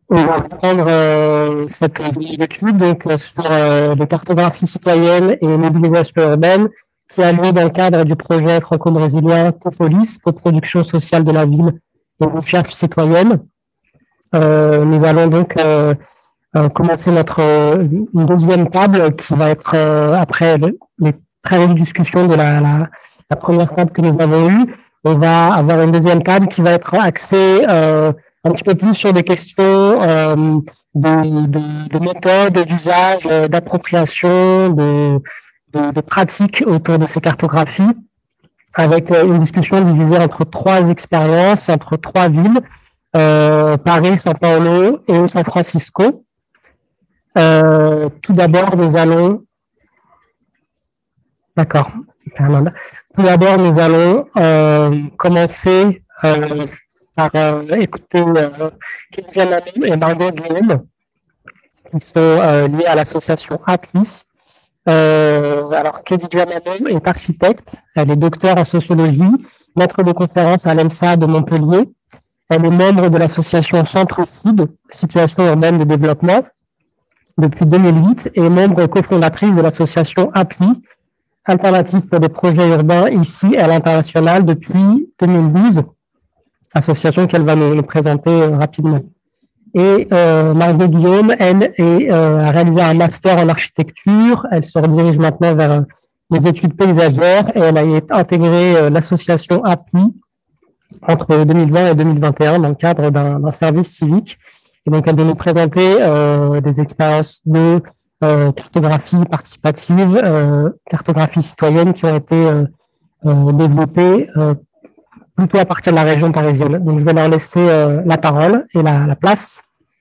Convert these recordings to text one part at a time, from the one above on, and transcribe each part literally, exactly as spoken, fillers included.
On va reprendre euh, cette étude donc, euh, sur euh, les cartographies citoyennes et mobilisation urbaine qui a lieu dans le cadre du projet franco-brésilien Copolis, coproduction sociale de la ville et recherche citoyenne. Euh, nous allons donc euh, euh, commencer notre euh, une deuxième table qui va être euh, après le, les très riches discussions de la, la, la première table que nous avons eue. On va avoir une deuxième table qui va être axée euh, un petit peu plus sur des questions euh, de, de, de méthodes, d'usage, d'appropriation, de, de, de pratiques autour de ces cartographies, avec une discussion divisée entre trois expériences, entre trois villes, euh, Paris, São Paulo et San Francisco. Euh, tout d'abord, nous allons... D'accord. Tout d'abord, nous allons euh, commencer euh, par euh, écouter euh, Kevin Lamont et Margot Guillaume, qui sont euh, liés à l'association A P I. Euh, alors, Kevin Lamont est architecte, elle est docteure en sociologie, maître de conférence à l'ENSA de Montpellier. Elle est membre de l'association Centre-Sud, Situation urbaine de développement, depuis deux mille huit, et membre cofondatrice de l'association A P I, Alternative pour des projets urbains ici à l'international depuis deux mille douze, association qu'elle va nous, nous présenter euh, rapidement. Et euh, Margot Guillaume, elle, est, euh, a réalisé un master en architecture. Elle se redirige maintenant vers euh, les études paysagères et elle a intégré euh, l'association A P I entre deux mille vingt et deux mille vingt et un dans le cadre d'un service civique. Et donc, elle va nous présenter euh, des expériences de euh, cartographie participative, euh, cartographie citoyenne qui ont été euh, euh, développées euh, plutôt à partir de la région parisienne. Donc, je vais leur laisser euh, la parole et la, la place.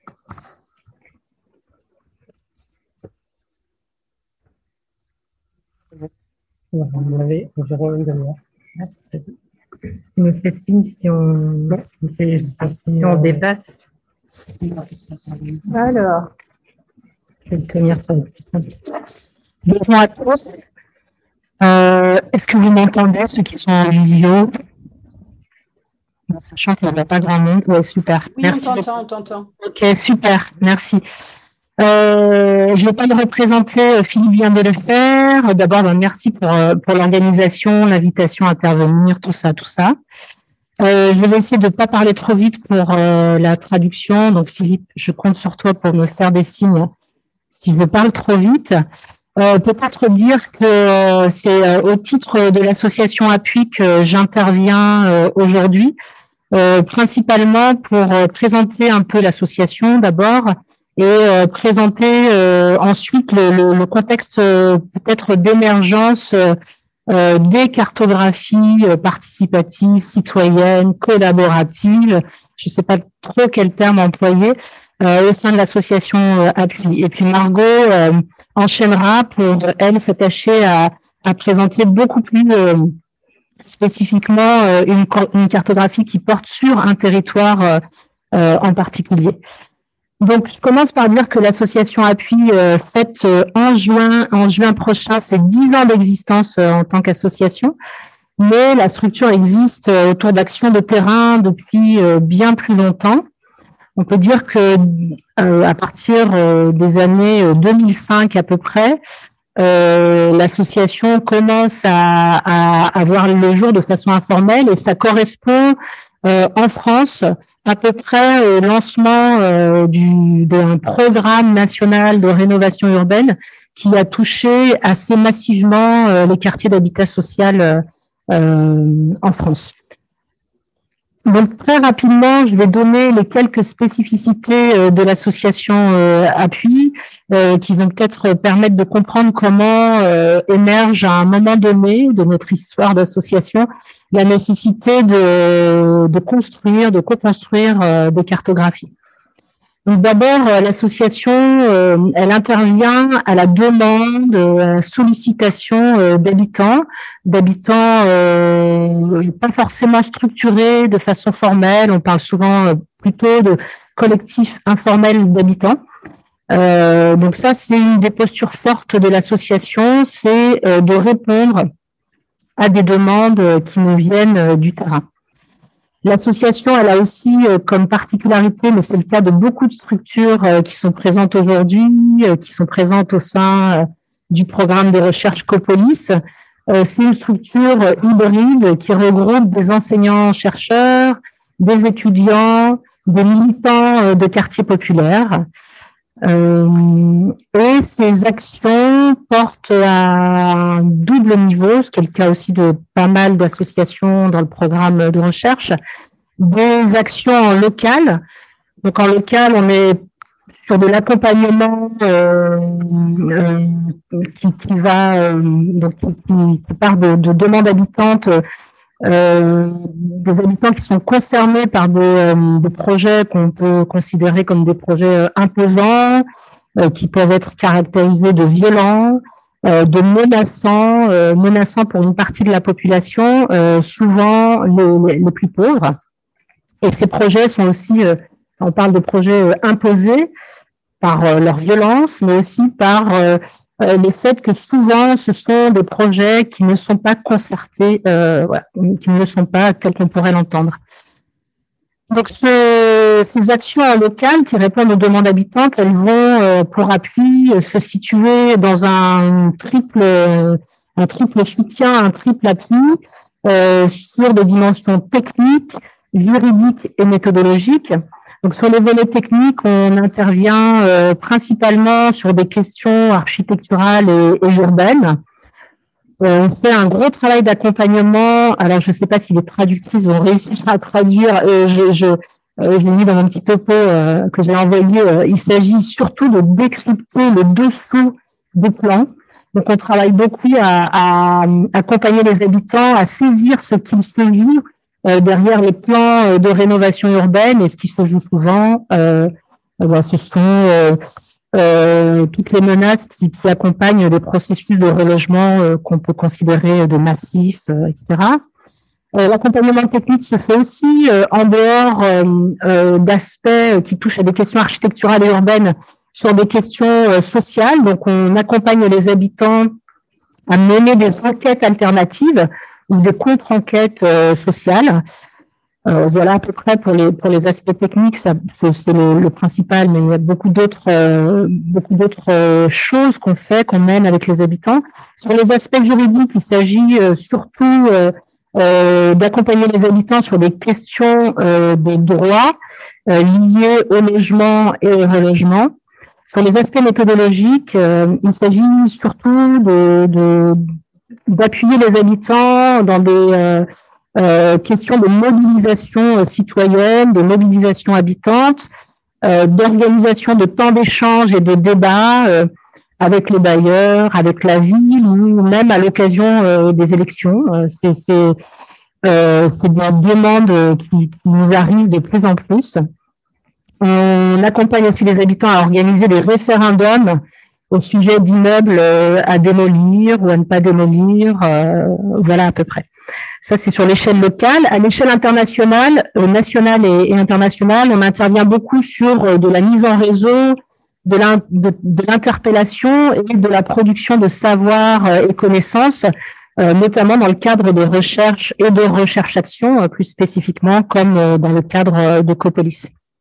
On avait environ une demi-heure. Tu me fais signe si on, si on dépasse. Alors, je vais tenir ça. Bonjour à tous. Euh, Est-ce que vous m'entendez, ceux qui sont en visio? Sachant qu'il n'y a pas grand monde. Oui, super. Oui, merci. on t'entend, on t'entend. Ok, super. Merci. Euh, je ne vais pas le représenter, Philippe vient de le faire. D'abord, ben, merci pour, pour l'organisation, l'invitation à intervenir, tout ça, tout ça. Euh, je vais essayer de ne pas parler trop vite pour euh, la traduction. Donc, Philippe, je compte sur toi pour me faire des signes si je parle trop vite. Euh, peut-être dire que euh, c'est euh, au titre de l'association Appui que j'interviens euh, aujourd'hui, euh, principalement pour euh, présenter un peu l'association d'abord et euh, présenter euh, ensuite le, le, le contexte euh, peut-être d'émergence euh, euh, des cartographies euh, participatives, citoyennes, collaboratives, je ne sais pas trop quel terme employer, euh, au sein de l'association euh, Appui. Et puis Margot euh, enchaînera pour, elle, s'attacher à, à présenter beaucoup plus euh, spécifiquement euh, une, une cartographie qui porte sur un territoire euh, euh, en particulier. Donc, je commence par dire que l'association Appui euh, fête euh, en juin, en juin prochain, ses dix ans d'existence euh, en tant qu'association, mais la structure existe euh, autour d'actions de terrain depuis euh, bien plus longtemps. On peut dire que euh, à partir euh, des années deux mille cinq à peu près, euh, l'association commence à, à, à voir le jour de façon informelle et ça correspond euh, en France à peu près au lancement euh, du, d'un programme national de rénovation urbaine qui a touché assez massivement euh, les quartiers d'habitat social euh, en France. Donc, très rapidement, je vais donner les quelques spécificités de l'association euh, Appui euh, qui vont peut-être permettre de comprendre comment euh, émerge à un moment donné de notre histoire d'association la nécessité de, de construire, de co-construire euh, des cartographies. Donc d'abord, l'association, euh, elle intervient à la demande, à la sollicitation euh, d'habitants, d'habitants euh, pas forcément structurés de façon formelle, on parle souvent euh, plutôt de collectifs informels d'habitants. Euh, donc ça, c'est une des postures fortes de l'association, c'est euh, de répondre à des demandes qui nous viennent euh, du terrain. L'association, elle a aussi euh, comme particularité, mais c'est le cas de beaucoup de structures euh, qui sont présentes aujourd'hui, euh, qui sont présentes au sein euh, du programme de recherche Copolis. Euh, c'est une structure euh, hybride qui regroupe des enseignants-chercheurs, des étudiants, des militants euh, de quartiers populaires. Euh, et ces actions portent à un double niveau, ce qui est le cas aussi de pas mal d'associations dans le programme de recherche, des actions en local. Donc en local, on est sur de l'accompagnement euh, euh, qui, qui va euh, donc qui, qui part de, de demandes habitantes, euh, des habitants qui sont concernés par des, euh, des projets qu'on peut considérer comme des projets imposants, euh, qui peuvent être caractérisés de violents, euh, de menaçants, euh, menaçants pour une partie de la population, euh, souvent les, les, les plus pauvres. Et ces projets sont aussi, euh, on parle de projets euh, imposés par euh, leur violence, mais aussi par euh, euh, le fait que souvent ce sont des projets qui ne sont pas concertés, euh, voilà, qui ne sont pas tels qu'on pourrait l'entendre. Donc ce, ces actions locales qui répondent aux demandes habitantes, elles vont euh, pour appui euh, se situer dans un triple, euh, un triple soutien, un triple appui euh, sur des dimensions techniques, juridiques et méthodologiques. Donc sur les volets techniques, on intervient euh, principalement sur des questions architecturales et, et urbaines. On fait un gros travail d'accompagnement. Alors, je ne sais pas si les traductrices vont réussir à traduire. Euh, je, je, euh, j'ai mis dans mon petit topo euh, que j'ai envoyé. Euh, il s'agit surtout de décrypter le dessous des plans. Donc, on travaille beaucoup à, à accompagner les habitants à saisir ce qu'il se joue euh, derrière les plans de rénovation urbaine. Et ce qui se joue souvent, euh, ben, ce sont euh, Euh, toutes les menaces qui, qui accompagnent les processus de relogement euh, qu'on peut considérer de massifs, euh, et cetera. Euh, l'accompagnement technique se fait aussi euh, en dehors euh, euh, d'aspects qui touchent à des questions architecturales et urbaines sur des questions euh, sociales. Donc, on accompagne les habitants à mener des enquêtes alternatives ou des contre-enquêtes euh, sociales. Euh, voilà à peu près pour les pour les aspects techniques, ça, c'est le, le principal, mais il y a beaucoup d'autres euh, beaucoup d'autres euh, choses qu'on fait, qu'on mène avec les habitants. Sur les aspects juridiques, il s'agit euh, surtout euh, euh, d'accompagner les habitants sur des questions euh, des droits euh, liés au logement et au relogement. Sur les aspects méthodologiques, euh, il s'agit surtout de, de d'appuyer les habitants dans des euh, Euh, question de mobilisation euh, citoyenne, de mobilisation habitante, euh, d'organisation de temps d'échange et de débat euh, avec les bailleurs, avec la ville ou même à l'occasion euh, des élections. Euh, c'est, c'est, euh, c'est des demandes qui, qui nous arrivent de plus en plus. On accompagne aussi les habitants à organiser des référendums au sujet d'immeubles euh, à démolir ou à ne pas démolir. Euh, voilà à peu près. Ça, c'est sur l'échelle locale. À l'échelle internationale, euh, nationale et, et internationale, on intervient beaucoup sur euh, de la mise en réseau, de, l'in, de, de l'interpellation et de la production de savoir euh, et connaissances, euh, notamment dans le cadre de recherche et de recherche-action, euh, plus spécifiquement comme euh, dans le cadre euh, de Copolis.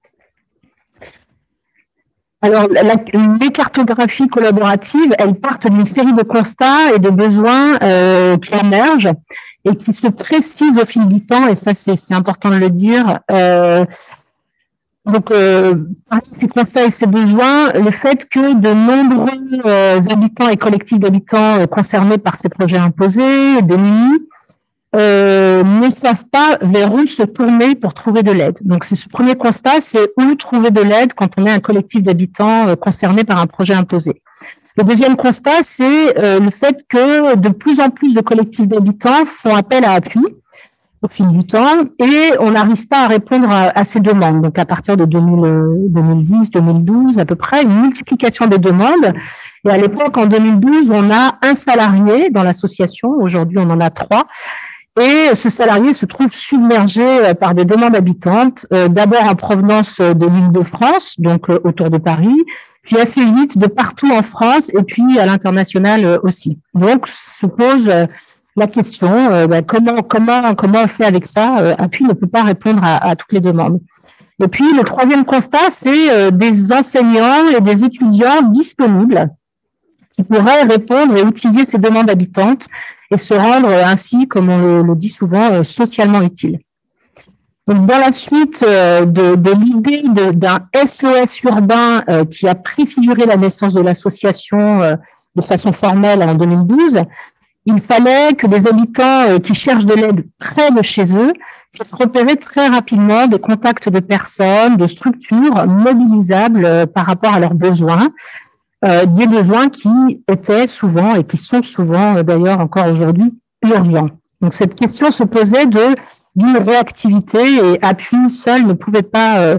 Alors, la, les cartographies collaboratives, elles partent d'une série de constats et de besoins euh, qui émergent et qui se précisent au fil du temps, et ça, c'est, c'est important de le dire. Euh, donc, euh, parmi ces constats et ces besoins, le fait que de nombreux euh, habitants et collectifs d'habitants euh, concernés par ces projets imposés, démunis, Euh, ne savent pas vers où se tourner pour trouver de l'aide. Donc, c'est ce premier constat, c'est où trouver de l'aide quand on est un collectif d'habitants euh, concerné par un projet imposé. Le deuxième constat, c'est euh, le fait que de plus en plus de collectifs d'habitants font appel à appui au fil du temps et on n'arrive pas à répondre à, à ces demandes. Donc, à partir de deux mille, deux mille dix, deux mille douze, à peu près, une multiplication des demandes. Et à l'époque, en deux mille douze, on a un salarié dans l'association. Aujourd'hui, on en a trois. Et ce salarié se trouve submergé par des demandes habitantes, euh, d'abord en provenance de l'Île-de-France, donc euh, autour de Paris, puis assez vite de partout en France et puis à l'international euh, aussi. Donc se pose euh, la question, euh, bah, comment, comment, comment on fait avec ça? euh, Appui ne peut pas répondre à, à toutes les demandes. Et puis, le troisième constat, c'est euh, des enseignants et des étudiants disponibles qui pourraient répondre et outiller ces demandes habitantes et se rendre ainsi, comme on le, le dit souvent, euh, socialement utile. Donc, dans la suite euh, de, de l'idée d'un S O S urbain euh, qui a préfiguré la naissance de l'association euh, de façon formelle en deux mille douze, il fallait que les habitants euh, qui cherchent de l'aide près de chez eux puissent repérer très rapidement des contacts de personnes, de structures mobilisables euh, par rapport à leurs besoins, euh, des besoins qui étaient souvent et qui sont souvent euh, d'ailleurs encore aujourd'hui urgents. Donc cette question se posait de d'une réactivité et Appui seul ne pouvait pas euh,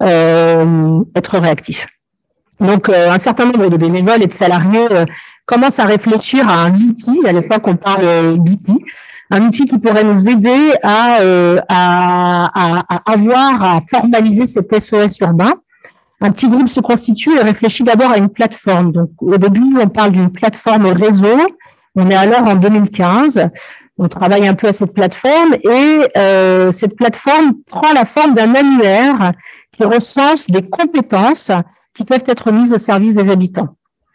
euh, être réactif. Donc, euh, un certain nombre de bénévoles et de salariés euh, commencent à réfléchir à un outil. À l'époque, on parle euh, d'outil, un outil qui pourrait nous aider à, euh, à, à, à avoir, à formaliser cet S O S urbain. Un petit groupe se constitue et réfléchit d'abord à une plateforme. Donc, au début, on parle d'une plateforme réseau. On est alors en deux mille quinze. On travaille un peu à cette plateforme et euh, cette plateforme prend la forme d'un annuaire qui recense des compétences qui peuvent être mises au service des habitants.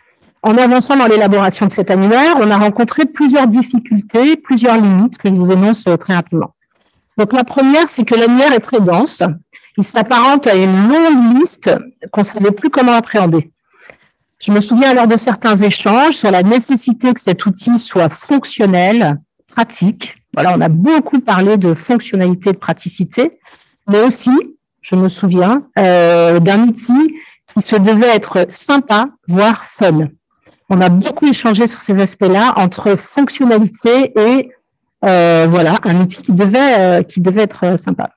En avançant dans l'élaboration de cet annuaire, on a rencontré plusieurs difficultés, plusieurs limites que je vous énonce très rapidement. Donc la première, c'est que l'annuaire est très dense. Il s'apparente à une longue liste qu'on ne savait plus comment appréhender. Je me souviens lors de certains échanges sur la nécessité que cet outil soit fonctionnel, pratique. Voilà, on a beaucoup parlé de fonctionnalité et de praticité, mais aussi, je me souviens, euh, d'un outil qui se devait être sympa, voire fun. On a beaucoup échangé sur ces aspects-là entre fonctionnalité et euh, voilà, un outil qui devait, euh, qui devait être sympa.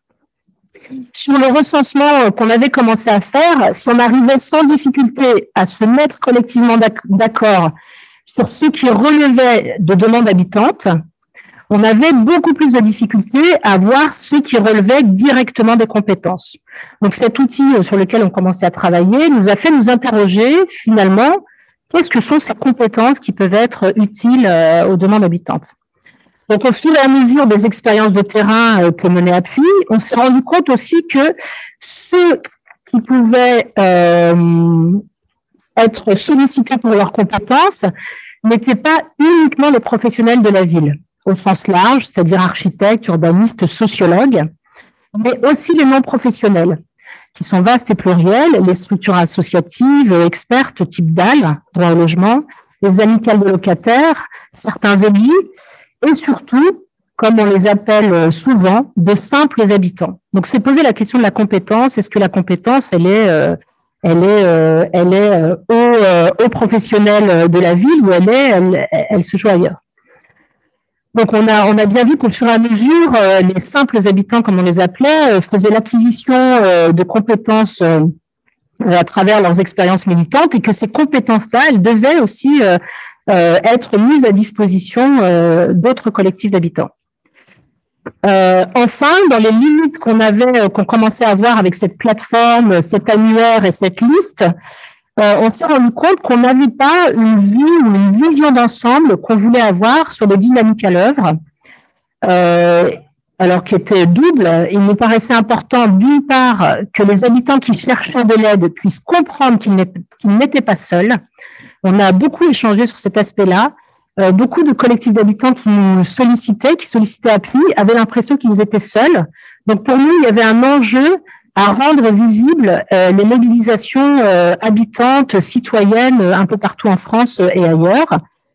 Sur le recensement qu'on avait commencé à faire, si on arrivait sans difficulté à se mettre collectivement d'accord sur ce qui relevait de demandes habitantes, on avait beaucoup plus de difficultés à voir ce qui relevait directement des compétences. Donc cet outil sur lequel on commençait à travailler nous a fait nous interroger finalement qu'est-ce que sont ces compétences qui peuvent être utiles aux demandes habitantes. Donc au fur et à mesure des expériences de terrain que menait Appui, on s'est rendu compte aussi que ceux qui pouvaient euh, être sollicités pour leurs compétences n'étaient pas uniquement les professionnels de la ville, au sens large, c'est-à-dire architectes, urbanistes, sociologues, mais aussi les non-professionnels, qui sont vastes et pluriels, les structures associatives, expertes, type D A L, droit au logement, les amicales de locataires, certains élus, et surtout, comme on les appelle souvent, de simples habitants. Donc, c'est poser la question de la compétence. Est-ce que la compétence, elle est, euh, elle est, euh, elle est euh, aux, euh, aux professionnels de la ville ou elle est, elle, elle se joue ailleurs? Donc, on a, on a bien vu qu'au fur et à mesure, euh, les simples habitants, comme on les appelait, euh, faisaient l'acquisition euh, de compétences euh, à travers leurs expériences militantes et que ces compétences-là, elles devaient aussi euh, euh, être mises à disposition euh, d'autres collectifs d'habitants. Euh, enfin, dans les limites qu'on avait, qu'on commençait à voir avec cette plateforme, cet annuaire et cette liste, euh, on s'est rendu compte qu'on n'avait pas une vue ou une vision d'ensemble qu'on voulait avoir sur les dynamiques à l'œuvre, euh, alors qui était double. Il nous paraissait important, d'une part, que les habitants qui cherchaient de l'aide puissent comprendre qu'ils n'étaient pas seuls. On a beaucoup échangé sur cet aspect-là. Euh, beaucoup de collectifs d'habitants qui nous sollicitaient, qui sollicitaient Appui, avaient l'impression qu'ils étaient seuls. Donc, pour nous, il y avait un enjeu à rendre visibles euh, les mobilisations euh, habitantes, citoyennes, un peu partout en France et ailleurs.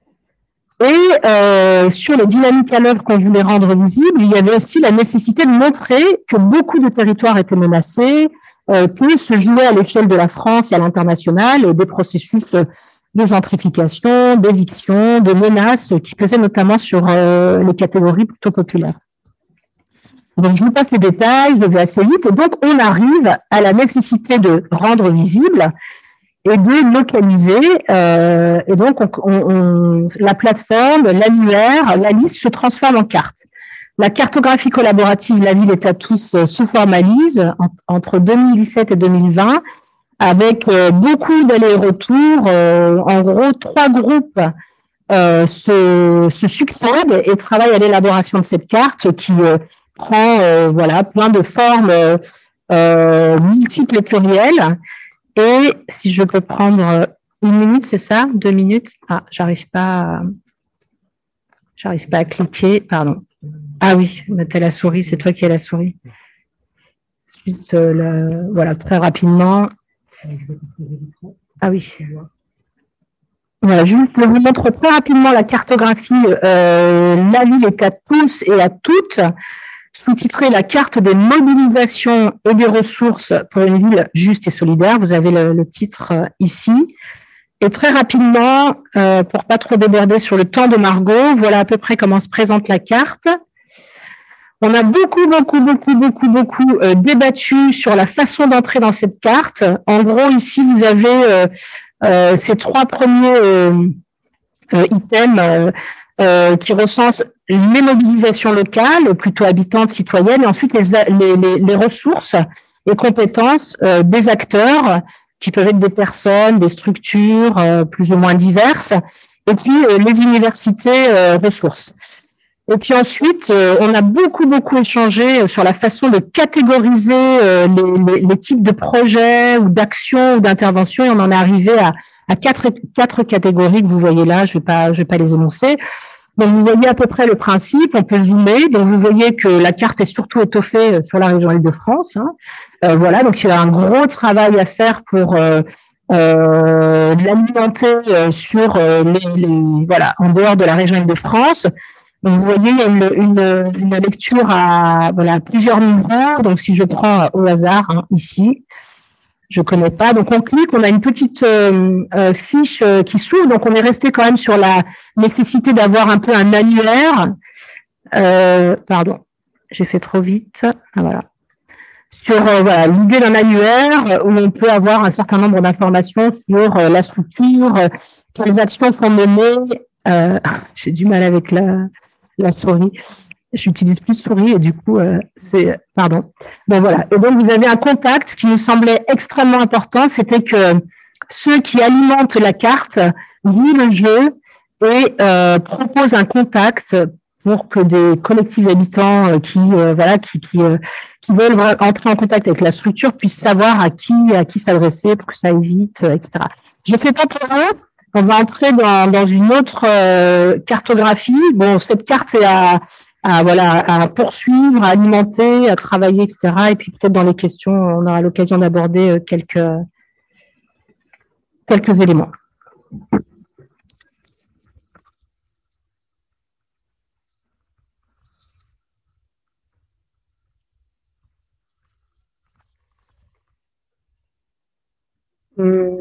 Et euh, sur les dynamiques à l'œuvre qu'on voulait rendre visibles, il y avait aussi la nécessité de montrer que beaucoup de territoires étaient menacés, euh, que se jouaient à l'échelle de la France et à l'international des processus de gentrification, d'éviction, de menaces qui pesaient notamment sur euh, les catégories plutôt populaires. Donc, je vous passe les détails, je vais assez vite. Et donc, on arrive à la nécessité de rendre visible et de localiser. Euh, et donc, on, on, la plateforme, l'annuaire, la liste se transforme en carte. La cartographie collaborative La Ville est à tous se formalise en, entre deux mille dix-sept et deux mille vingt avec euh, beaucoup d'allers-retours, euh, en gros trois groupes euh, se, se succèdent et travaillent à l'élaboration de cette carte qui euh, prend euh, voilà, plein de formes euh, euh, multiples et plurielles. Et si je peux prendre une minute, c'est ça? Deux minutes? Ah, j'arrive pas à... j'arrive pas à cliquer, pardon. Ah oui, tu as la souris, c'est toi qui as la souris. Ensuite, euh, la... voilà, très rapidement. Ah oui. Voilà, juste, je vous montre très rapidement la cartographie. Euh, la ville est à tous et à toutes, sous-titrée La carte des mobilisations et des ressources pour une ville juste et solidaire. Vous avez le, le titre euh, ici. Et très rapidement, euh, pour pas trop déborder sur le temps de Margot, voilà à peu près comment se présente la carte. On a beaucoup, beaucoup, beaucoup, beaucoup, beaucoup euh, débattu sur la façon d'entrer dans cette carte. En gros, ici, vous avez euh, euh, ces trois premiers euh, euh, items euh, euh, qui recensent les mobilisations locales, plutôt habitantes, citoyennes, et ensuite les, les, les, les ressources et compétences euh, des acteurs, qui peuvent être des personnes, des structures euh, plus ou moins diverses, et puis euh, les universités euh, ressources. Et puis ensuite, euh, on a beaucoup, beaucoup échangé sur la façon de catégoriser euh, les, les, les types de projets ou d'actions ou d'interventions, et on en est arrivé à, à quatre, quatre catégories que vous voyez là, je ne vais pas, je vais pas les énoncer. Donc, vous voyez à peu près le principe, on peut zoomer. Donc, vous voyez que la carte est surtout étoffée sur la région Île-de-France. Hein. Euh, voilà, donc il y a un gros travail à faire pour euh, euh, l'alimenter euh, sur euh, les, les, voilà, en dehors de la région Île-de-France. Donc, vous voyez, il y a une, une, une lecture à voilà, plusieurs niveaux. Donc, si je prends au hasard, hein, ici, je connais pas. Donc, on clique, on a une petite euh, euh, fiche euh, qui s'ouvre. Donc, on est resté quand même sur la nécessité d'avoir un peu un annuaire. Euh, pardon, j'ai fait trop vite. Ah, voilà. Sur euh, voilà, l'idée d'un annuaire où on peut avoir un certain nombre d'informations sur euh, la structure, euh, quelles actions sont menées. Euh, j'ai du mal avec la, la souris. J'utilise plus souris et du coup, euh, c'est... Pardon. Bon, voilà. Et donc, vous avez un contact qui nous semblait extrêmement important. C'était que ceux qui alimentent la carte jouent le jeu et euh, proposent un contact pour que des collectifs d'habitants qui, euh, voilà, qui, qui, euh, qui veulent entrer en contact avec la structure puissent savoir à qui, à qui s'adresser pour que ça aille vite, euh, et cetera. Je ne fais pas pour eux. On va entrer dans, dans une autre euh, cartographie. Bon, cette carte est à... À, voilà, à poursuivre, à alimenter, à travailler, et cetera. Et puis peut-être dans les questions, on aura l'occasion d'aborder quelques, quelques éléments. Hum.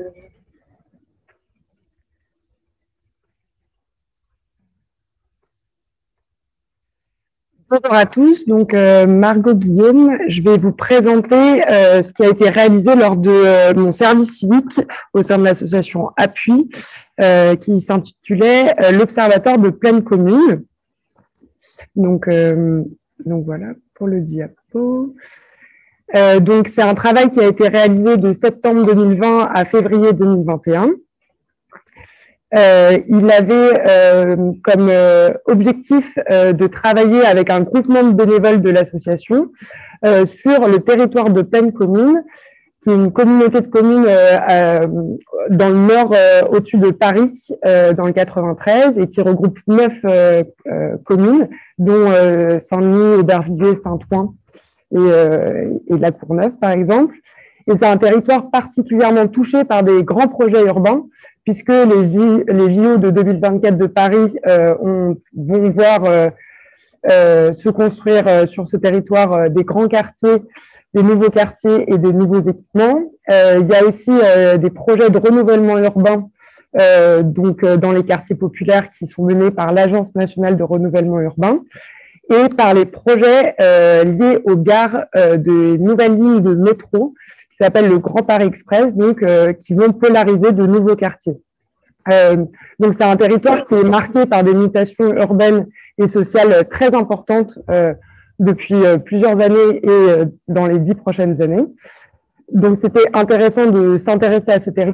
Bonjour à tous, donc euh, Margot Guillaume, je vais vous présenter euh, ce qui a été réalisé lors de euh, mon service civique au sein de l'association Appui, euh, qui s'intitulait euh, l'Observatoire de pleine commune. Donc, euh, donc voilà pour le diapo. Euh, donc c'est un travail qui a été réalisé de septembre deux mille vingt à février deux mille vingt et un. Euh, il avait euh, comme euh, objectif euh, de travailler avec un groupement de bénévoles de l'association euh, sur le territoire de Plaine Commune, qui est une communauté de communes euh, euh, dans le nord, euh, au-dessus de Paris, euh, dans le quatre-vingt-treize, et qui regroupe neuf euh, euh, communes, dont euh, Saint-Denis, Aubervilliers, Saint-Ouen et, euh, et La Courneuve, par exemple. Et c'est un territoire particulièrement touché par des grands projets urbains, puisque les, J, les J O de deux mille vingt-quatre de Paris euh, on, vont voir euh, euh, se construire euh, sur ce territoire euh, des grands quartiers, des nouveaux quartiers et des nouveaux équipements. Euh, il y a aussi euh, des projets de renouvellement urbain euh, donc, euh, dans les quartiers populaires qui sont menés par l'Agence nationale de renouvellement urbain et par les projets euh, liés aux gares euh, de nouvelles lignes de métro qui s'appelle le Grand Paris Express, donc euh, qui vont polariser de nouveaux quartiers. Euh, donc c'est un territoire qui est marqué par des mutations urbaines et sociales très importantes euh, depuis euh, plusieurs années et euh, dans les dix prochaines années. Donc c'était intéressant de s'intéresser à ce territoire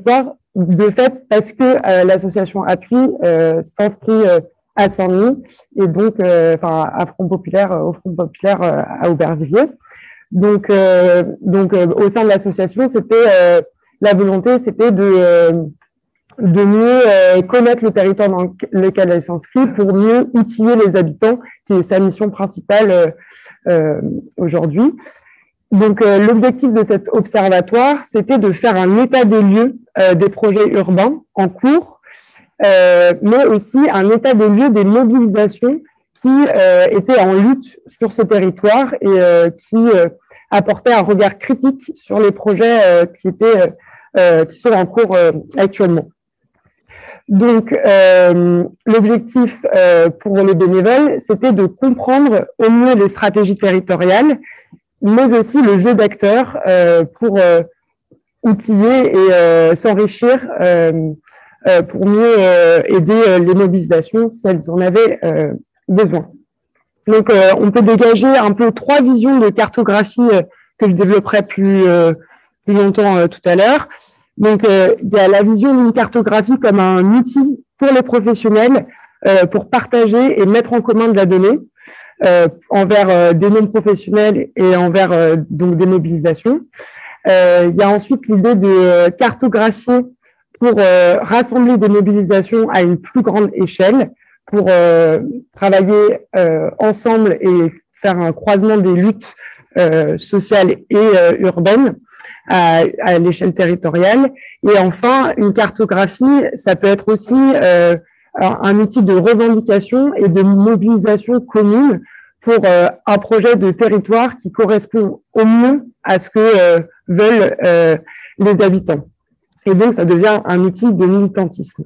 de fait, parce que euh, l'association Appui euh, s'inscrit euh, à Saint-Denis et donc euh, enfin, à Front Populaire, au Front Populaire euh, à Aubervilliers. Donc, euh, donc euh, au sein de l'association, c'était euh, la volonté, c'était de, euh, de mieux euh, connaître le territoire dans lequel elle s'inscrit pour mieux outiller les habitants, qui est sa mission principale euh, euh, aujourd'hui. Donc, euh, l'objectif de cet observatoire, c'était de faire un état des lieux euh, des projets urbains en cours, euh, mais aussi un état des lieux des mobilisations qui euh, étaient en lutte sur ce territoire et euh, qui euh, apportaient un regard critique sur les projets euh, qui étaient euh, qui sont en cours euh, actuellement. Donc, euh, l'objectif euh, pour les bénévoles, c'était de comprendre au mieux les stratégies territoriales, mais aussi le jeu d'acteurs euh, pour euh, outiller et euh, s'enrichir euh, euh, pour mieux euh, aider euh, les mobilisations si elles en avaient euh, besoin. Donc, euh, on peut dégager un peu trois visions de cartographie euh, que je développerai plus, euh, plus longtemps euh, tout à l'heure. Donc, euh, il y a la vision d'une cartographie comme un outil pour les professionnels euh, pour partager et mettre en commun de la donnée euh, envers euh, des non-professionnels et envers euh, donc des mobilisations. Euh, il y a ensuite l'idée de cartographier pour euh, rassembler des mobilisations à une plus grande échelle, pour euh, travailler euh, ensemble et faire un croisement des luttes euh, sociales et euh, urbaines à, à l'échelle territoriale. Et enfin, une cartographie, ça peut être aussi euh, un outil de revendication et de mobilisation commune pour euh, un projet de territoire qui correspond au mieux à ce que euh, veulent euh, les habitants. Et donc, ça devient un outil de militantisme.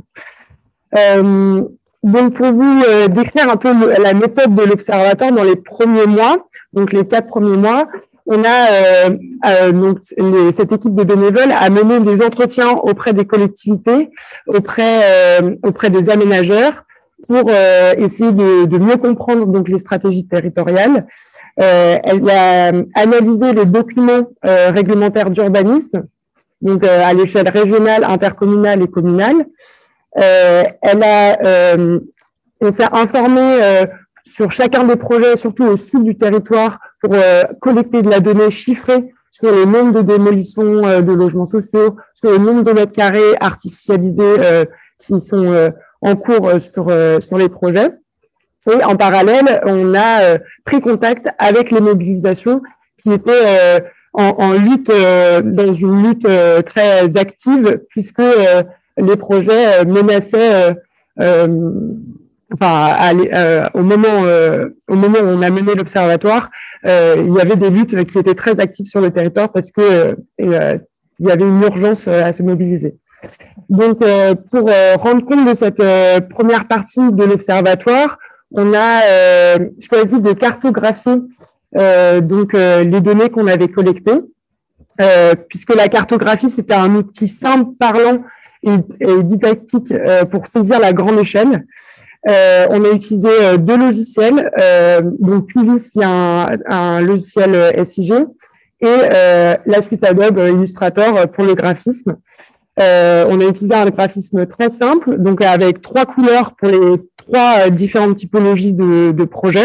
Euh, donc, pour vous euh, décrire un peu le, la méthode de l'Observatoire dans les premiers mois, donc les quatre premiers mois, on a euh, euh, donc les, cette équipe de bénévoles a mené des entretiens auprès des collectivités, auprès euh, auprès des aménageurs, pour euh, essayer de, de mieux comprendre donc les stratégies territoriales. Euh, elle a analysé les documents euh, réglementaires d'urbanisme, donc euh, à l'échelle régionale, intercommunale et communale. Euh, elle a, euh, on s'est informé euh, sur chacun des projets, surtout au sud du territoire, pour euh, collecter de la donnée chiffrée sur le nombre de démolitions euh, de logements sociaux, sur le nombre de mètres carrés artificialisés euh, qui sont euh, en cours euh, sur, euh, sur les projets. Et en parallèle, on a euh, pris contact avec les mobilisations qui étaient euh, en, en lutte, euh, dans une lutte euh, très active, puisque euh, les projets euh, menaçaient, euh, euh, enfin, à, euh, au moment, euh, au moment où on a mené l'observatoire, euh, il y avait des luttes qui étaient très actives sur le territoire parce que euh, euh, il y avait une urgence à se mobiliser. Donc, euh, pour euh, rendre compte de cette euh, première partie de l'observatoire, on a euh, choisi de cartographier euh, donc euh, les données qu'on avait collectées, euh, puisque la cartographie c'était un outil simple, parlant et, et didactique euh, pour saisir la grande échelle. Euh, on a utilisé euh, deux logiciels, euh, donc QGIS qui est un, un logiciel S I G et euh, la suite Adobe Illustrator pour le graphisme. Euh, on a utilisé un graphisme très simple, donc avec trois couleurs pour les trois différentes typologies de, de projets.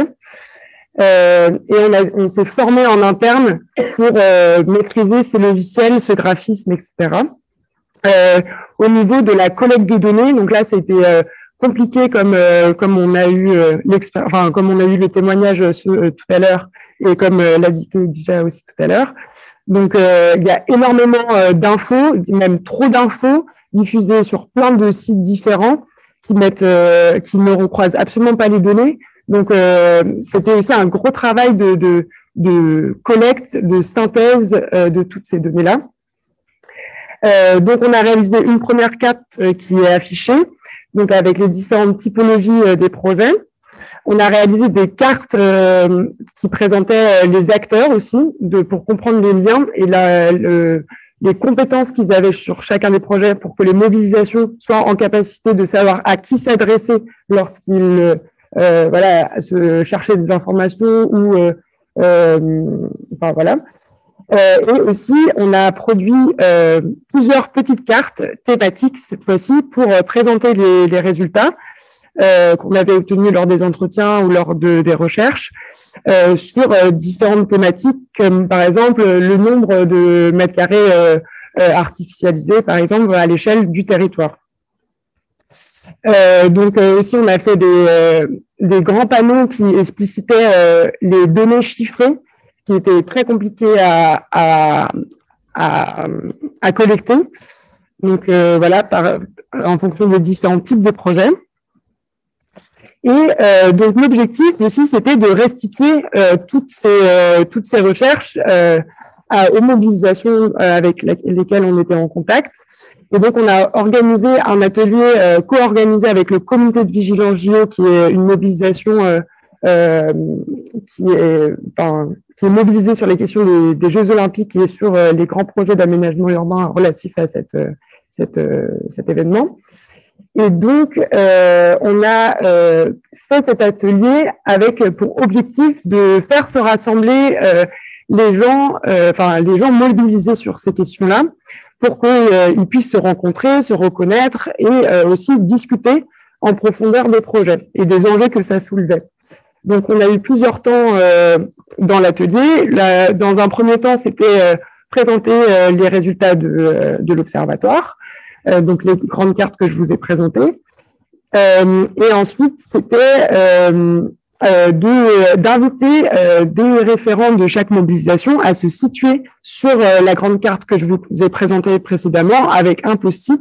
Euh, et on, a, on s'est formé en interne pour euh, maîtriser ces logiciels, ce graphisme, et cetera. Euh, au niveau de la collecte de données, donc là, c'était euh, compliqué comme euh, comme on a eu euh, enfin, comme on a eu le témoignage euh, tout à l'heure et comme euh, l'a dit déjà aussi tout à l'heure. Donc, euh, il y a énormément euh, d'infos, même trop d'infos diffusées sur plein de sites différents qui mettent, euh, qui ne recroisent absolument pas les données. Donc, euh, c'était aussi un gros travail de, de, de collecte, de synthèse euh, de toutes ces données-là. Euh, donc, on a réalisé une première carte euh, qui est affichée, donc avec les différentes typologies euh, des projets. On a réalisé des cartes euh, qui présentaient euh, les acteurs aussi, de, pour comprendre les liens et la, le, les compétences qu'ils avaient sur chacun des projets pour que les mobilisations soient en capacité de savoir à qui s'adresser lorsqu'ils euh, voilà, se cherchaient des informations ou euh, euh, enfin, voilà. Euh, et aussi, on a produit euh, plusieurs petites cartes thématiques cette fois-ci pour euh, présenter les, les résultats euh, qu'on avait obtenus lors des entretiens ou lors de, des recherches euh, sur euh, différentes thématiques, comme par exemple le nombre de mètres carrés euh, euh, artificialisés, par exemple, à l'échelle du territoire. Euh, donc euh, aussi, on a fait des, euh, des grands panneaux qui explicitaient euh, les données chiffrées qui étaient très compliquées à, à, à, à collecter. Donc euh, voilà, par, en fonction des différents types de projets. Et euh, donc l'objectif aussi, c'était de restituer euh, toutes ces euh, toutes ces recherches euh, à, aux mobilisations euh, avec la, lesquelles on était en contact. Et donc, on a organisé un atelier euh, co-organisé avec le comité de vigilance J O, qui est une mobilisation euh, euh, qui, est, enfin, qui est mobilisée sur les questions des, des Jeux Olympiques et sur euh, les grands projets d'aménagement urbain relatifs à cette, cette, euh, cet événement. Et donc, euh, on a euh, fait cet atelier avec pour objectif de faire se rassembler euh, les gens, euh, enfin les gens mobilisés sur ces questions-là, pour qu'ils euh, puissent se rencontrer, se reconnaître et euh, aussi discuter en profondeur des projets et des enjeux que ça soulevait. Donc, on a eu plusieurs temps euh, dans l'atelier. Dans un premier temps, c'était euh, présenter euh, les résultats de, euh, de l'observatoire, euh, donc les grandes cartes que je vous ai présentées. Euh, et ensuite, c'était euh, euh, d'inviter euh, des référents de chaque mobilisation à se situer sur euh, la grande carte que je vous ai présentée précédemment avec un post-it.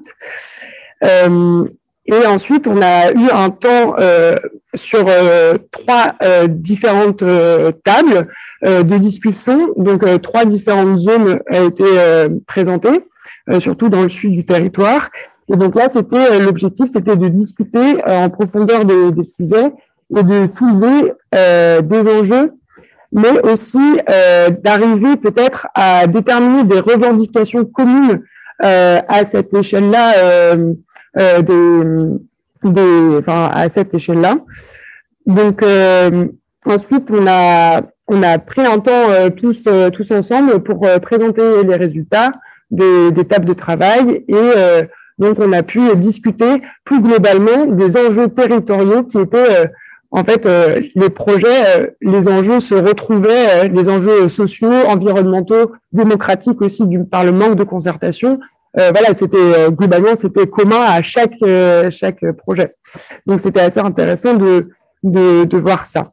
Euh, et ensuite, on a eu un temps euh, sur euh, trois euh, différentes euh, tables euh, de discussion. Donc, euh, trois différentes zones ont été euh, présentées, euh, surtout dans le sud du territoire. Et donc là, c'était euh, l'objectif, c'était de discuter euh, en profondeur des, des sujets et de soulever euh, des enjeux, mais aussi euh, d'arriver peut-être à déterminer des revendications communes euh, à cette échelle-là, euh, euh, des, des, enfin, à cette échelle-là. Donc euh, ensuite, on a on a pris un temps euh, tous euh, tous ensemble pour euh, présenter les résultats des, des tables de travail et euh, donc on a pu discuter plus globalement des enjeux territoriaux qui étaient euh, en fait, euh, les projets, euh, les enjeux se retrouvaient, euh, les enjeux sociaux, environnementaux, démocratiques aussi, du, par le manque de concertation. Euh, voilà, c'était euh, globalement, c'était commun à chaque euh, chaque projet. Donc, c'était assez intéressant de de, de voir ça.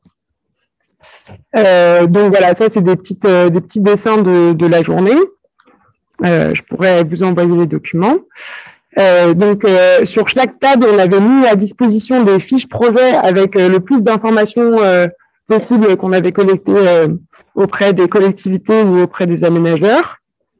Euh, donc voilà, ça c'est des petites euh, des petits dessins de de la journée. Euh, je pourrais vous envoyer les documents. Euh, donc, euh, sur chaque table, on avait mis à disposition des fiches projets avec euh, le plus d'informations euh, possibles qu'on avait collectées euh, auprès des collectivités ou auprès des aménageurs.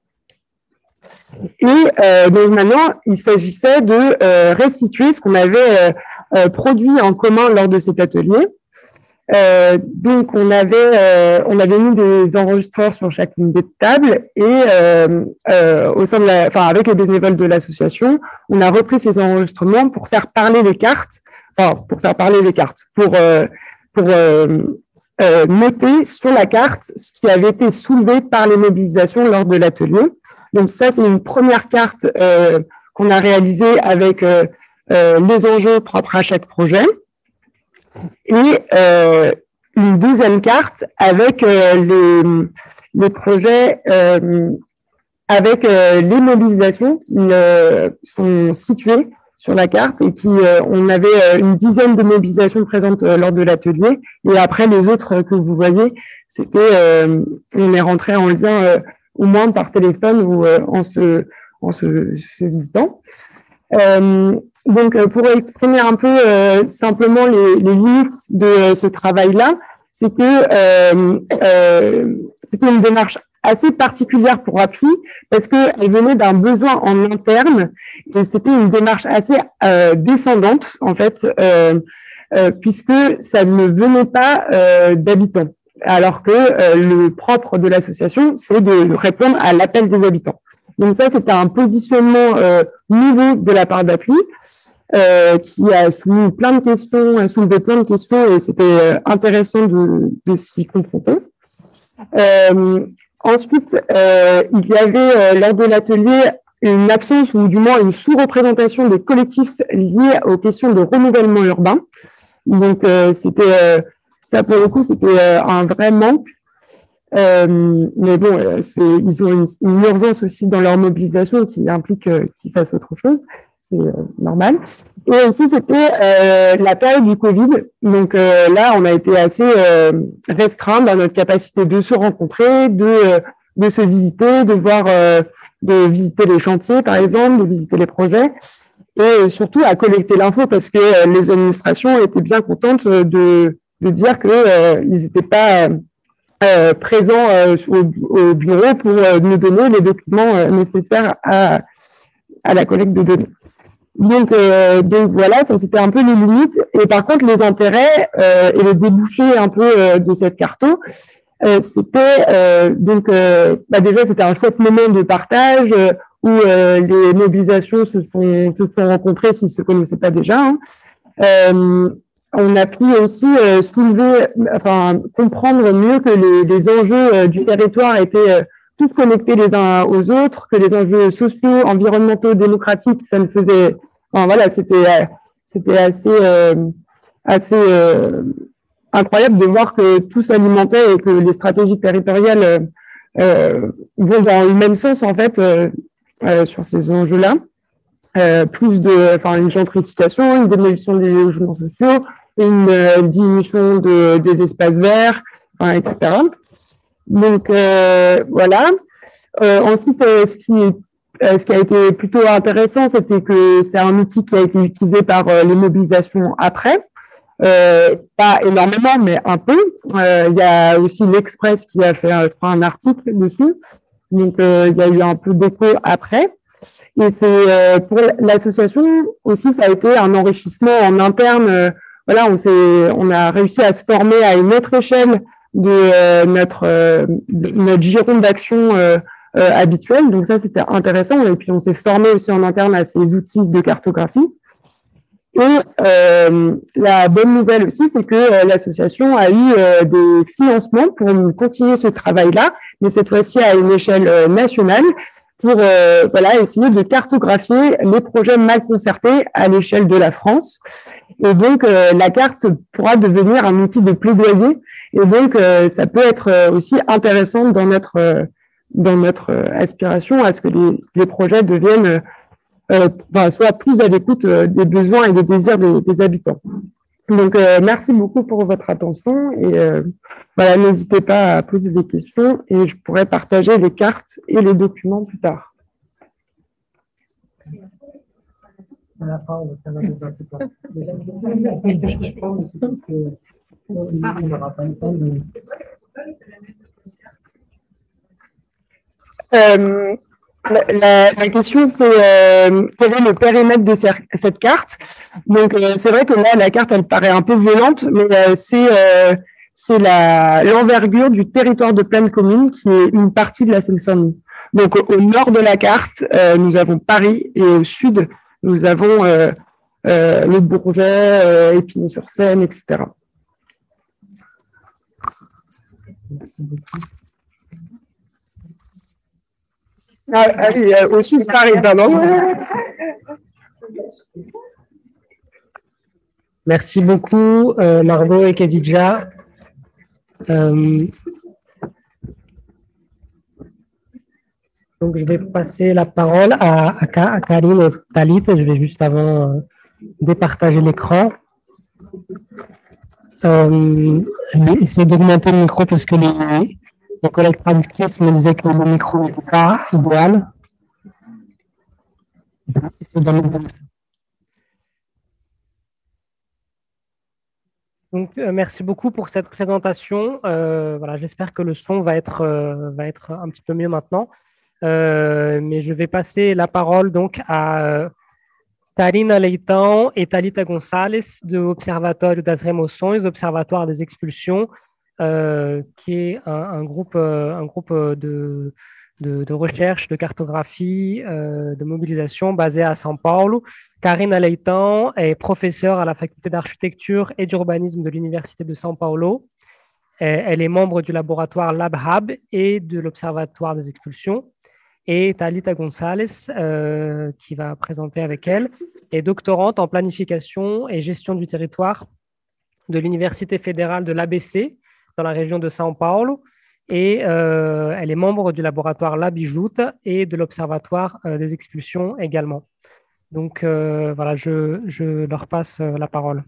Et euh, donc maintenant, il s'agissait de euh, restituer ce qu'on avait euh, euh, produit en commun lors de cet atelier. Euh, donc, on avait, euh, on avait mis des enregistreurs sur chacune des tables et euh, euh, au sein de la, enfin, avec les bénévoles de l'association, on a repris ces enregistrements pour faire parler les cartes, enfin, pour faire parler les cartes, pour, euh, pour euh, euh, noter sur la carte ce qui avait été soulevé par les mobilisations lors de l'atelier. Donc, ça, c'est une première carte euh, qu'on a réalisée avec euh, euh, les enjeux propres à chaque projet. Et euh, une deuxième carte avec euh, les, les projets, euh, avec euh, les mobilisations qui euh, sont situées sur la carte et qui, euh, on avait euh, une dizaine de mobilisations présentes euh, lors de l'atelier. Et après, les autres que vous voyez, c'était, euh, on est rentré en lien euh, au moins par téléphone ou euh, en se, en se, se visitant. Euh, Donc, pour exprimer un peu euh, simplement les, les limites de euh, ce travail-là, c'est que euh, euh, c'était une démarche assez particulière pour Appui parce qu'elle venait d'un besoin en interne et c'était une démarche assez euh, descendante, en fait, euh, euh, puisque ça ne venait pas euh, d'habitants, alors que euh, le propre de l'association, c'est de répondre à l'appel des habitants. Donc ça, c'était un positionnement euh, nouveau de la part d'Appui euh, qui a soumis plein de questions, a soulevé plein de questions et c'était euh, intéressant de, de s'y confronter. Euh, ensuite, euh, il y avait euh, lors de l'atelier une absence ou du moins une sous-représentation des collectifs liés aux questions de renouvellement urbain. Donc, euh, c'était euh, ça pour le coup, c'était euh, un vrai manque. Euh, mais bon, c'est, ils ont une, une urgence aussi dans leur mobilisation qui implique euh, qu'ils fassent autre chose. C'est euh, normal. Et aussi, c'était euh, la période du Covid. Donc euh, là, on a été assez euh, restreint dans notre capacité de se rencontrer, de, euh, de se visiter, de voir, euh, de visiter les chantiers, par exemple, de visiter les projets, et surtout à collecter l'info parce que euh, les administrations étaient bien contentes de, de dire qu'ils euh, n'étaient pas euh, présents euh, au, au bureau pour euh, nous donner les documents euh, nécessaires à, à la collecte de données. Donc, euh, donc voilà, ça c'était un peu les limites. Et par contre, les intérêts euh, et le débouché un peu euh, de cette carto, euh, c'était euh, donc euh, bah déjà c'était un chouette moment de partage euh, où euh, les mobilisations se sont se sont rencontrées s'ils se connaissaient pas déjà. Hein. Euh, on a pu aussi euh, soulever, enfin comprendre mieux que les, les enjeux euh, du territoire étaient euh, tous connectés les uns aux autres, que les enjeux sociaux, environnementaux, démocratiques, ça ne faisait, enfin, voilà, c'était c'était assez euh, assez euh, incroyable de voir que tout s'alimentait et que les stratégies territoriales euh, vont dans le même sens en fait euh, euh, sur ces enjeux-là. Euh, plus de, enfin une gentrification, une démolition des logements sociaux, une euh, diminution de, des espaces verts, enfin, et cetera. Donc euh, voilà. Euh, ensuite, euh, ce qui euh, ce qui a été plutôt intéressant, c'était que c'est un outil qui a été utilisé par euh, les mobilisations après. Euh, pas énormément, mais un peu. Euh, il y a aussi l'Express qui a fait euh, je crois, un article dessus. Donc, euh, il y a eu un peu d'écho après. Et c'est euh, pour l'association aussi, ça a été un enrichissement en interne. Euh, voilà, on s'est, on a réussi à se former à une autre échelle de euh, notre euh, de notre giron d'action euh, euh, habituel. Donc ça, c'était intéressant. Et puis on s'est formé aussi en interne à ces outils de cartographie. Et euh, la bonne nouvelle aussi, c'est que euh, l'association a eu euh, des financements pour continuer ce travail-là, mais cette fois-ci à une échelle euh, nationale, pour euh, voilà, essayer de cartographier les projets mal concertés à l'échelle de la France. Et donc, euh, la carte pourra devenir un outil de plaidoyer. Et donc, euh, ça peut être euh, aussi intéressant dans notre, euh, dans notre euh, aspiration à ce que les, les projets deviennent Euh, enfin, soit plus à l'écoute euh, des besoins et des désirs des, des habitants. Donc, euh, merci beaucoup pour votre attention et euh, voilà, n'hésitez pas à poser des questions et je pourrai partager les cartes et les documents plus tard. Euh, La, la question, c'est euh, quel est le périmètre de cette carte. Donc, euh, c'est vrai que là, la carte, elle paraît un peu violente, mais euh, c'est euh, c'est la l'envergure du territoire de plaine commune qui est une partie de la Seine-Saint-Denis. Donc, au, au nord de la carte, euh, nous avons Paris et au sud, nous avons euh, euh, le Bourget, euh, Épinay-sur-Seine, et cetera. Merci beaucoup. Ah, ah oui, euh, au sud, Paris, pardon. Merci beaucoup, euh, Margot et Khadija. Euh, donc, je vais passer la parole à, à, à Karine et Talit. Je vais juste avant euh, départager l'écran. Euh, je vais essayer d'augmenter le micro parce que les, les collègues traductrices me disaient que le micro n'était pas idéal. Je vais essayer d'améliorer ça. Donc, euh, merci beaucoup pour cette présentation. Euh, voilà, j'espère que le son va être, euh, va être un petit peu mieux maintenant. Euh, mais je vais passer la parole donc à euh, Karina Leitão et Thalita Gonçalves de Observatório das Remoções, Observatoire des expulsions, euh, qui est un, un groupe, euh, un groupe de, de, de recherche, de cartographie, euh, de mobilisation basé à São Paulo. Karina Leitão est professeure à la faculté d'architecture et d'urbanisme de l'Université de São Paulo. Elle est membre du laboratoire LabHab et de l'Observatoire des expulsions. Et Talita González, euh, qui va présenter avec elle, est doctorante en planification et gestion du territoire de l'Université fédérale de l'A B C dans la région de São Paulo. Et euh, elle est membre du laboratoire LabIJUT et de l'Observatoire euh, des expulsions également. Donc euh, voilà, je, je leur passe euh, la parole.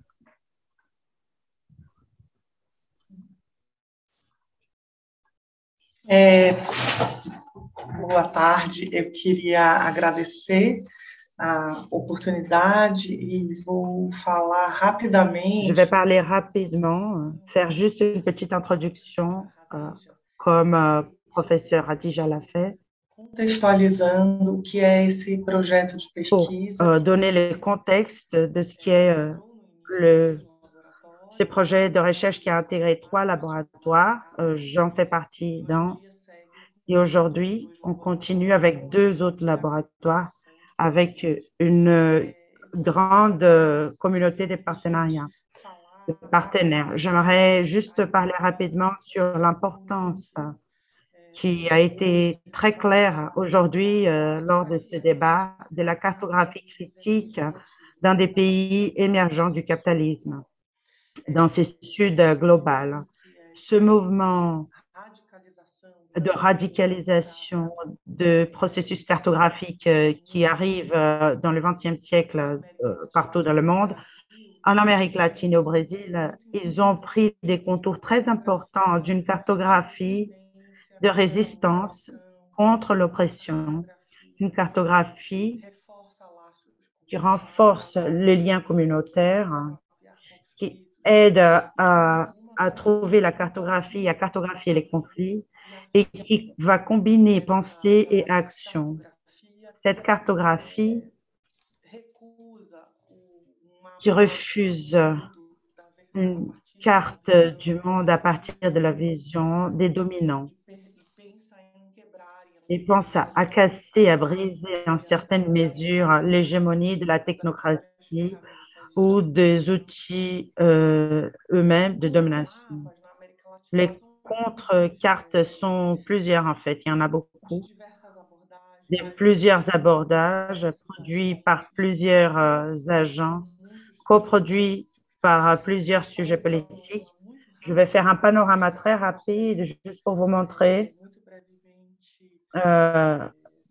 É, boa tarde, eu queria agradecer a oportunidade e vou falar rapidamente. Je vais parler rapidement, faire juste une petite introduction, euh, comme euh, professeur Adija l'a fait, Contextualizando o que é esse projeto de pour pesquisa. euh, donner le contexte de ce qui est euh, le, ce projet de recherche qui a intégré trois laboratoires. Euh, J'en fais partie d'un. Et aujourd'hui, on continue avec deux autres laboratoires, avec une grande communauté de partenariats, de partenaires. J'aimerais juste parler rapidement sur l'importance qui a été très claire aujourd'hui euh, lors de ce débat de la cartographie critique d'un des pays émergents du capitalisme dans ce sud global. Ce mouvement de radicalisation de processus cartographiques qui arrive dans le vingtième siècle partout dans le monde, en Amérique latine et au Brésil, ils ont pris des contours très importants d'une cartographie de résistance contre l'oppression, une cartographie qui renforce les liens communautaires, qui aide à, à trouver la cartographie, à cartographier les conflits et qui va combiner pensée et action. Cette cartographie qui refuse une carte du monde à partir de la vision des dominants et pense à, à casser, à briser en certaines mesures l'hégémonie de la technocratie ou des outils euh, eux-mêmes de domination. Les contre-cartes sont plusieurs en fait, il y en a beaucoup. Des plusieurs abordages produits par plusieurs euh, agents, coproduits par euh, plusieurs sujets politiques. Je vais faire un panorama très rapide juste pour vous montrer euh,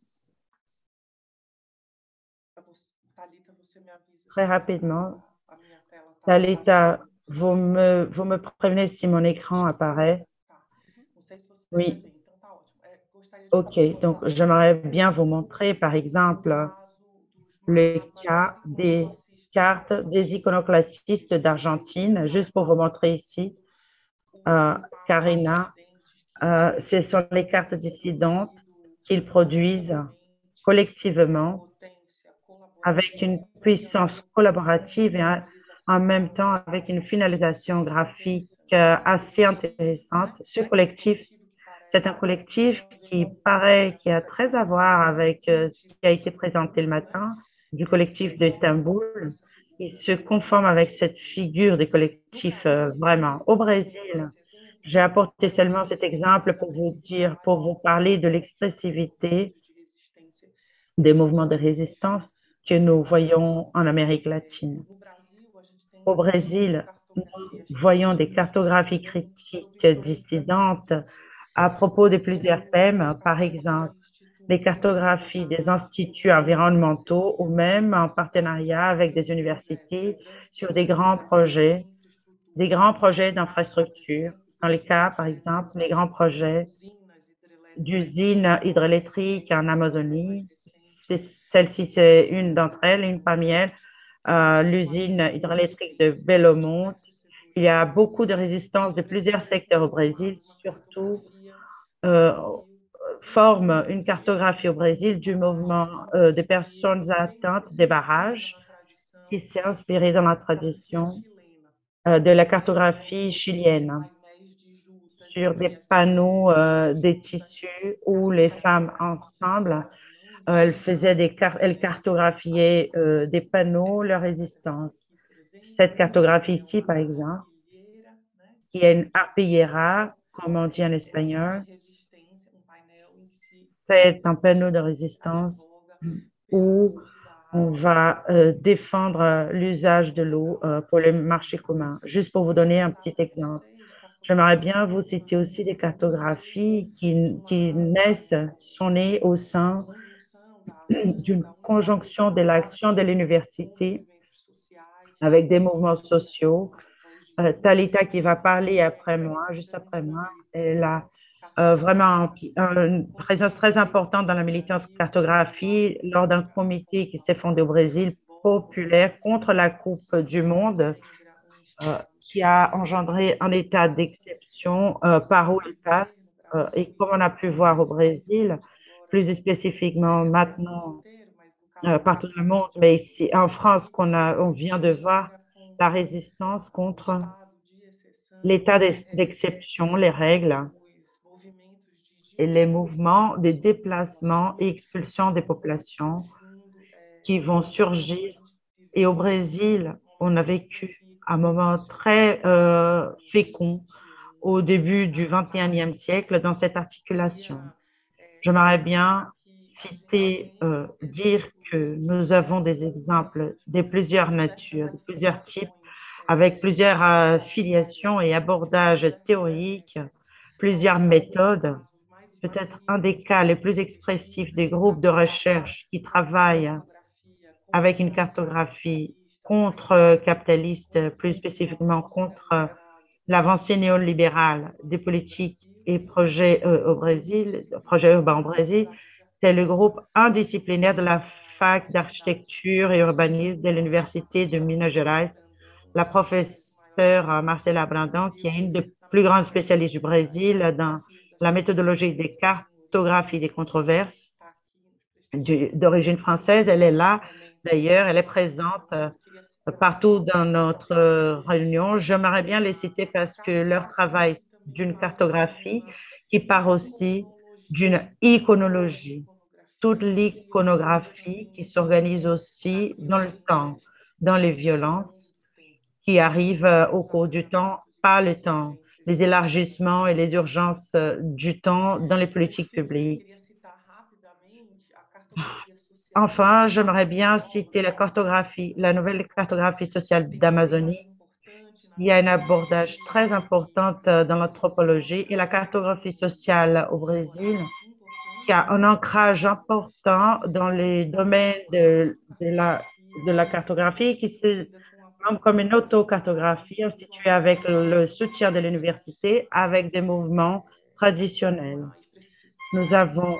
très rapidement. Talita, vous me, vous me prévenez si mon écran apparaît. Oui. OK, donc j'aimerais bien vous montrer, par exemple, le cas des cartes des iconoclastistes d'Argentine, juste pour vous montrer ici. Euh, Karina, euh, ce sont les cartes dissidentes qu'ils produisent collectivement avec une puissance collaborative et en même temps avec une finalisation graphique assez intéressante. Ce collectif, c'est un collectif qui paraît, qui a très à voir avec ce qui a été présenté le matin du collectif d'Istanbul. Il se conforme avec cette figure du collectif vraiment. Au Brésil, j'ai apporté seulement cet exemple pour vous dire, pour vous parler de l'expressivité des mouvements de résistance que nous voyons en Amérique latine. Au Brésil, nous voyons des cartographies critiques dissidentes à propos de plusieurs thèmes, par exemple les cartographies des instituts environnementaux ou même en partenariat avec des universités sur des grands projets, des grands projets d'infrastructure. Dans les cas, par exemple, les grands projets d'usines hydroélectriques en Amazonie. Celle-ci, c'est une d'entre elles, une parmi elles, euh, l'usine hydroélectrique de Belo Monte. Il y a beaucoup de résistance de plusieurs secteurs au Brésil, surtout euh, forme une cartographie au Brésil du mouvement euh, des personnes atteintes des barrages qui s'est inspiré dans la tradition euh, de la cartographie chilienne sur des panneaux, euh, des tissus où les femmes ensemble, euh, elles faisaient des car elles cartographiaient euh, des panneaux, leur résistance. Cette cartographie ici, par exemple, qui est une arpillera, comme on dit en espagnol. C'est un panneau de résistance où on va euh, défendre euh, l'usage de l'eau euh, pour le marché commun. Juste pour vous donner un petit exemple. J'aimerais bien vous citer aussi des cartographies qui, qui naissent, qui sont nées au sein d'une conjonction de l'action de l'université avec des mouvements sociaux. Euh, Talita qui va parler après moi, juste après moi, elle a euh, vraiment une présence très importante dans la militance cartographie lors d'un comité qui s'est fondé au Brésil populaire contre la Coupe du Monde, euh, qui a engendré un état d'exception euh, par où il passe. Euh, et comme on a pu voir au Brésil, plus spécifiquement maintenant euh, partout dans le monde, mais ici en France, qu'on a, on vient de voir la résistance contre l'état d'exception, les règles et les mouvements de déplacement et expulsion des populations qui vont surgir. Et au Brésil, on a vécu un moment très euh, fécond au début du vingt et unième siècle dans cette articulation. J'aimerais bien citer, euh, dire que nous avons des exemples de plusieurs natures, de plusieurs types, avec plusieurs euh, filiations et abordages théoriques, plusieurs méthodes. Peut-être un des cas les plus expressifs des groupes de recherche qui travaillent avec une cartographie contre-capitaliste, plus spécifiquement contre l'avancée néolibérale des politiques et projets euh, au Brésil, projets urbains au Brésil, c'est le groupe indisciplinaire de la fac d'architecture et urbanisme de l'Université de Minas Gerais, la professeure Marcela Brandão, qui est une des plus grandes spécialistes du Brésil dans la méthodologie des cartographies des controverses d'origine française. Elle est là, d'ailleurs, elle est présente euh, partout dans notre euh, réunion. J'aimerais bien les citer parce que leur travail d'une cartographie qui part aussi d'une iconologie, toute l'iconographie qui s'organise aussi dans le temps, dans les violences qui arrivent euh, au cours du temps, pas le temps, les élargissements et les urgences euh, du temps dans les politiques publiques. Enfin, j'aimerais bien citer la cartographie, la nouvelle cartographie sociale d'Amazonie. Il y a un abordage très important euh, dans l'anthropologie et la cartographie sociale au Brésil, qui a un ancrage important dans les domaines de, de la, de la cartographie, qui se nomme comme une autocartographie instituée avec le soutien de l'université, avec des mouvements traditionnels. Nous avons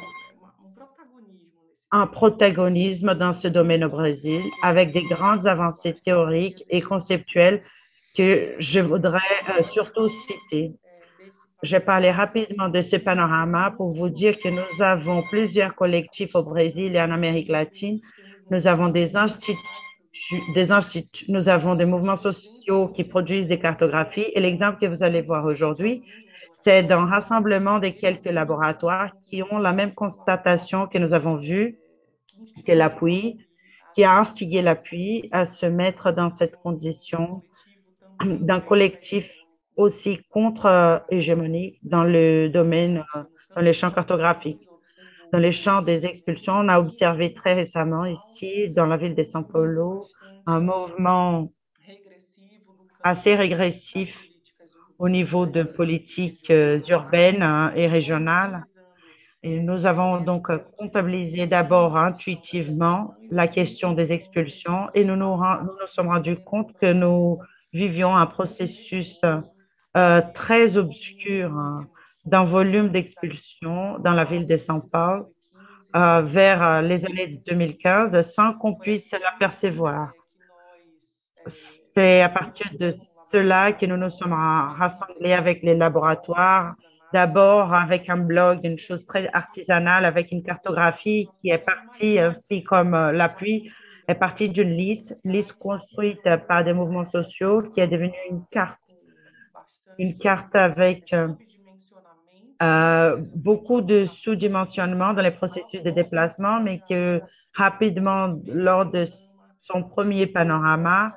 un protagonisme dans ce domaine au Brésil, avec des grandes avancées théoriques et conceptuelles que je voudrais euh, surtout citer. Je parlé rapidement de ce panorama pour vous dire que nous avons plusieurs collectifs au Brésil et en Amérique latine. Nous avons des instituts, des instituts, nous avons des mouvements sociaux qui produisent des cartographies. Et l'exemple que vous allez voir aujourd'hui, c'est d'un rassemblement de quelques laboratoires qui ont la même constatation que nous avons vue, que l'appui, qui a instigé l'appui à se mettre dans cette condition d'un collectif aussi contre-hégémonique dans le domaine, dans les champs cartographiques. Dans les champs des expulsions, on a observé très récemment ici, dans la ville de São Paulo, un mouvement assez régressif au niveau de politiques urbaines et régionales. Et nous avons donc comptabilisé d'abord intuitivement la question des expulsions et nous nous, nous, nous sommes rendus compte que nous vivions un processus euh, très obscur hein, d'un volume d'expulsion dans la ville de São Paulo euh, vers les années deux mille quinze sans qu'on puisse l'apercevoir. C'est à partir de cela que nous nous sommes rassemblés avec les laboratoires, d'abord avec un blog, une chose très artisanale, avec une cartographie qui est partie, ainsi comme l'appui, est partie d'une liste, liste construite par des mouvements sociaux qui est devenue une carte. Une carte avec euh, beaucoup de sous-dimensionnement dans les processus de déplacement, mais que rapidement, lors de son premier panorama,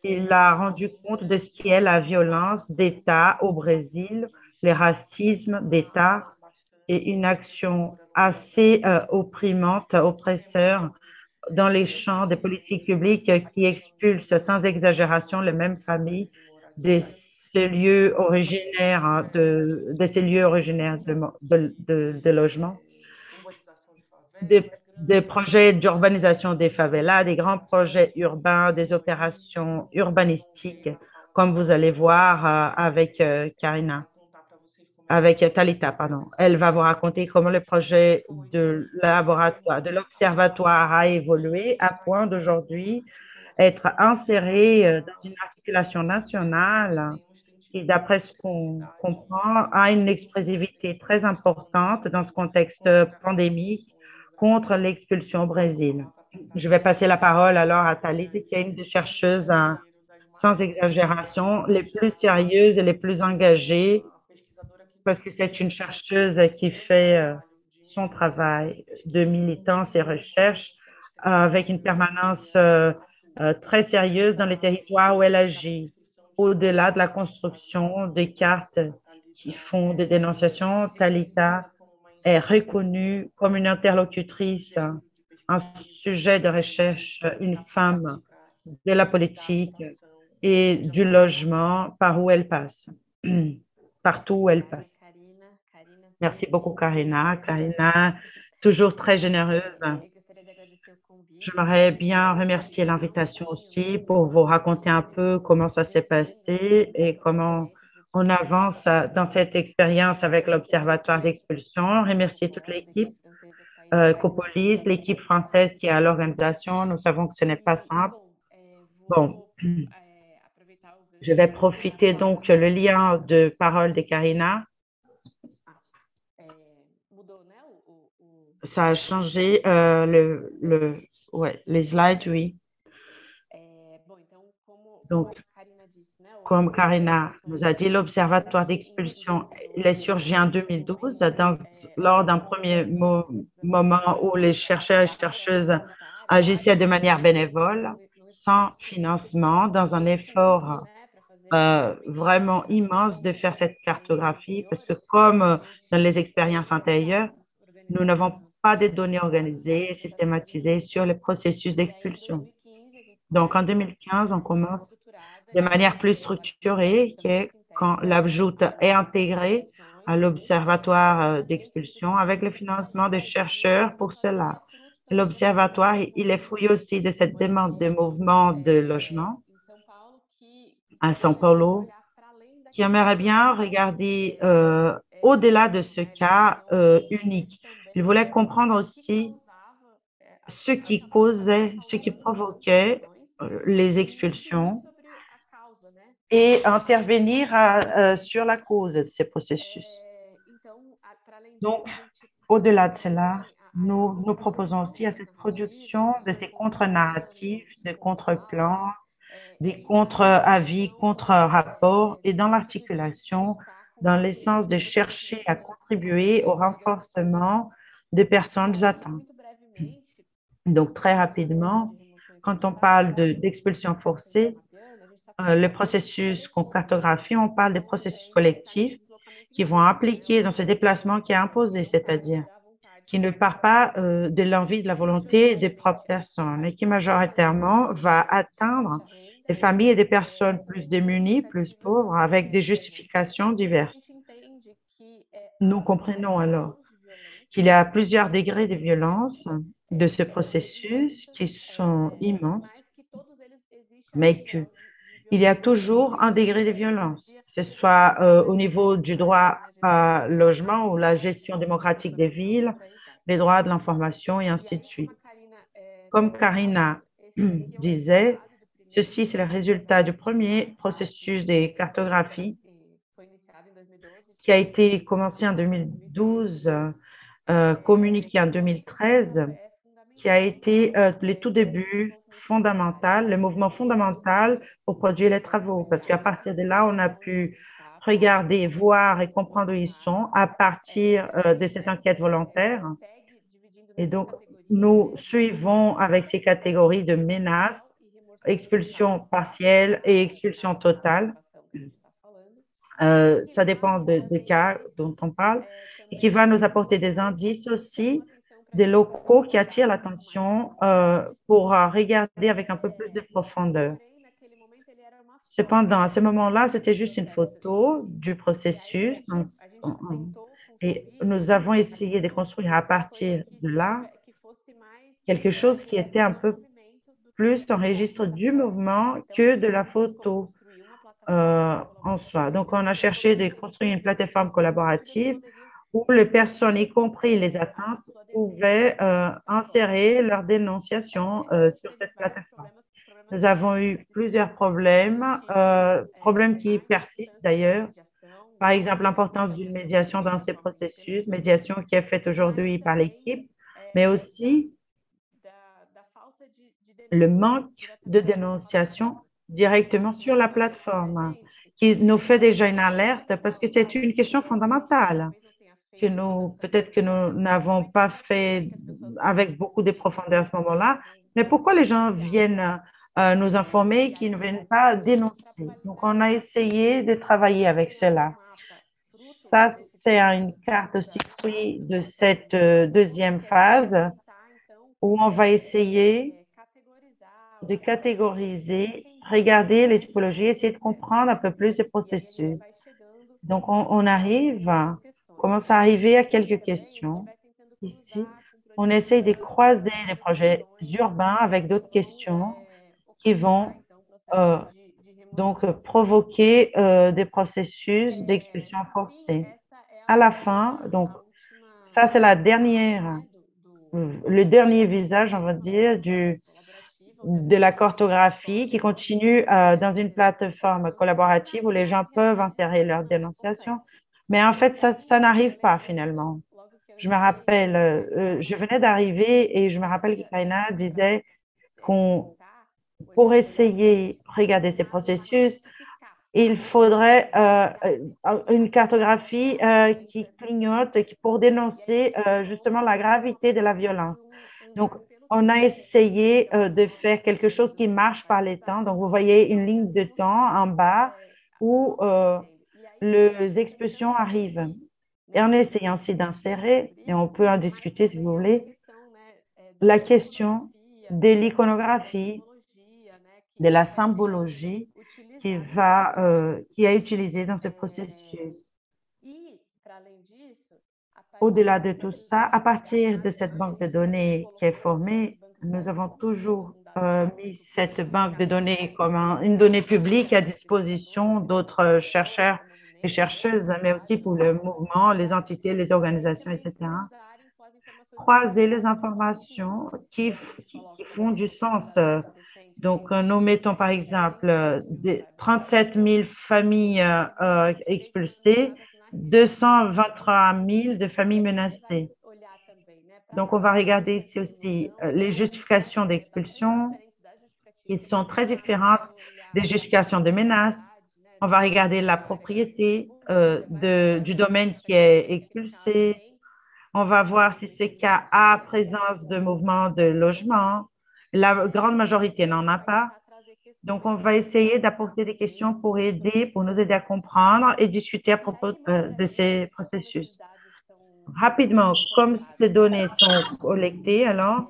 il a rendu compte de ce qui est la violence d'État au Brésil, le racisme d'État et une action assez euh, opprimante, oppresseur dans les champs des politiques publiques qui expulsent sans exagération les mêmes familles de ces lieux originaires hein, de, de ces lieux originaires de, de, de, de logement, des, des projets d'urbanisation des favelas, des grands projets urbains, des opérations urbanistiques, comme vous allez voir euh, avec euh, Karina avec Talita, pardon. Elle va vous raconter comment le projet de laboratoire, de l'observatoire a évolué à point d'aujourd'hui être inséré euh, dans une articulation nationale qui, d'après ce qu'on comprend, a une expressivité très importante dans ce contexte pandémique contre l'expulsion au Brésil. Je vais passer la parole alors à Talita, qui est une des chercheuses, hein, sans exagération, les plus sérieuses et les plus engagées parce que c'est une chercheuse qui fait euh, son travail de militance et recherche euh, avec une permanence euh, euh, très sérieuse dans les territoires où elle agit, au-delà de la construction des cartes qui font des dénonciations. Talita est reconnue comme une interlocutrice, un sujet de recherche, une femme de la politique et du logement par où elle passe, partout où elle passe. Merci beaucoup, Karina. Karina, toujours très généreuse. J'aimerais bien remercier l'invitation aussi pour vous raconter un peu comment ça s'est passé et comment on avance dans cette expérience avec l'Observatoire d'expulsion. Remercier toute l'équipe, euh, Copolis, l'équipe française qui est à l'organisation. Nous savons que ce n'est pas simple. Bon, je vais profiter donc le lien de parole de Karina. Ça a changé euh, le, le, ouais, les slides, oui. Donc, comme Karina nous a dit, l'Observatoire d'expulsion, il est surgi en deux mille douze dans, lors d'un premier mo moment où les chercheurs et chercheuses agissaient de manière bénévole, sans financement, dans un effort euh, vraiment immense de faire cette cartographie, parce que comme dans les expériences antérieures, nous n'avons pas de données organisées et systématisées sur les processus d'expulsion. Donc, en deux mille quinze, on commence de manière plus structurée, qui est quand l'ajout est intégré à l'Observatoire d'expulsion avec le financement des chercheurs pour cela. L'Observatoire, il est fouillé aussi de cette demande de mouvement de logement à São Paulo, qui aimerait bien regarder euh, au-delà de ce cas euh, unique. Il voulait comprendre aussi ce qui causait, ce qui provoquait euh, les expulsions et intervenir à, euh, sur la cause de ces processus. Donc, au-delà de cela, nous, nous proposons aussi à cette production de ces contre-narratifs, de contre-plans, des contre-avis, contre-rapports et dans l'articulation, dans l'essence de chercher à contribuer au renforcement des personnes atteintes. Donc, très rapidement, quand on parle d'expulsion forcée, euh, le processus qu'on cartographie, on parle des processus collectifs qui vont appliquer dans ce déplacement qui est imposé, c'est-à-dire qui ne part pas euh, de l'envie, de la volonté des propres personnes et qui majoritairement va atteindre des familles et des personnes plus démunies, plus pauvres, avec des justifications diverses. Nous comprenons alors qu'il y a plusieurs degrés de violence de ce processus qui sont immenses, mais qu'il y a toujours un degré de violence, que ce soit euh, au niveau du droit à logement ou la gestion démocratique des villes, les droits de l'information et ainsi de suite. Comme Karina disait, ceci c'est le résultat du premier processus de cartographie qui a été commencé en deux mille douze, euh, communiqué en deux mille treize, qui a été euh, les tout débuts fondamental, le mouvement fondamental pour produire les travaux, parce qu'à partir de là, on a pu regarder, voir et comprendre où ils sont à partir euh, de cette enquête volontaire. Et donc, nous suivons avec ces catégories de menaces expulsion partielle et expulsion totale. Euh, ça dépend des de cas dont on parle et qui va nous apporter des indices aussi, des locaux qui attirent l'attention euh, pour euh, regarder avec un peu plus de profondeur. Cependant, à ce moment-là, c'était juste une photo du processus on- on- et nous avons essayé de construire à partir de là quelque chose qui était un peu plus en registre du mouvement que de la photo euh, en soi. Donc, on a cherché de construire une plateforme collaborative où les personnes, y compris les atteintes, pouvaient euh, insérer leur dénonciation euh, sur cette plateforme. Nous avons eu plusieurs problèmes, euh, problèmes qui persistent d'ailleurs. Par exemple, l'importance d'une médiation dans ces processus, médiation qui est faite aujourd'hui par l'équipe, mais aussi le manque de dénonciation directement sur la plateforme, qui nous fait déjà une alerte parce que c'est une question fondamentale que nous, peut-être que nous n'avons pas fait avec beaucoup de profondeur à ce moment-là, mais pourquoi les gens viennent euh, nous informer qu'ils ne viennent pas dénoncer? Donc, on a essayé de travailler avec cela. Ça, c'est une carte aussi fruit de cette euh, deuxième phase où on va essayer de catégoriser, regarder les typologies, essayer de comprendre un peu plus le processus. Donc, on, on arrive, on commence à arriver à quelques questions. Ici, on essaye de croiser les projets urbains avec d'autres questions qui vont euh, donc provoquer euh, des processus d'expulsion forcée. À la fin, donc, ça, c'est la dernière, le dernier visage, on va dire, du, de la cartographie qui continue euh, dans une plateforme collaborative où les gens peuvent insérer leur dénonciation. Mais en fait, ça, ça n'arrive pas finalement. Je me rappelle, euh, je venais d'arriver et je me rappelle que Kaina disait qu'on, pour essayer de regarder ces processus, il faudrait euh, une cartographie euh, qui clignote qui, pour dénoncer euh, justement la gravité de la violence. Donc, on a essayé euh, de faire quelque chose qui marche par les temps. Donc, vous voyez une ligne de temps en bas où euh, les expulsions arrivent. Et en essayant aussi d'insérer, et on peut en discuter si vous voulez, la question de l'iconographie, de la symbologie qui, va, euh, qui est utilisée dans ce processus. Au-delà de tout ça, à partir de cette banque de données qui est formée, nous avons toujours euh, mis cette banque de données comme un, une donnée publique à disposition d'autres chercheurs et chercheuses, mais aussi pour le mouvement, les entités, les organisations, et cetera. Croiser les informations qui, qui, qui font du sens. Donc, nous mettons par exemple trente-sept mille familles euh, expulsées, deux cent vingt-trois mille de familles menacées. Donc, on va regarder ici aussi les justifications d'expulsion qui sont très différentes des justifications de menaces. On va regarder la propriété euh, de, du domaine qui est expulsé. On va voir si ce cas a présence de mouvements de logement. La grande majorité n'en a pas. Donc, on va essayer d'apporter des questions pour aider, pour nous aider à comprendre et discuter à propos euh, de ces processus. Rapidement, comme ces données sont collectées, alors,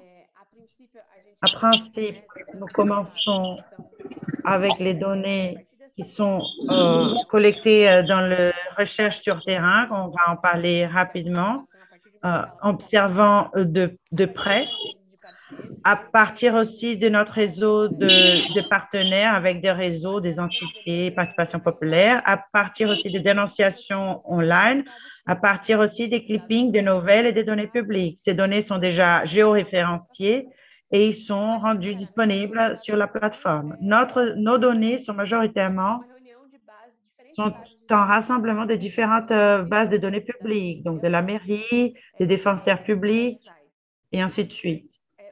à principe, nous commençons avec les données qui sont euh, collectées dans la recherche sur terrain. On va en parler rapidement, euh, observant de, de près. À partir aussi de notre réseau de, de partenaires avec des réseaux, des entités, participation populaire, à partir aussi des dénonciations online, à partir aussi des clippings, des nouvelles et des données publiques. Ces données sont déjà géoréférenciées et ils sont rendus disponibles sur la plateforme. Notre, nos données sont majoritairement sont un rassemblement de différentes bases de données publiques, donc de la mairie, des défenseurs publics et ainsi de suite.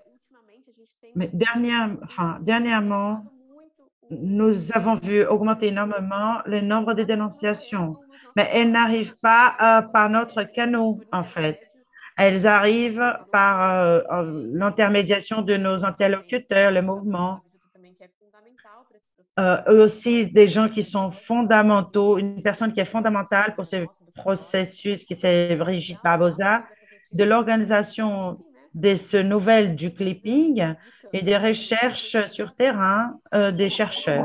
Mais dernière, enfin, dernièrement, nous avons vu augmenter énormément le nombre de dénonciations, mais elles n'arrivent pas euh, par notre canal, en fait. Elles arrivent par euh, l'intermédiation de nos interlocuteurs, le mouvement. euh, eux aussi des gens qui sont fondamentaux, une personne qui est fondamentale pour ce processus qui c'est Brigitte Barbosa, de l'organisation de ce nouvelle du clipping et des recherches sur terrain euh, des chercheurs.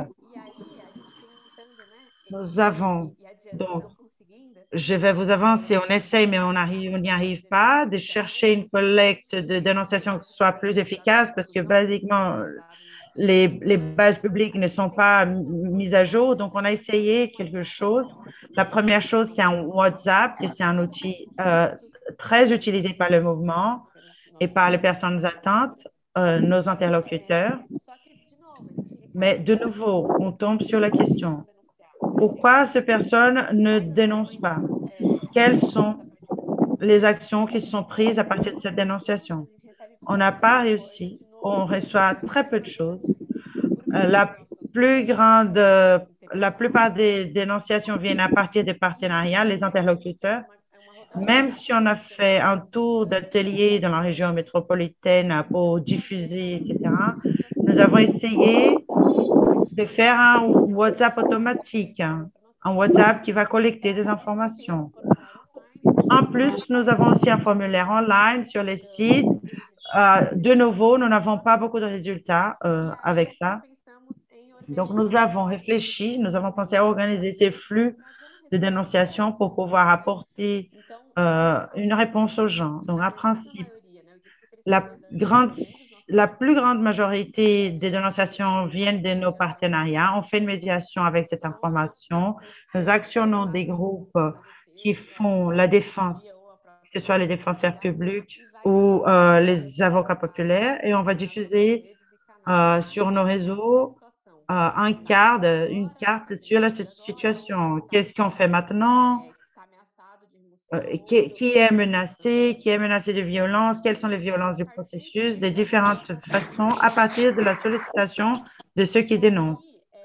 Nous avons donc, je vais vous avancer, on essaye, mais on arrive, on n'y arrive pas, de chercher une collecte de dénonciation qui soit plus efficace parce que basiquement, les, les bases publiques ne sont pas mises à jour. Donc, on a essayé quelque chose. La première chose, c'est un WhatsApp, et c'est un outil euh, très utilisé par le mouvement et par les personnes atteintes, euh, nos interlocuteurs. Mais de nouveau, on tombe sur la question. Pourquoi ces personnes ne dénoncent pas? Quelles sont les actions qui sont prises à partir de cette dénonciation? On n'a pas réussi. On reçoit très peu de choses. La plus grande, la plupart des dénonciations viennent à partir des partenariats, les interlocuteurs. Même si on a fait un tour d'atelier dans la région métropolitaine pour diffuser, et cetera, nous avons essayé de faire un WhatsApp automatique, un WhatsApp qui va collecter des informations. En plus, nous avons aussi un formulaire online sur les sites. Euh, de nouveau, nous n'avons pas beaucoup de résultats euh, avec ça. Donc, nous avons réfléchi, nous avons pensé à organiser ces flux de dénonciation pour pouvoir apporter euh, une réponse aux gens. Donc, en principe, la, grande, la plus grande majorité des dénonciations viennent de nos partenariats. On fait une médiation avec cette information. Nous actionnons des groupes qui font la défense, que ce soit les défenseurs publics ou euh, les avocats populaires, et on va diffuser euh, sur nos réseaux euh, un carte, une carte sur la situation. Qu'est-ce qu'on fait maintenant? Euh, qui, qui est menacé? Qui est menacé de violence? Quelles sont les violences du processus? De différentes façons à partir de la sollicitation de ceux qui dénoncent.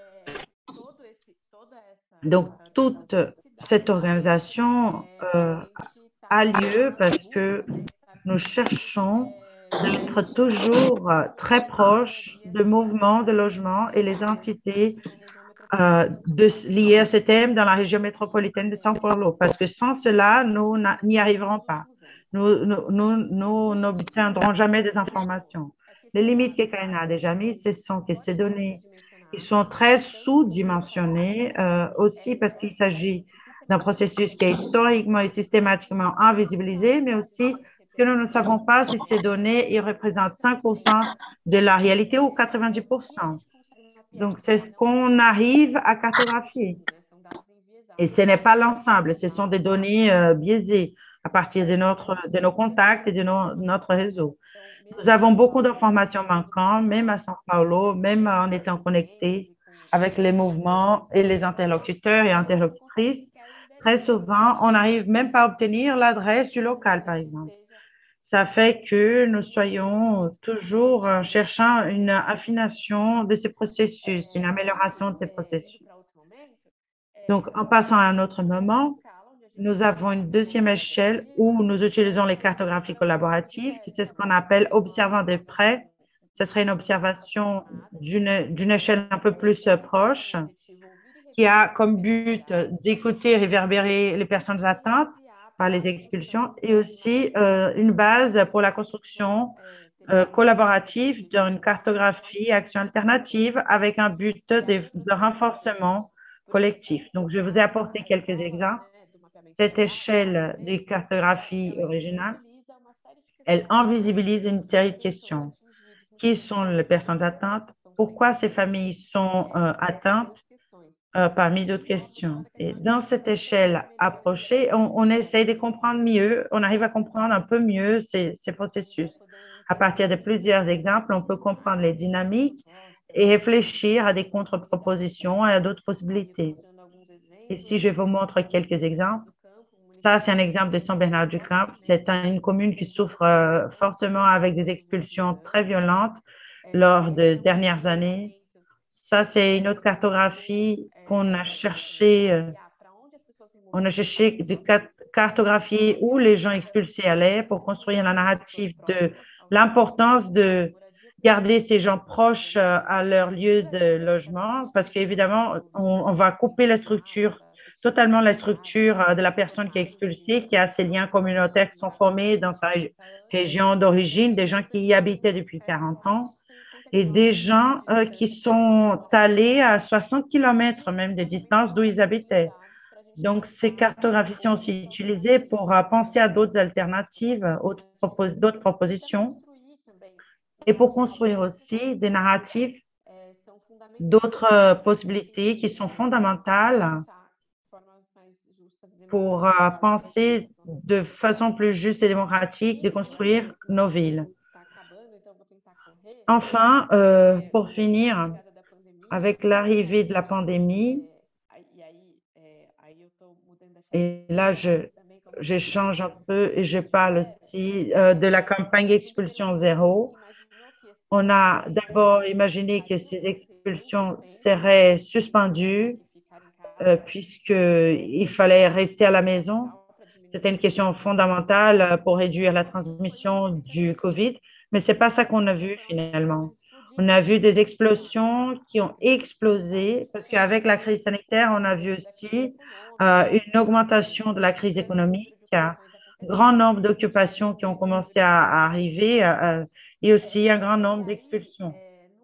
Donc, toute cette organisation euh, a lieu parce que nous cherchons d'être toujours euh, très proches de mouvements de logement et les entités euh, de, liées à ce thème dans la région métropolitaine de São Paulo, parce que sans cela, nous n'y arriverons pas. Nous nous n'obtiendrons jamais des informations. Les limites que Karina a déjà mises, ce sont que ces données qui sont très sous-dimensionnées, euh, aussi parce qu'il s'agit d'un processus qui est historiquement et systématiquement invisibilisé, mais aussi que nous ne savons pas si ces données ils représentent cinq pour cent de la réalité ou quatre-vingt-dix pour cent. Donc, c'est ce qu'on arrive à cartographier. Et ce n'est pas l'ensemble, ce sont des données euh, biaisées à partir de, notre, de nos contacts et de nos, notre réseau. Nous avons beaucoup d'informations manquantes, même à São Paulo, même en étant connectés avec les mouvements et les interlocuteurs et interlocutrices. Très souvent, on n'arrive même pas à obtenir l'adresse du local, par exemple. Ça fait que nous soyons toujours cherchant une affination de ce processus, une amélioration de ce processus. Donc, en passant à un autre moment, nous avons une deuxième échelle où nous utilisons les cartographies collaboratives, qui c'est ce qu'on appelle observant de près. Ce serait une observation d'une échelle un peu plus proche, qui a comme but d'écouter et réverbérer les personnes atteintes par les expulsions et aussi euh, une base pour la construction euh, collaborative d'une cartographie action alternative avec un but de, de renforcement collectif. Donc, je vous ai apporté quelques exemples. Cette échelle de cartographie originale, elle invisibilise une série de questions. Qui sont les personnes atteintes? Pourquoi ces familles sont euh, atteintes? Euh, parmi d'autres questions. Et dans cette échelle approchée, on, on essaye de comprendre mieux, on arrive à comprendre un peu mieux ces, ces processus. À partir de plusieurs exemples, on peut comprendre les dynamiques et réfléchir à des contre-propositions et à d'autres possibilités. Ici, je vous montre quelques exemples. Ça, c'est un exemple de São Bernardo do Campo. C'est une commune qui souffre euh, fortement avec des expulsions très violentes lors des dernières années. Ça, c'est une autre cartographie qu'on a cherché. Euh, on a cherché de cartographier où les gens expulsés allaient pour construire la narrative de l'importance de, garder ces gens proches euh, à leur lieu de logement parce qu'évidemment, on, on va couper la structure, totalement la structure euh, de la personne qui est expulsée, qui a ces liens communautaires qui sont formés dans sa régi- région d'origine, des gens qui y habitaient depuis quarante ans et des gens euh, qui sont allés à soixante kilomètres même de distance d'où ils habitaient. Donc, ces cartographies sont aussi utilisées pour euh, penser à d'autres alternatives, autres propos- d'autres propositions et pour construire aussi des narratifs, d'autres euh, possibilités qui sont fondamentales pour euh, penser de façon plus juste et démocratique de construire nos villes. Enfin, euh, pour finir, avec l'arrivée de la pandémie, et là, je, je change un peu et je parle aussi euh, de la campagne Expulsion Zéro. On a d'abord imaginé que ces expulsions seraient suspendues euh, puisqu'il fallait rester à la maison. C'était une question fondamentale pour réduire la transmission du COVID, mais ce n'est pas ça qu'on a vu finalement. On a vu des explosions qui ont explosé parce qu'avec la crise sanitaire, on a vu aussi euh, une augmentation de la crise économique, un grand nombre d'occupations qui ont commencé à, à arriver euh, et aussi un grand nombre d'expulsions.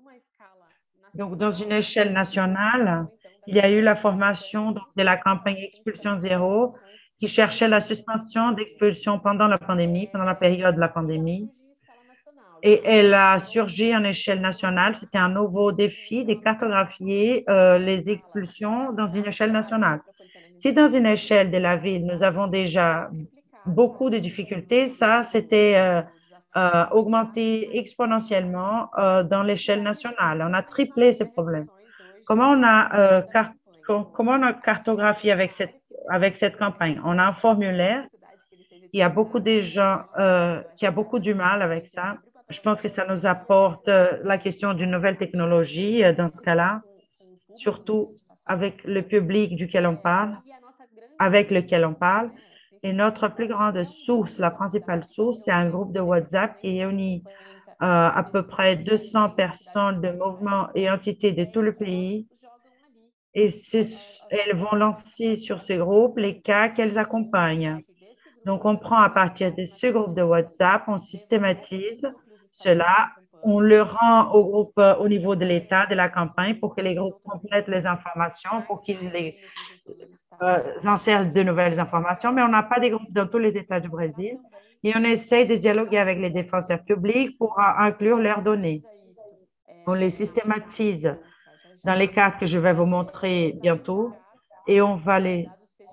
Donc, dans une échelle nationale, il y a eu la formation donc, de la campagne Expulsion Zéro qui cherchait la suspension d'expulsion pendant la pandémie, pendant la période de la pandémie. Et elle a surgi en échelle nationale. C'était un nouveau défi de cartographier euh, les expulsions dans une échelle nationale. Si dans une échelle de la ville, nous avons déjà beaucoup de difficultés, ça, c'était euh, euh, augmenté exponentiellement euh, dans l'échelle nationale. On a triplé ce problème. Comment on a, euh, car- comment on a cartographié avec cette, avec cette campagne? On a un formulaire. Il y a beaucoup de gens euh, qui a beaucoup du mal avec ça. Je pense que ça nous apporte euh, la question d'une nouvelle technologie euh, dans ce cas-là, surtout avec le public duquel on parle, avec lequel on parle. Et notre plus grande source, la principale source, c'est un groupe de WhatsApp qui réunit euh, à peu près deux cents personnes de mouvements et entités de tout le pays. Et elles vont lancer sur ce groupe les cas qu'elles accompagnent. Donc, on prend à partir de ce groupe de WhatsApp, on systématise cela, on le rend au groupe euh, au niveau de l'État, de la campagne, pour que les groupes complètent les informations, pour qu'ils les, euh, insèrent de nouvelles informations, mais on n'a pas des groupes dans tous les États du Brésil. Et on essaie de dialoguer avec les défenseurs publics pour euh, inclure leurs données. On les systématise dans les cartes que je vais vous montrer bientôt et on va les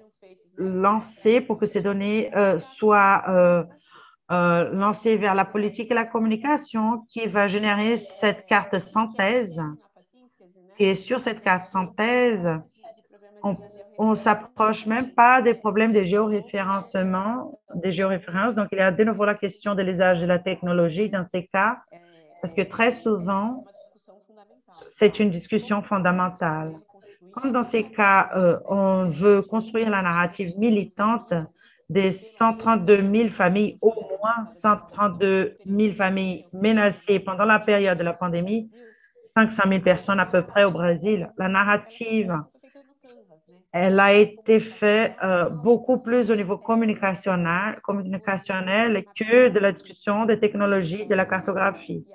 lancer pour que ces données euh, soient euh, euh, lancées vers la politique et la communication qui va générer cette carte synthèse. Et sur cette carte synthèse, on, on s'approche même pas des problèmes de géoréférencement, des géoréférences. Donc, il y a de nouveau la question de l'usage de la technologie dans ces cas, parce que très souvent, c'est une discussion fondamentale. Comme dans ces cas, euh, on veut construire la narrative militante des cent trente-deux mille familles, au moins cent trente-deux mille familles menacées pendant la période de la pandémie, cinq cent mille personnes à peu près au Brésil. La narrative, elle a été faite euh, beaucoup plus au niveau communicationnel, communicationnel que de la discussion des technologies, de la cartographie.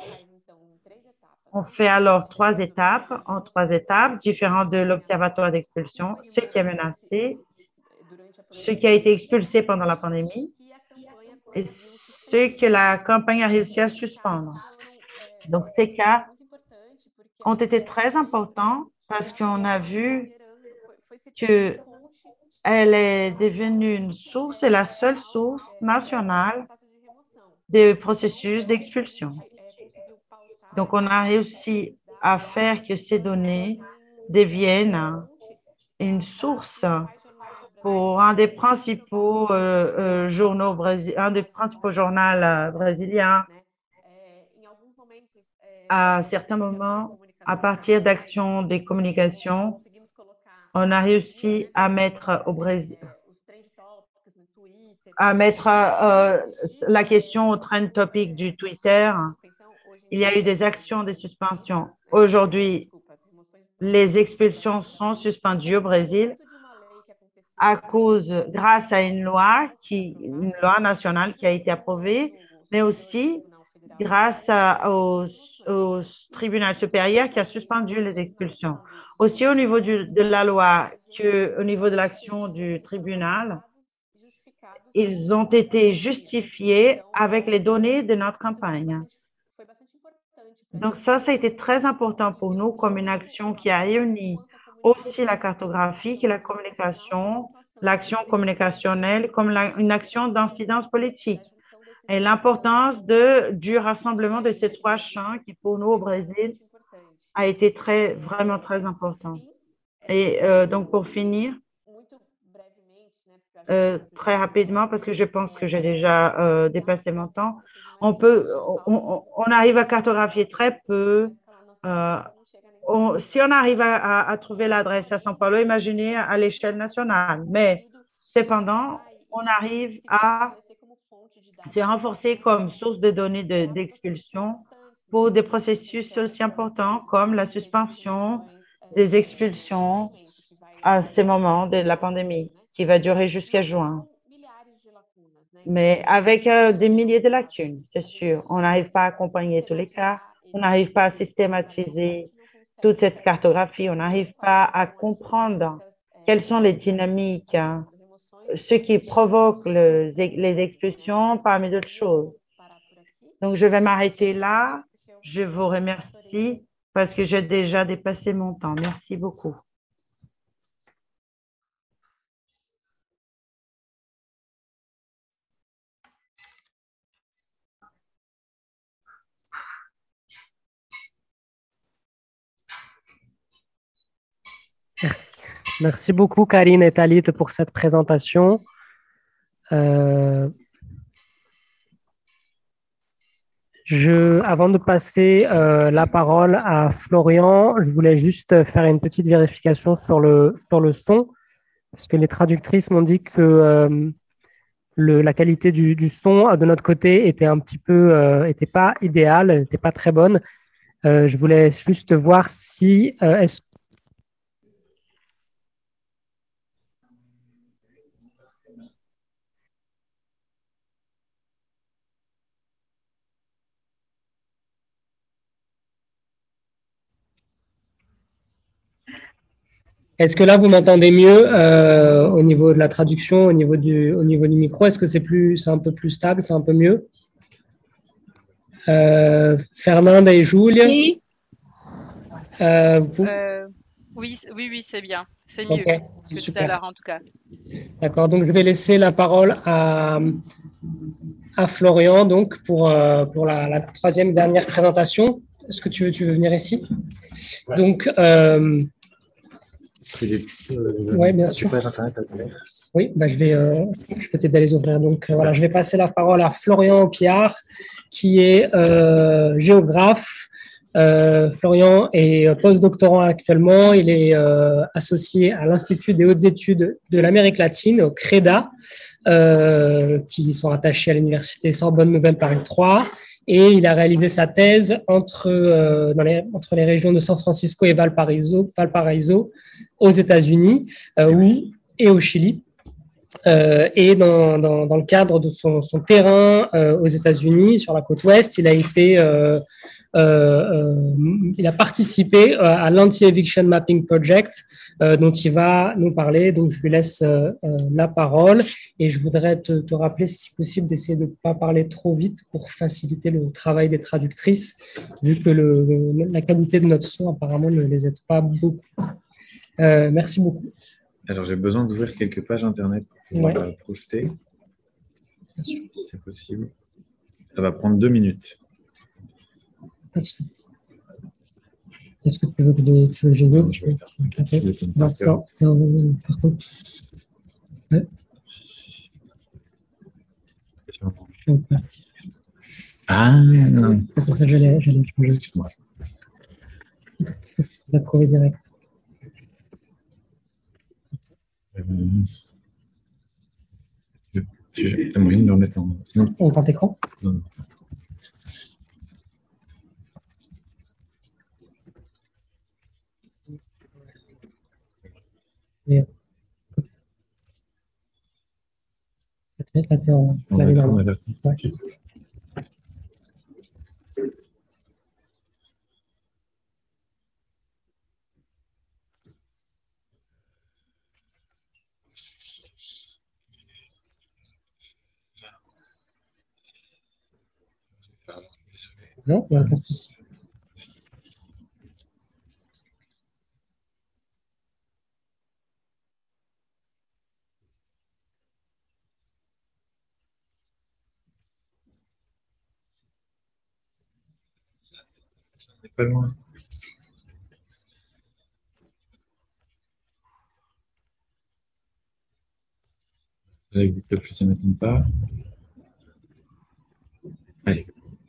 On fait alors trois étapes, en trois étapes, différentes de l'observatoire d'expulsion, ce qui est menacé, ce qui a été expulsé pendant la pandémie et ce que la campagne a réussi à suspendre. Donc, ces cas ont été très importants parce qu'on a vu qu'elle est devenue une source et la seule source nationale des processus d'expulsion. Donc, on a réussi à faire que ces données deviennent une source pour un des principaux euh, euh, journaux brésiliens, un des principaux journaux euh, brésiliens. À certains moments, à partir d'actions des communications, on a réussi à mettre au Brésil, à mettre euh, la question au trend topic du Twitter. il y a eu des actions de suspension. Aujourd'hui, les expulsions sont suspendues au Brésil à cause, grâce à une loi, qui, une loi nationale qui a été approuvée, mais aussi grâce à, au, au tribunal supérieur qui a suspendu les expulsions. Aussi au niveau du, de la loi qu'au niveau de l'action du tribunal, ils ont été justifiés avec les données de notre campagne. Donc ça, ça a été très important pour nous comme une action qui a réuni aussi la cartographie et la communication, l'action communicationnelle comme la, une action d'incidence politique. Et l'importance de, du rassemblement de ces trois champs qui, pour nous, au Brésil, a été très, vraiment très important. Et euh, donc, pour finir, euh, très rapidement, parce que je pense que j'ai déjà euh, dépassé mon temps, on peut, on, on arrive à cartographier très peu. Euh, on, si on arrive à, à, à trouver l'adresse à São Paulo, imaginez à l'échelle nationale. Mais cependant, on arrive à se renforcer comme source de données d'expulsion pour des processus aussi importants comme la suspension des expulsions à ce moment de la pandémie qui va durer jusqu'à juin. Mais avec euh, des milliers de lacunes, c'est sûr. On n'arrive pas à accompagner tous les cas, on n'arrive pas à systématiser toute cette cartographie, on n'arrive pas à comprendre quelles sont les dynamiques, hein, ce qui provoque le, les expulsions parmi d'autres choses. Donc, je vais m'arrêter là. Je vous remercie parce que j'ai déjà dépassé mon temps. Merci beaucoup. Merci beaucoup, Karine et Talit, pour cette présentation. Euh, je, avant de passer euh, la parole à Florian, je voulais juste faire une petite vérification sur le, sur le son, parce que les traductrices m'ont dit que euh, le, la qualité du, du son de notre côté était un petit peu, euh, était pas idéale, n'était pas très bonne. Euh, je voulais juste voir si euh, est-ce Est-ce que là, vous m'entendez mieux euh, au niveau de la traduction, au niveau du, au niveau du micro? Est-ce que c'est plus, c'est un peu plus stable, c'est un peu mieux? euh, Fernanda et Julia? Oui, euh, vous... euh, oui, oui, oui, c'est bien. C'est mieux Okay, que super. tout à l'heure, en tout cas. D'accord, donc je vais laisser la parole à, à Florian donc, pour, euh, pour la, la troisième dernière présentation. Est-ce que tu veux, tu veux venir ici? Ouais. Donc, euh, Euh, oui, bien sûr. Oui, bah, je vais, euh, je peux t'aider à les ouvrir. Donc, euh, voilà, je vais passer la parole à Florian Piard, qui est euh, géographe. Euh, Florian est postdoctorant actuellement. Il est euh, associé à l'Institut des hautes études de l'Amérique latine, au CREDA, euh, qui sont attachés à l'Université Sorbonne Nouvelle Paris trois. Et il a réalisé sa thèse entre, euh, dans les, entre les régions de San Francisco et Valparaiso, Valparaiso aux États-Unis euh, oui, et au Chili. Euh, et dans, dans, dans le cadre de son, son terrain euh, aux États-Unis, sur la côte ouest, il a été, euh, euh, euh, il a participé à l'Anti-Eviction Mapping Project, euh, dont il va nous parler. Donc, je lui laisse euh, la parole et je voudrais te, te rappeler, si possible, d'essayer de ne pas parler trop vite pour faciliter le travail des traductrices, vu que le, le, la qualité de notre son apparemment ne les aide pas beaucoup. Euh, merci beaucoup. Alors, j'ai besoin d'ouvrir quelques pages Internet pour pouvoir ouais. projeter. Si c'est possible. Ça va prendre deux minutes. Est-ce que tu veux que je le gêne? Je vais faire. Par contre. Ouais. Ah, c'est pour ça que j'allais changer. Excuse-moi. La trouver direct. Euh, T'as moyen de le remettre en... En grand écran? Non. Et... Peut-être là, t'es en... On là, est là, on est là. parti. Ouais. Non, il n'y a pas de souci. C'est pas loin. Ça n'existe plus, ça ne m'étonne pas. Allez.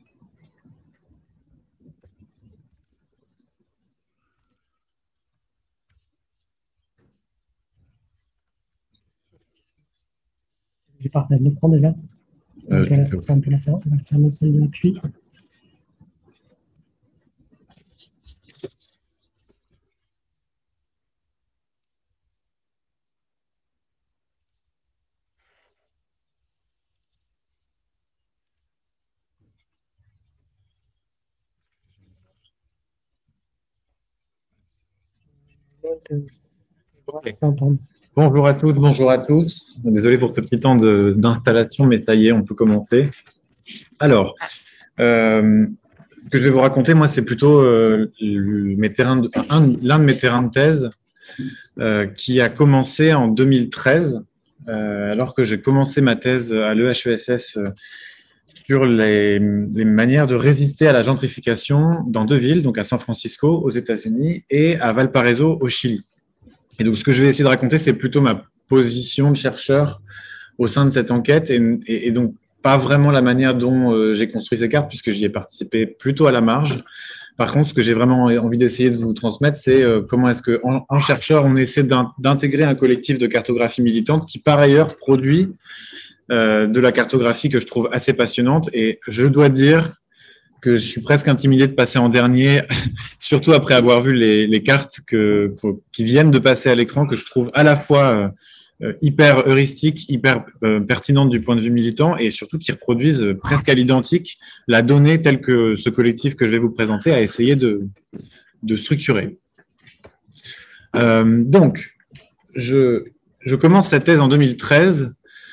Je partage l'écran déjà. Euh, Donc, elle a je fait un peu la faire. On va faire notre salle de l'appui. Bonjour à toutes, bonjour à tous. Désolé pour ce petit temps de- d'installation, mais ça y est, on peut commencer. Alors, euh, ce que je vais vous raconter, moi, c'est plutôt euh, le- mes terrains de- un- l'un de mes terrains de thèse euh, qui a commencé en deux mille treize, euh, alors que j'ai commencé ma thèse à l'E H E S S euh, sur les, les manières de résister à la gentrification dans deux villes, donc à San Francisco aux États-Unis et à Valparaiso au Chili. Et donc, ce que je vais essayer de raconter, c'est plutôt ma position de chercheur au sein de cette enquête et, et, et donc pas vraiment la manière dont euh, j'ai construit ces cartes puisque j'y ai participé plutôt à la marge. Par contre, ce que j'ai vraiment envie d'essayer de vous transmettre, c'est euh, comment est-ce qu'en en chercheur, on essaie d'intégrer un collectif de cartographie militante qui, par ailleurs, produit euh, de la cartographie que je trouve assez passionnante. Et je dois dire que je suis presque intimidé de passer en dernier, surtout après avoir vu les, les cartes que, que, qui viennent de passer à l'écran, que je trouve à la fois euh, hyper heuristiques, hyper euh, pertinentes du point de vue militant, et surtout qui reproduisent euh, presque à l'identique la donnée telle que ce collectif que je vais vous présenter a essayé de, de structurer. Euh, donc, je, je commence cette thèse en deux mille treize,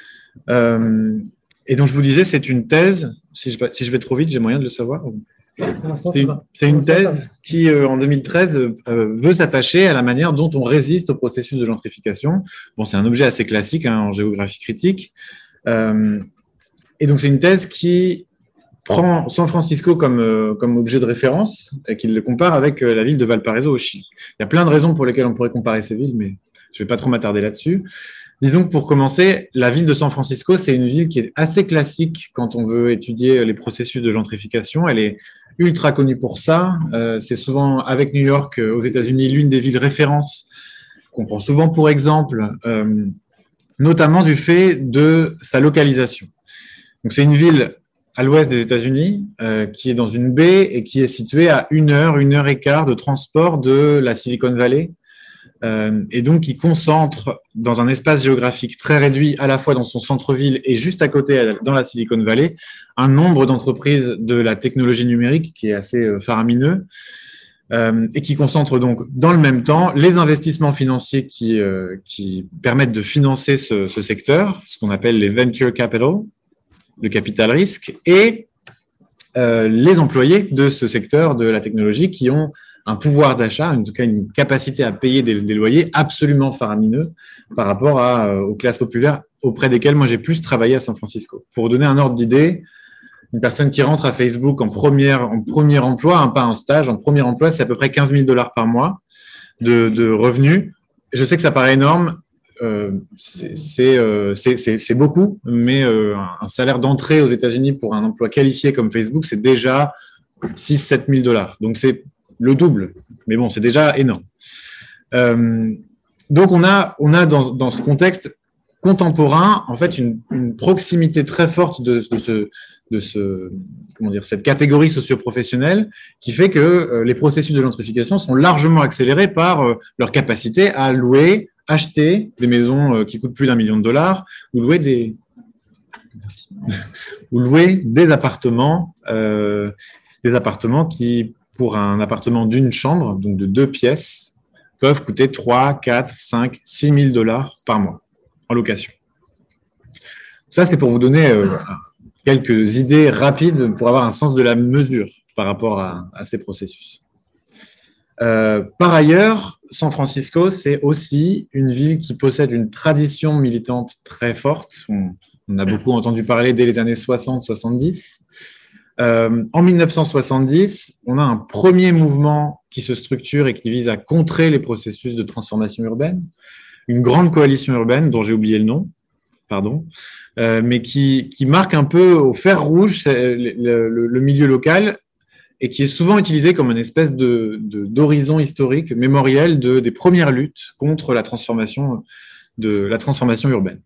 euh, et donc je vous disais, c'est une thèse. Si je, si je vais trop vite, j'ai moyen de le savoir. C'est une, une thèse qui, euh, en deux mille treize, euh, veut s'attacher à la manière dont on résiste au processus de gentrification. Bon, c'est un objet assez classique hein, en géographie critique. Euh, et donc, c'est une thèse qui prend San Francisco comme, euh, comme objet de référence et qui le compare avec euh, la ville de Valparaiso au Chili. Il y a plein de raisons pour lesquelles on pourrait comparer ces villes, mais je ne vais pas trop m'attarder là-dessus. Disons que pour commencer, la ville de San Francisco, c'est une ville qui est assez classique quand on veut étudier les processus de gentrification. Elle est ultra connue pour ça. Euh, c'est souvent, avec New York, euh, aux États-Unis, l'une des villes références qu'on prend souvent pour exemple, euh, notamment du fait de sa localisation. Donc, c'est une ville à l'ouest des États-Unis euh, qui est dans une baie et qui est située à une heure, une heure et quart de transport de la Silicon Valley. Euh, et donc qui concentre dans un espace géographique très réduit à la fois dans son centre-ville et juste à côté dans la Silicon Valley, un nombre d'entreprises de la technologie numérique qui est assez euh, faramineux euh, et qui concentre donc dans le même temps les investissements financiers qui, euh, qui permettent de financer ce, ce secteur, ce qu'on appelle les venture capital, le capital risque, et euh, les employés de ce secteur de la technologie qui ont un pouvoir d'achat, en tout cas une capacité à payer des, des loyers absolument faramineux par rapport à, euh, aux classes populaires auprès desquelles moi j'ai plus travaillé à San Francisco. Pour vous donner un ordre d'idée, une personne qui rentre à Facebook en, première, en premier emploi, hein, pas en stage, en premier emploi, c'est à peu près quinze mille dollars par mois de, de revenus. Je sais que ça paraît énorme, euh, c'est euh, beaucoup, mais euh, un salaire d'entrée aux États-Unis pour un emploi qualifié comme Facebook, c'est déjà six à sept mille dollars. Donc c'est le double, mais bon, c'est déjà énorme. Euh, donc, on a, on a dans, dans ce contexte contemporain, en fait, une, une proximité très forte de, de, ce, de ce, comment dire, cette catégorie socio-professionnelle qui fait que euh, les processus de gentrification sont largement accélérés par euh, leur capacité à louer acheter des maisons euh, qui coûtent plus d'un million de dollars ou louer des, Merci. ou louer des appartements, euh, des appartements qui, pour un appartement d'une chambre, donc de deux pièces, peuvent coûter trois, quatre, cinq, six mille dollars par mois en location. Ça, c'est pour vous donner euh, quelques idées rapides pour avoir un sens de la mesure par rapport à, à ces processus. Euh, par ailleurs, San Francisco, c'est aussi une ville qui possède une tradition militante très forte. On, on a beaucoup entendu parler dès les années soixante soixante-dix. Euh, en mille neuf cent soixante-dix, on a un premier mouvement qui se structure et qui vise à contrer les processus de transformation urbaine. Une grande coalition urbaine dont j'ai oublié le nom, pardon, euh, mais qui, qui marque un peu au fer rouge le, le, le milieu local et qui est souvent utilisé comme une espèce de, de, d'horizon historique, mémoriel de, des premières luttes contre la transformation, de, la transformation urbaine.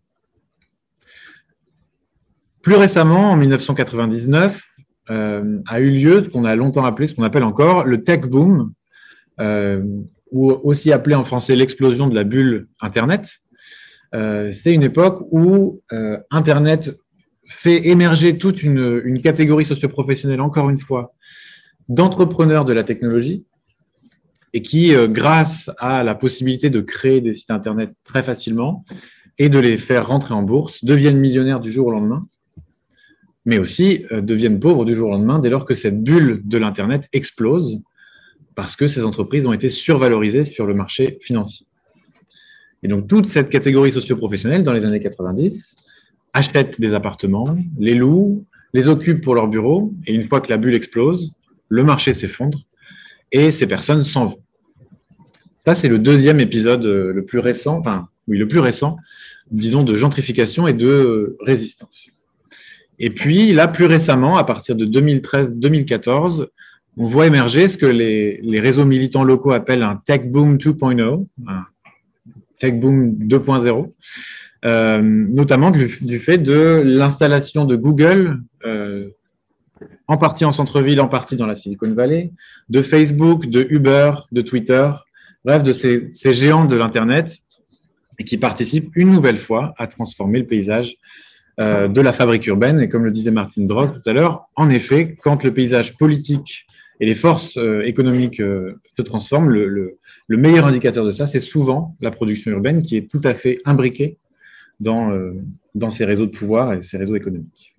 Plus récemment, en mille neuf cent quatre-vingt-dix-neuf, euh, a eu lieu ce qu'on a longtemps appelé, ce qu'on appelle encore le tech boom, euh, ou aussi appelé en français l'explosion de la bulle Internet. Euh, c'est une époque où euh, Internet fait émerger toute une, une catégorie socio-professionnelle, encore une fois, d'entrepreneurs de la technologie et qui, euh, grâce à la possibilité de créer des sites Internet très facilement et de les faire rentrer en bourse, deviennent millionnaires du jour au lendemain, mais aussi euh, deviennent pauvres du jour au lendemain dès lors que cette bulle de l'Internet explose parce que ces entreprises ont été survalorisées sur le marché financier. Et donc, toute cette catégorie socio-professionnelle, dans les années quatre-vingt-dix, achète des appartements, les loue, les occupe pour leur bureau, et une fois que la bulle explose, le marché s'effondre et ces personnes s'en vont. Ça, c'est le deuxième épisode le plus récent, enfin, oui, le plus récent, disons, de gentrification et de résistance. Et puis, là, plus récemment, à partir de deux mille treize deux mille quatorze, on voit émerger ce que les, les réseaux militants locaux appellent un tech boom deux point zéro, un tech boom deux point zéro, euh, notamment du, du fait de l'installation de Google, euh, en partie en centre-ville, en partie dans la Silicon Valley, de Facebook, de Uber, de Twitter, bref, de ces, ces géants de l'Internet, et qui participent une nouvelle fois à transformer le paysage euh, de la fabrique urbaine. Et comme le disait Martin Brock tout à l'heure, en effet, quand le paysage politique et les forces euh, économiques euh, se transforment, le, le, le meilleur indicateur de ça, c'est souvent la production urbaine qui est tout à fait imbriquée dans, euh, dans ces réseaux de pouvoir et ces réseaux économiques.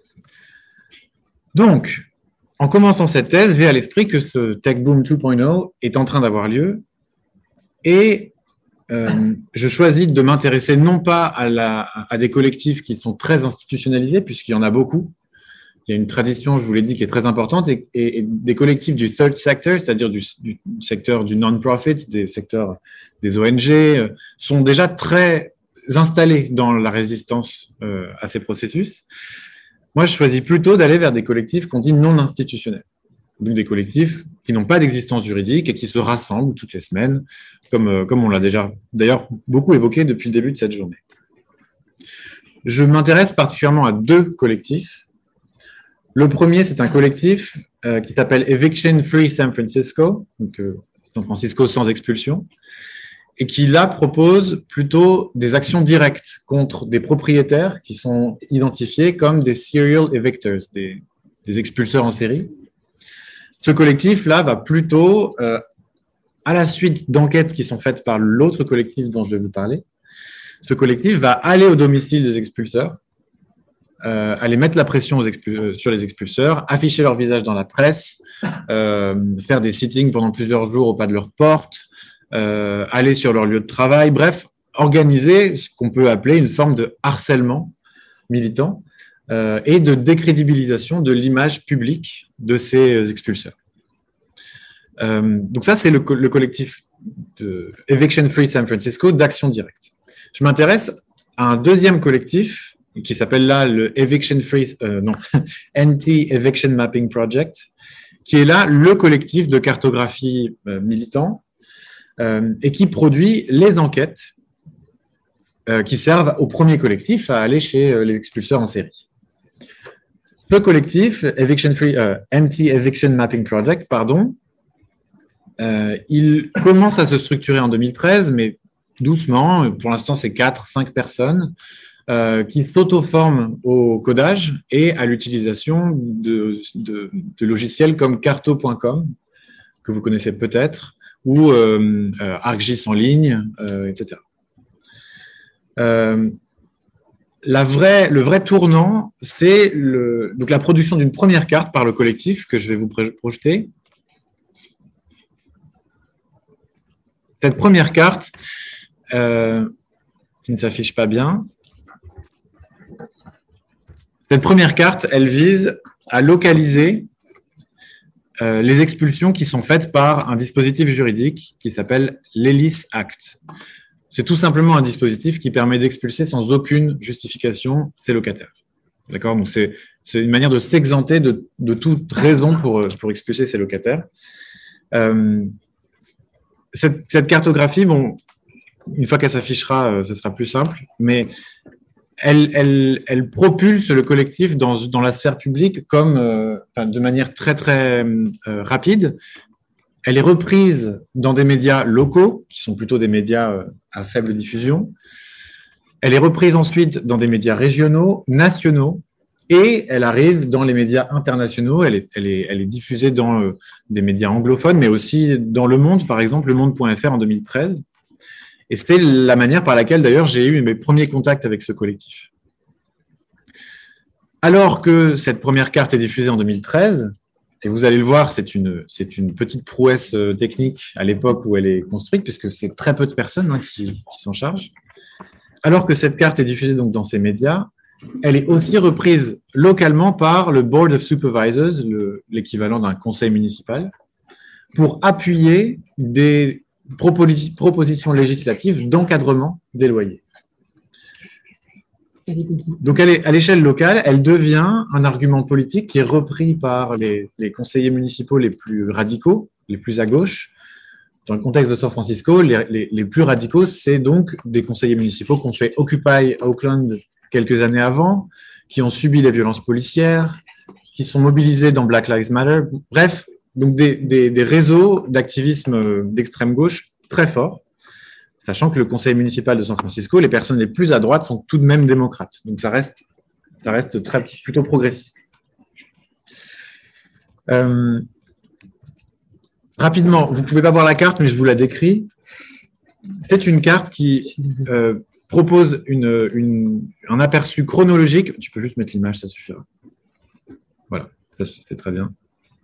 Donc, en commençant cette thèse, j'ai à l'esprit que ce Tech Boom deux point zéro est en train d'avoir lieu et euh, je choisis de m'intéresser non pas à, la, à des collectifs qui sont très institutionnalisés, puisqu'il y en a beaucoup. Il y a une tradition, je vous l'ai dit, qui est très importante, et, et, et des collectifs du third sector, c'est-à-dire du, du secteur du non-profit, des secteurs des O N G, euh, sont déjà très installés dans la résistance euh, à ces processus. Moi, je choisis plutôt d'aller vers des collectifs qu'on dit non institutionnels. Donc des collectifs qui n'ont pas d'existence juridique et qui se rassemblent toutes les semaines, comme, euh, comme on l'a déjà d'ailleurs beaucoup évoqué depuis le début de cette journée. Je m'intéresse particulièrement à deux collectifs. Le premier, c'est un collectif euh, qui s'appelle Eviction Free San Francisco, donc euh, San Francisco sans expulsion, et qui là propose plutôt des actions directes contre des propriétaires qui sont identifiés comme des serial evictors, des, des expulseurs en série. Ce collectif-là va plutôt, euh, à la suite d'enquêtes qui sont faites par l'autre collectif dont je vais vous parler, ce collectif va aller au domicile des expulseurs, euh, aller mettre la pression aux expul- sur les expulseurs, afficher leur visage dans la presse, euh, faire des sittings pendant plusieurs jours au pas de leur porte, euh, aller sur leur lieu de travail, bref, organiser ce qu'on peut appeler une forme de harcèlement militant, Euh, et de décrédibilisation de l'image publique de ces expulseurs. Euh, donc ça, c'est le, co- le collectif de Eviction Free San Francisco d'action directe. Je m'intéresse à un deuxième collectif qui s'appelle là le Eviction Free, euh, non, Anti-Eviction Mapping Project, qui est là le collectif de cartographie euh, militant euh, et qui produit les enquêtes euh, qui servent au premier collectif à aller chez euh, les expulseurs en série. Ce collectif, Eviction Free, euh, Anti-Eviction Mapping Project, pardon, euh, il commence à se structurer en deux mille treize, mais doucement, pour l'instant c'est quatre, cinq personnes, euh, qui s'auto-forment au codage et à l'utilisation de, de, de logiciels comme Carto point com, que vous connaissez peut-être, ou euh, euh, ArcGIS en ligne, euh, et cetera. Euh, la vraie, le vrai tournant, c'est le, donc la production d'une première carte par le collectif que je vais vous projeter. Cette première carte, euh, qui ne s'affiche pas bien, cette première carte, elle vise à localiser euh, les expulsions qui sont faites par un dispositif juridique qui s'appelle l'Ellis Act. C'est tout simplement un dispositif qui permet d'expulser sans aucune justification ses locataires. D'accord ? Donc, c'est une manière de s'exenter de, de toute raison pour, pour expulser ses locataires. Euh, cette, cette cartographie, bon, une fois qu'elle s'affichera, ce sera plus simple, mais elle, elle, elle propulse le collectif dans, dans la sphère publique comme, euh, enfin, de manière très, très euh, rapide. Elle est reprise dans des médias locaux, qui sont plutôt des médias euh, à faible diffusion. Elle est reprise ensuite dans des médias régionaux, nationaux, et elle arrive dans les médias internationaux. Elle est, elle est, elle est diffusée dans euh, des médias anglophones, mais aussi dans Le Monde, par exemple, le monde point F R en deux mille treize. Et c'est la manière par laquelle, d'ailleurs, j'ai eu mes premiers contacts avec ce collectif. Alors que cette première carte est diffusée en deux mille treize, et vous allez le voir, c'est une, c'est une petite prouesse technique à l'époque où elle est construite, puisque c'est très peu de personnes hein, qui, qui s'en chargent. Alors que cette carte est diffusée donc dans ces médias, elle est aussi reprise localement par le Board of Supervisors, l'équivalent d'un conseil municipal, pour appuyer des proposi propositions législatives d'encadrement des loyers. Donc, à l'échelle locale, elle devient un argument politique qui est repris par les, les conseillers municipaux les plus radicaux, les plus à gauche. Dans le contexte de San Francisco, les, les, les plus radicaux, c'est donc des conseillers municipaux qui ont fait Occupy Oakland quelques années avant, qui ont subi les violences policières, qui sont mobilisés dans Black Lives Matter. Bref, donc des, des, des réseaux d'activisme d'extrême gauche très forts. Sachant que le conseil municipal de San Francisco, les personnes les plus à droite sont tout de même démocrates. Donc, ça reste, ça reste très, plutôt progressiste. Euh, rapidement, vous ne pouvez pas voir la carte, mais je vous la décris. C'est une carte qui euh, propose une, une, un aperçu chronologique. Tu peux juste mettre l'image, ça suffira. Voilà, ça c'est très bien.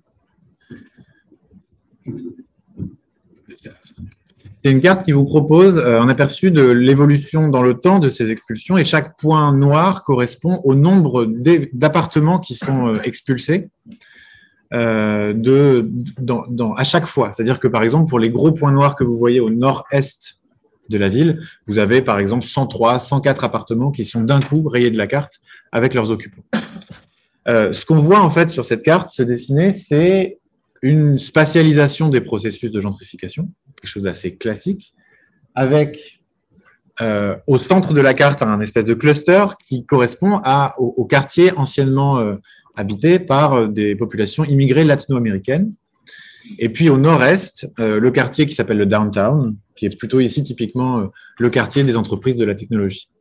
C'est une carte qui vous propose un aperçu de l'évolution dans le temps de ces expulsions et chaque point noir correspond au nombre d'appartements qui sont expulsés euh, de, dans, dans, à chaque fois. C'est-à-dire que, par exemple, pour les gros points noirs que vous voyez au nord-est de la ville, vous avez, par exemple, cent trois, cent quatre appartements qui sont d'un coup rayés de la carte avec leurs occupants. Euh, ce qu'on voit, en fait, sur cette carte se dessiner, c'est une spatialisation des processus de gentrification, quelque chose d'assez classique, avec euh, au centre de la carte un espèce de cluster qui correspond à, au, au quartier anciennement euh, habité par euh, des populations immigrées latino-américaines. Et puis au nord-est, euh, le quartier qui s'appelle le downtown, qui est plutôt ici typiquement euh, le quartier des entreprises de la technologie.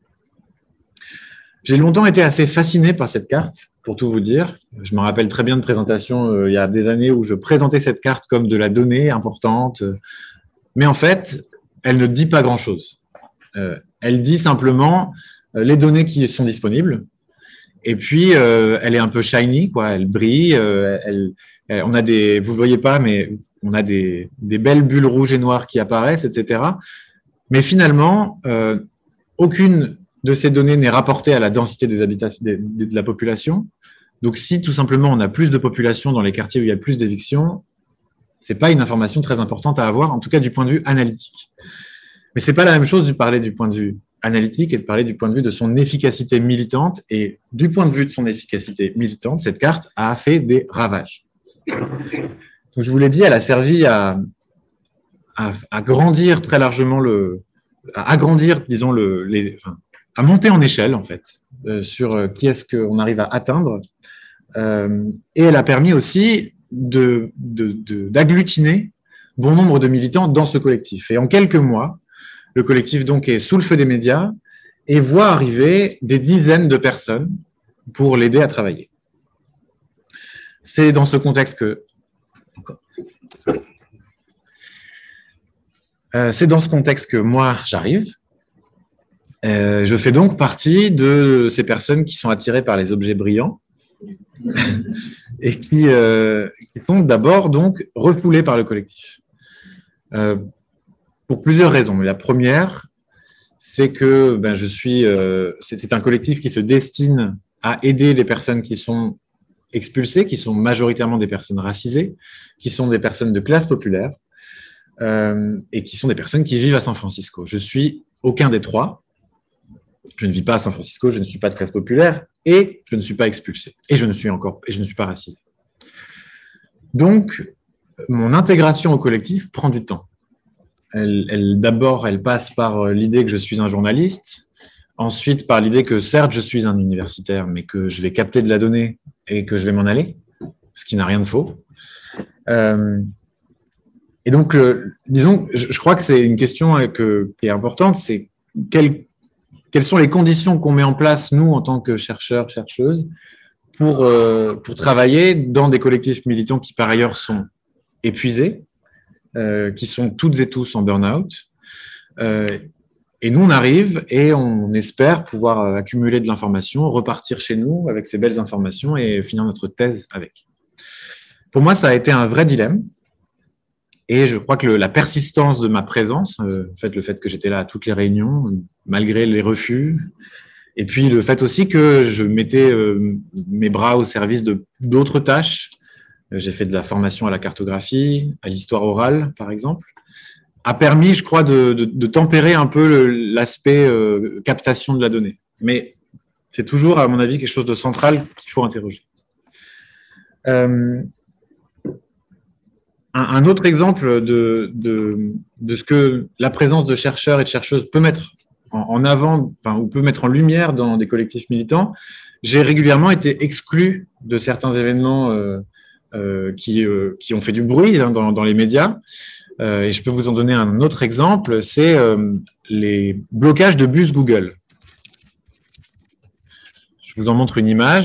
J'ai longtemps été assez fasciné par cette carte, pour tout vous dire. Je me rappelle très bien de présentations euh, il y a des années où je présentais cette carte comme de la donnée importante. Mais en fait, elle ne dit pas grand-chose. Euh, elle dit simplement euh, les données qui sont disponibles. Et puis, euh, elle est un peu shiny, quoi. Elle brille. Euh, elle, elle, on a des, vous ne le voyez pas, mais on a des, des belles bulles rouges et noires qui apparaissent, et cetera. Mais finalement, euh, aucune de ces données n'est rapportée à la densité des habitations de, de, de la population. Donc, si tout simplement on a plus de population dans les quartiers où il y a plus d'évictions, ce n'est pas une information très importante à avoir, en tout cas du point de vue analytique. Mais ce n'est pas la même chose de parler du point de vue analytique et de parler du point de vue de son efficacité militante. Et du point de vue de son efficacité militante, cette carte a fait des ravages. Donc, je vous l'ai dit, elle a servi à, à, à grandir très largement le, à agrandir, disons, le, les, enfin, à monter en échelle, en fait, euh, sur euh, qui est-ce qu'on arrive à atteindre. Euh, et elle a permis aussi de, de, de, d'agglutiner bon nombre de militants dans ce collectif. Et en quelques mois, Le collectif donc est sous le feu des médias et voit arriver des dizaines de personnes pour l'aider à travailler. C'est dans ce contexte que euh, c'est dans ce contexte que moi j'arrive. Euh, je fais donc partie de ces personnes qui sont attirées par les objets brillants et qui, euh, qui sont d'abord donc refoulées par le collectif. Euh, pour plusieurs raisons. Mais la première, c'est que ben, je suis, euh, c'est un collectif qui se destine à aider les personnes qui sont expulsées, qui sont majoritairement des personnes racisées, qui sont des personnes de classe populaire euh, et qui sont des personnes qui vivent à San Francisco. Je suis aucun des trois. Je ne vis pas à San Francisco, je ne suis pas de classe populaire et je ne suis pas expulsé et je ne suis encore et je ne suis pas racisé. Donc, mon intégration au collectif prend du temps. Elle, elle, d'abord, elle passe par l'idée que je suis un journaliste, ensuite par l'idée que certes, je suis un universitaire, mais que je vais capter de la donnée et que je vais m'en aller, ce qui n'a rien de faux. Euh, et donc, euh, disons, je, je crois que c'est une question que, qui est importante, c'est quelle Quelles sont les conditions qu'on met en place, nous, en tant que chercheurs, chercheuses, pour, euh, pour travailler dans des collectifs militants qui, par ailleurs, sont épuisés, euh, qui sont toutes et tous en burn-out. Euh, et nous, on arrive et on espère pouvoir accumuler de l'information, repartir chez nous avec ces belles informations et finir notre thèse avec. Pour moi, ça a été un vrai dilemme. Et je crois que le, la persistance de ma présence, euh, en fait, le fait que j'étais là à toutes les réunions, malgré les refus, et puis le fait aussi que je mettais euh, mes bras au service de d'autres tâches. Euh, j'ai fait de la formation à la cartographie, à l'histoire orale, par exemple, a permis, je crois, de, de, de tempérer un peu l'aspect euh, captation de la donnée. Mais c'est toujours, à mon avis, quelque chose de central qu'il faut interroger. Euh, Un autre exemple de, de, de ce que la présence de chercheurs et de chercheuses peut mettre en, en avant, enfin, ou peut mettre en lumière dans des collectifs militants, j'ai régulièrement été exclu de certains événements euh, euh, qui, euh, qui ont fait du bruit hein, dans, dans les médias. Euh, et je peux vous en donner un autre exemple, c'est euh, les blocages de bus Google. Je vous en montre une image.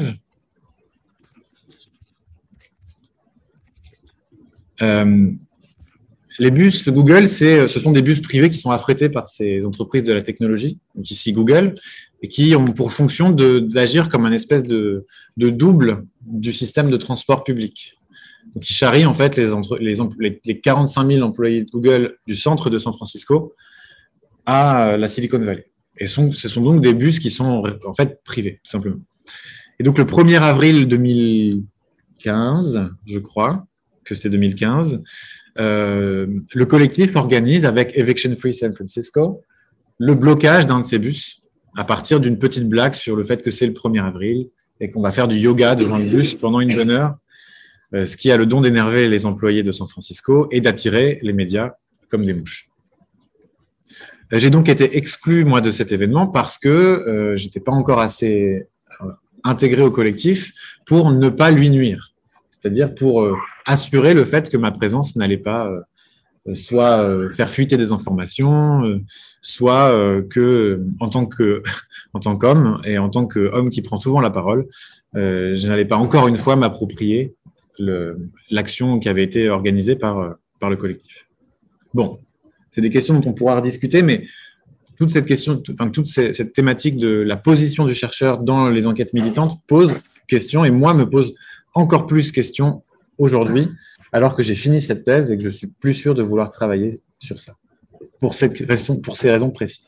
Euh, les bus de Google, c'est, ce sont des bus privés qui sont affrétés par ces entreprises de la technologie, donc ici Google, et qui ont pour fonction d'agir comme un espèce de, de double du système de transport public. Donc, ils charrient en fait les, entre, les, les quarante-cinq mille employés de Google du centre de San Francisco à la Silicon Valley. Et sont, ce sont donc des bus qui sont en fait privés, tout simplement. Et donc, le premier avril deux mille quinze, je crois, que c'était deux mille quinze, euh, le collectif organise avec Eviction Free San Francisco le blocage d'un de ces bus à partir d'une petite blague sur le fait que c'est le premier avril et qu'on va faire du yoga devant le bus pendant une bonne heure, euh, ce qui a le don d'énerver les employés de San Francisco et d'attirer les médias comme des mouches. J'ai donc été exclu, moi, de cet événement parce que euh, je n'étais pas encore assez euh, intégré au collectif pour ne pas lui nuire. C'est-à-dire pour euh, assurer le fait que ma présence n'allait pas euh, soit euh, faire fuiter des informations, euh, soit euh, que, en tant que, en tant qu'homme et en tant qu'homme qui prend souvent la parole, euh, je n'allais pas encore une fois m'approprier l'action qui avait été organisée par, par le collectif. Bon, c'est des questions dont on pourra rediscuter, mais toute cette question, enfin, toute cette thématique de la position du chercheur dans les enquêtes militantes pose question et moi me pose encore plus question aujourd'hui, alors que j'ai fini cette thèse et que je suis plus sûr de vouloir travailler sur ça, pour, cette raison, pour ces raisons précises.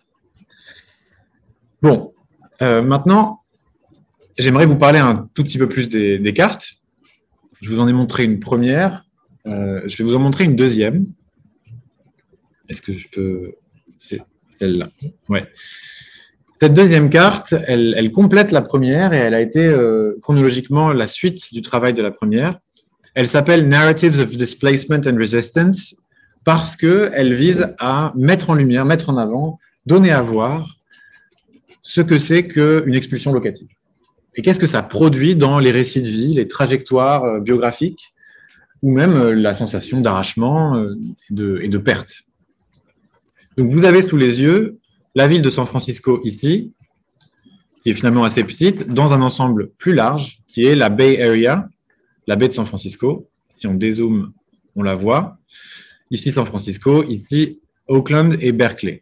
Bon, euh, maintenant, j'aimerais vous parler un tout petit peu plus des, des cartes. Je vous en ai montré une première, euh, je vais vous en montrer une deuxième. Est-ce que je peux... C'est celle-là. Ouais. Cette deuxième carte, elle, elle complète la première et elle a été euh, chronologiquement la suite du travail de la première. Elle s'appelle Narratives of Displacement and Resistance parce qu'elle vise à mettre en lumière, mettre en avant, donner à voir ce que c'est qu'une expulsion locative. Et qu'est-ce que ça produit dans les récits de vie, les trajectoires euh, biographiques ou même euh, la sensation d'arrachement euh, et, de, et de perte. Donc, vous avez sous les yeux la ville de San Francisco ici, qui est finalement assez petite, dans un ensemble plus large, qui est la Bay Area, la baie de San Francisco. Si on dézoome, on la voit. Ici, San Francisco, ici, Oakland et Berkeley.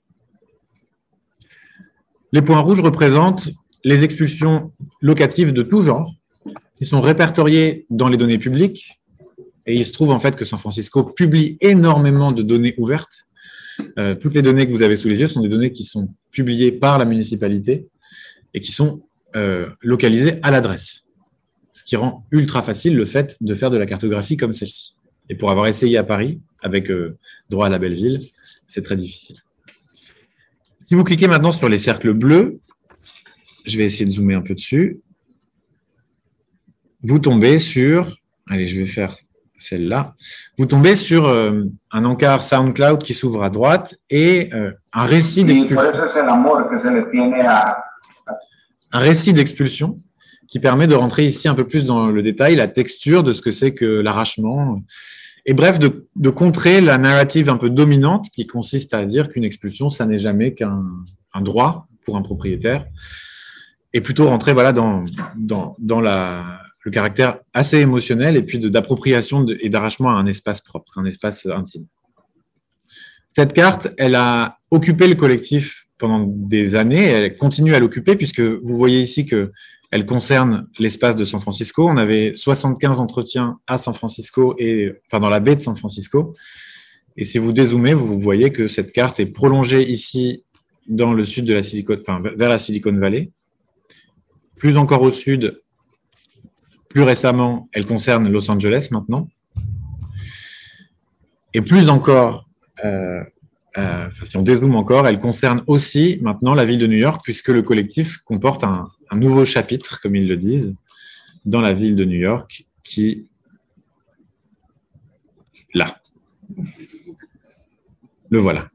Les points rouges représentent les expulsions locatives de tout genre, qui sont répertoriées dans les données publiques. Et il se trouve en fait que San Francisco publie énormément de données ouvertes. Euh, toutes les données que vous avez sous les yeux sont des données qui sont publiées par la municipalité et qui sont euh, localisées à l'adresse. Ce qui rend ultra facile le fait de faire de la cartographie comme celle-ci. Et pour avoir essayé à Paris, avec euh, droit à la belle ville, c'est très difficile. Si vous cliquez maintenant sur les cercles bleus, je vais essayer de zoomer un peu dessus, vous tombez sur, allez, je vais faire celle-là, vous tombez sur euh, un encart SoundCloud qui s'ouvre à droite et euh, un récit d'expulsion. Un récit d'expulsion qui permet de rentrer ici un peu plus dans le détail, la texture de ce que c'est que l'arrachement, et bref, de, de contrer la narrative un peu dominante qui consiste à dire qu'une expulsion, ça n'est jamais qu'un un droit pour un propriétaire, et plutôt rentrer voilà, dans, dans, dans la, le caractère assez émotionnel et puis d'appropriation et d'arrachement à un espace propre, un espace intime. Cette carte, elle a occupé le collectif pendant des années, elle continue à l'occuper puisque vous voyez ici que elle concerne l'espace de San Francisco. On avait soixante-quinze entretiens à San Francisco, et, enfin dans la baie de San Francisco. Et si vous dézoomez, vous voyez que cette carte est prolongée ici dans le sud de la Silicon, enfin, vers la Silicon Valley. Plus encore au sud, plus récemment, elle concerne Los Angeles maintenant. Et plus encore, euh, euh, si on dézoome encore, elle concerne aussi maintenant la ville de New York, puisque le collectif comporte un un nouveau chapitre, comme ils le disent, dans la ville de New York, qui, là, le voilà.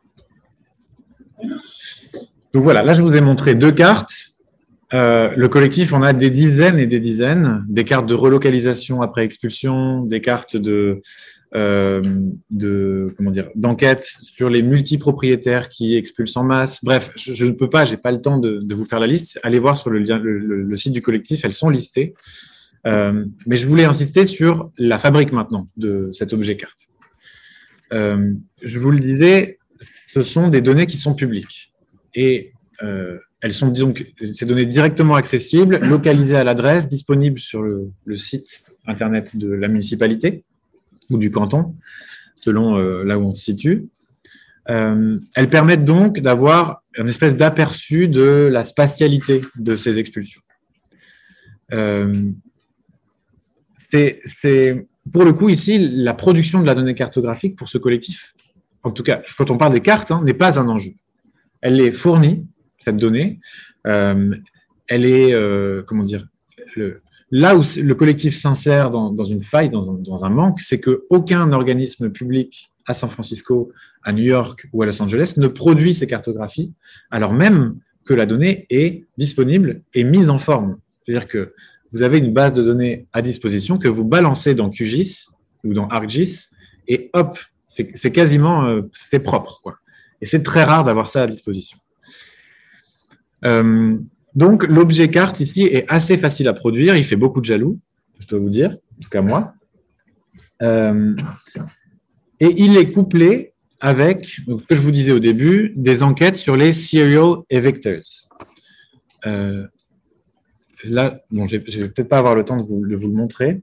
Donc voilà, là je vous ai montré deux cartes. Euh, le collectif en a des dizaines et des dizaines, des cartes de relocalisation après expulsion, des cartes de, euh, de comment dire, d'enquête sur les multipropriétaires qui expulsent en masse. Bref, je, je ne peux pas, j'ai pas le temps de, de vous faire la liste. Allez voir sur le, lien, le, le, le site du collectif, elles sont listées. Euh, mais je voulais insister sur la fabrique maintenant de cet objet carte. Euh, je vous le disais, ce sont des données qui sont publiques et euh, elles sont, disons, ces données directement accessibles, localisées à l'adresse, disponibles sur le, le site internet de la municipalité ou du canton, selon euh, là où on se situe. Euh, elles permettent donc d'avoir une espèce d'aperçu de la spatialité de ces expulsions. Euh, c'est, c'est, pour le coup, ici, la production de la donnée cartographique pour ce collectif, en tout cas, quand on parle des cartes, hein, n'est pas un enjeu. Elle est fournie, cette donnée, euh, elle est, euh, comment dire, le, là où le collectif s'insère dans, dans une faille, dans un, dans un manque, c'est qu'aucun organisme public à San Francisco, à New York ou à Los Angeles ne produit ces cartographies, alors même que la donnée est disponible et mise en forme. C'est-à-dire que vous avez une base de données à disposition que vous balancez dans Q G I S ou dans ArcGIS, et hop, c'est, c'est quasiment euh, c'est propre, quoi. Et c'est très rare d'avoir ça à disposition. Euh, donc, l'objet carte ici est assez facile à produire. Il fait beaucoup de jaloux, je dois vous dire, en tout cas moi. Euh, et il est couplé avec, donc, ce que je vous disais au début, des enquêtes sur les serial evictors. Euh, là, bon, je ne vais peut-être pas avoir le temps de vous, de vous le montrer.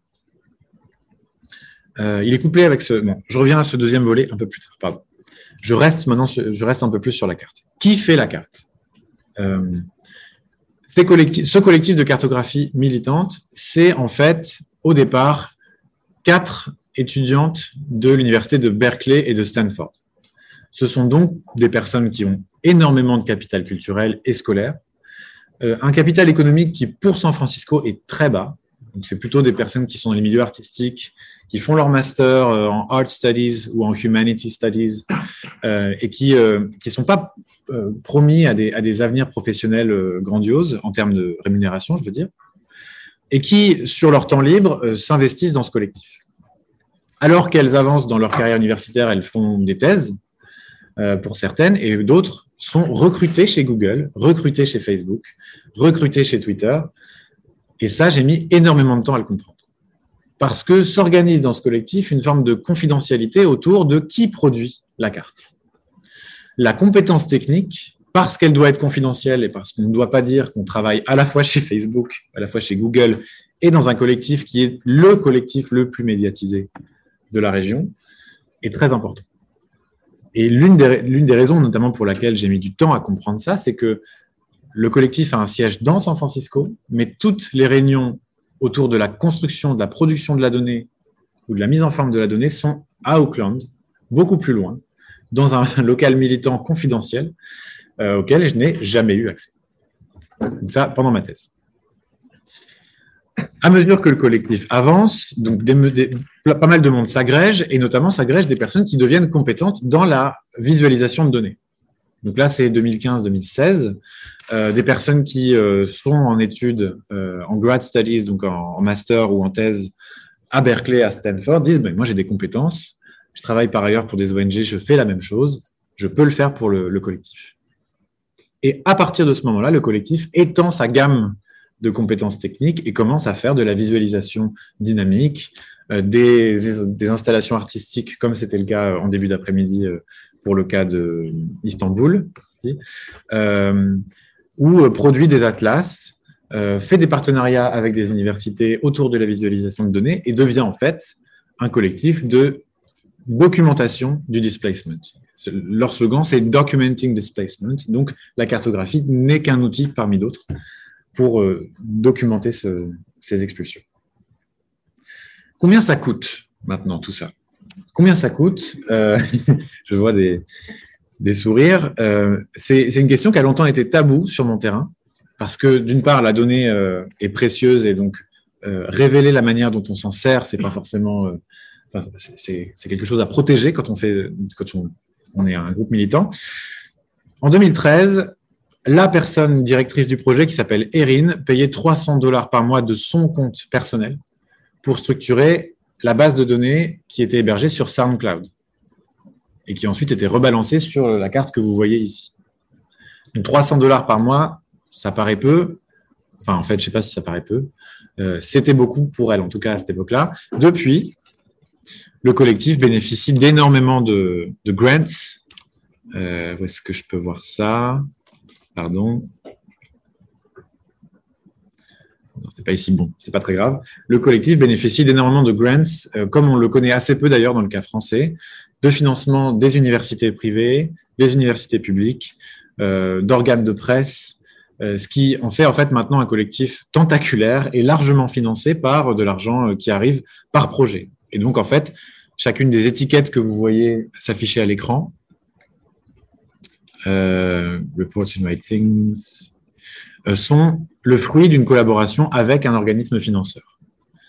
Euh, il est couplé avec ce... Bon, je reviens à ce deuxième volet un peu plus tard, pardon. Je reste maintenant, je reste un peu plus sur la carte. Qui fait la carte ? Euh, ces collectifs, ce collectif de cartographie militante, c'est en fait, au départ, quatre étudiantes de l'université de Berkeley et de Stanford. Ce sont donc des personnes qui ont énormément de capital culturel et scolaire, euh, un capital économique qui, pour San Francisco, est très bas. Donc, c'est plutôt des personnes qui sont dans les milieux artistiques, qui font leur master euh, en Art Studies ou en Humanity Studies euh, et qui ne euh, sont pas euh, promis à des, à des avenirs professionnels euh, grandioses en termes de rémunération, je veux dire, et qui, sur leur temps libre, euh, s'investissent dans ce collectif. Alors qu'elles avancent dans leur carrière universitaire, elles font des thèses. euh, pour certaines, et d'autres sont recrutées chez Google, recrutées chez Facebook, recrutées chez Twitter. Et ça, j'ai mis énormément de temps à le comprendre. Parce que s'organise dans ce collectif une forme de confidentialité autour de qui produit la carte. La compétence technique, parce qu'elle doit être confidentielle et parce qu'on ne doit pas dire qu'on travaille à la fois chez Facebook, à la fois chez Google et dans un collectif qui est le collectif le plus médiatisé de la région, est très important. Et l'une des, l'une des raisons, notamment pour laquelle j'ai mis du temps à comprendre ça, c'est que le collectif a un siège dans San Francisco, mais toutes les réunions autour de la construction, de la production de la donnée ou de la mise en forme de la donnée sont à Oakland, beaucoup plus loin, dans un local militant confidentiel euh, auquel je n'ai jamais eu accès. Donc ça, pendant ma thèse. À mesure que le collectif avance, donc des, des, pas mal de monde s'agrège, et notamment s'agrègent des personnes qui deviennent compétentes dans la visualisation de données. Donc là, c'est deux mille quinze deux mille seize. Euh, des personnes qui euh, sont en études, euh, en grad studies, donc en, en master ou en thèse à Berkeley, à Stanford, disent ben, « moi, j'ai des compétences, je travaille par ailleurs pour des O N G, je fais la même chose, je peux le faire pour le, le collectif. » Et à partir de ce moment-là, le collectif étend sa gamme de compétences techniques et commence à faire de la visualisation dynamique, euh, des, des, des installations artistiques, comme c'était le cas en début d'après-midi euh, pour le cas d'Istanbul, euh, ou euh, produit des atlas, euh, fait des partenariats avec des universités autour de la visualisation de données et devient en fait un collectif de documentation du displacement. Leur slogan, c'est « Documenting Displacement ». Donc, la cartographie n'est qu'un outil parmi d'autres pour euh, documenter ce, ces expulsions. Combien ça coûte maintenant, tout ça? Combien ça coûte? euh, Je vois des, des sourires. Euh, c'est une question qui a longtemps été taboue sur mon terrain, parce que d'une part, la donnée euh, est précieuse et donc euh, révéler la manière dont on s'en sert, c'est pas forcément... Euh, enfin, c'est quelque chose à protéger quand on, fait, quand on, on est un groupe militant. En deux mille treize, la personne directrice du projet, qui s'appelle Erin, payait trois cents dollars par mois de son compte personnel pour structurer la base de données qui était hébergée sur SoundCloud et qui ensuite était rebalancée sur la carte que vous voyez ici. Donc trois cents dollars par mois, ça paraît peu. Enfin, en fait, je ne sais pas si ça paraît peu. Euh, C'était beaucoup pour elle, en tout cas à cette époque-là. Depuis, le collectif bénéficie d'énormément de, de grants. Euh, où est-ce que je peux voir ça? Pardon. C'est pas ici, bon, c'est pas très grave. Le collectif bénéficie d'énormément de grants, euh, comme on le connaît assez peu d'ailleurs dans le cas français, de financement des universités privées, des universités publiques, euh, d'organes de presse, euh, ce qui en fait en fait maintenant un collectif tentaculaire et largement financé par de l'argent qui arrive par projet. Et donc en fait, chacune des étiquettes que vous voyez s'afficher à l'écran, euh, reports and writings, euh, sont le fruit d'une collaboration avec un organisme financeur.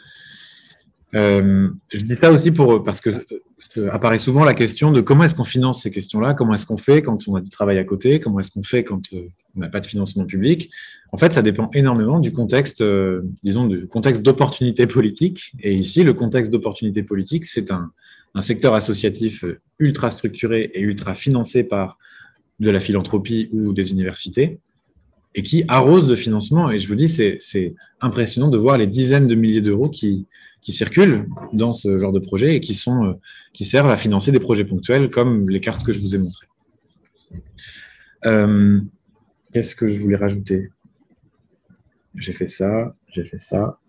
Euh, je dis ça aussi pour, parce que euh, apparaît souvent la question de comment est-ce qu'on finance ces questions-là, comment est-ce qu'on fait quand on a du travail à côté, comment est-ce qu'on fait quand euh, on n'a pas de financement public. En fait, ça dépend énormément du contexte, euh, disons, du contexte d'opportunité politique. Et ici, le contexte d'opportunité politique, c'est un, un secteur associatif ultra structuré et ultra financé par de la philanthropie ou des universités, et qui arrose de financement. Et je vous dis, c'est impressionnant de voir les dizaines de milliers d'euros qui, qui circulent dans ce genre de projet et qui, sont, qui servent à financer des projets ponctuels comme les cartes que je vous ai montrées. Euh, Qu'est-ce que je voulais rajouter? J'ai fait ça, j'ai fait ça.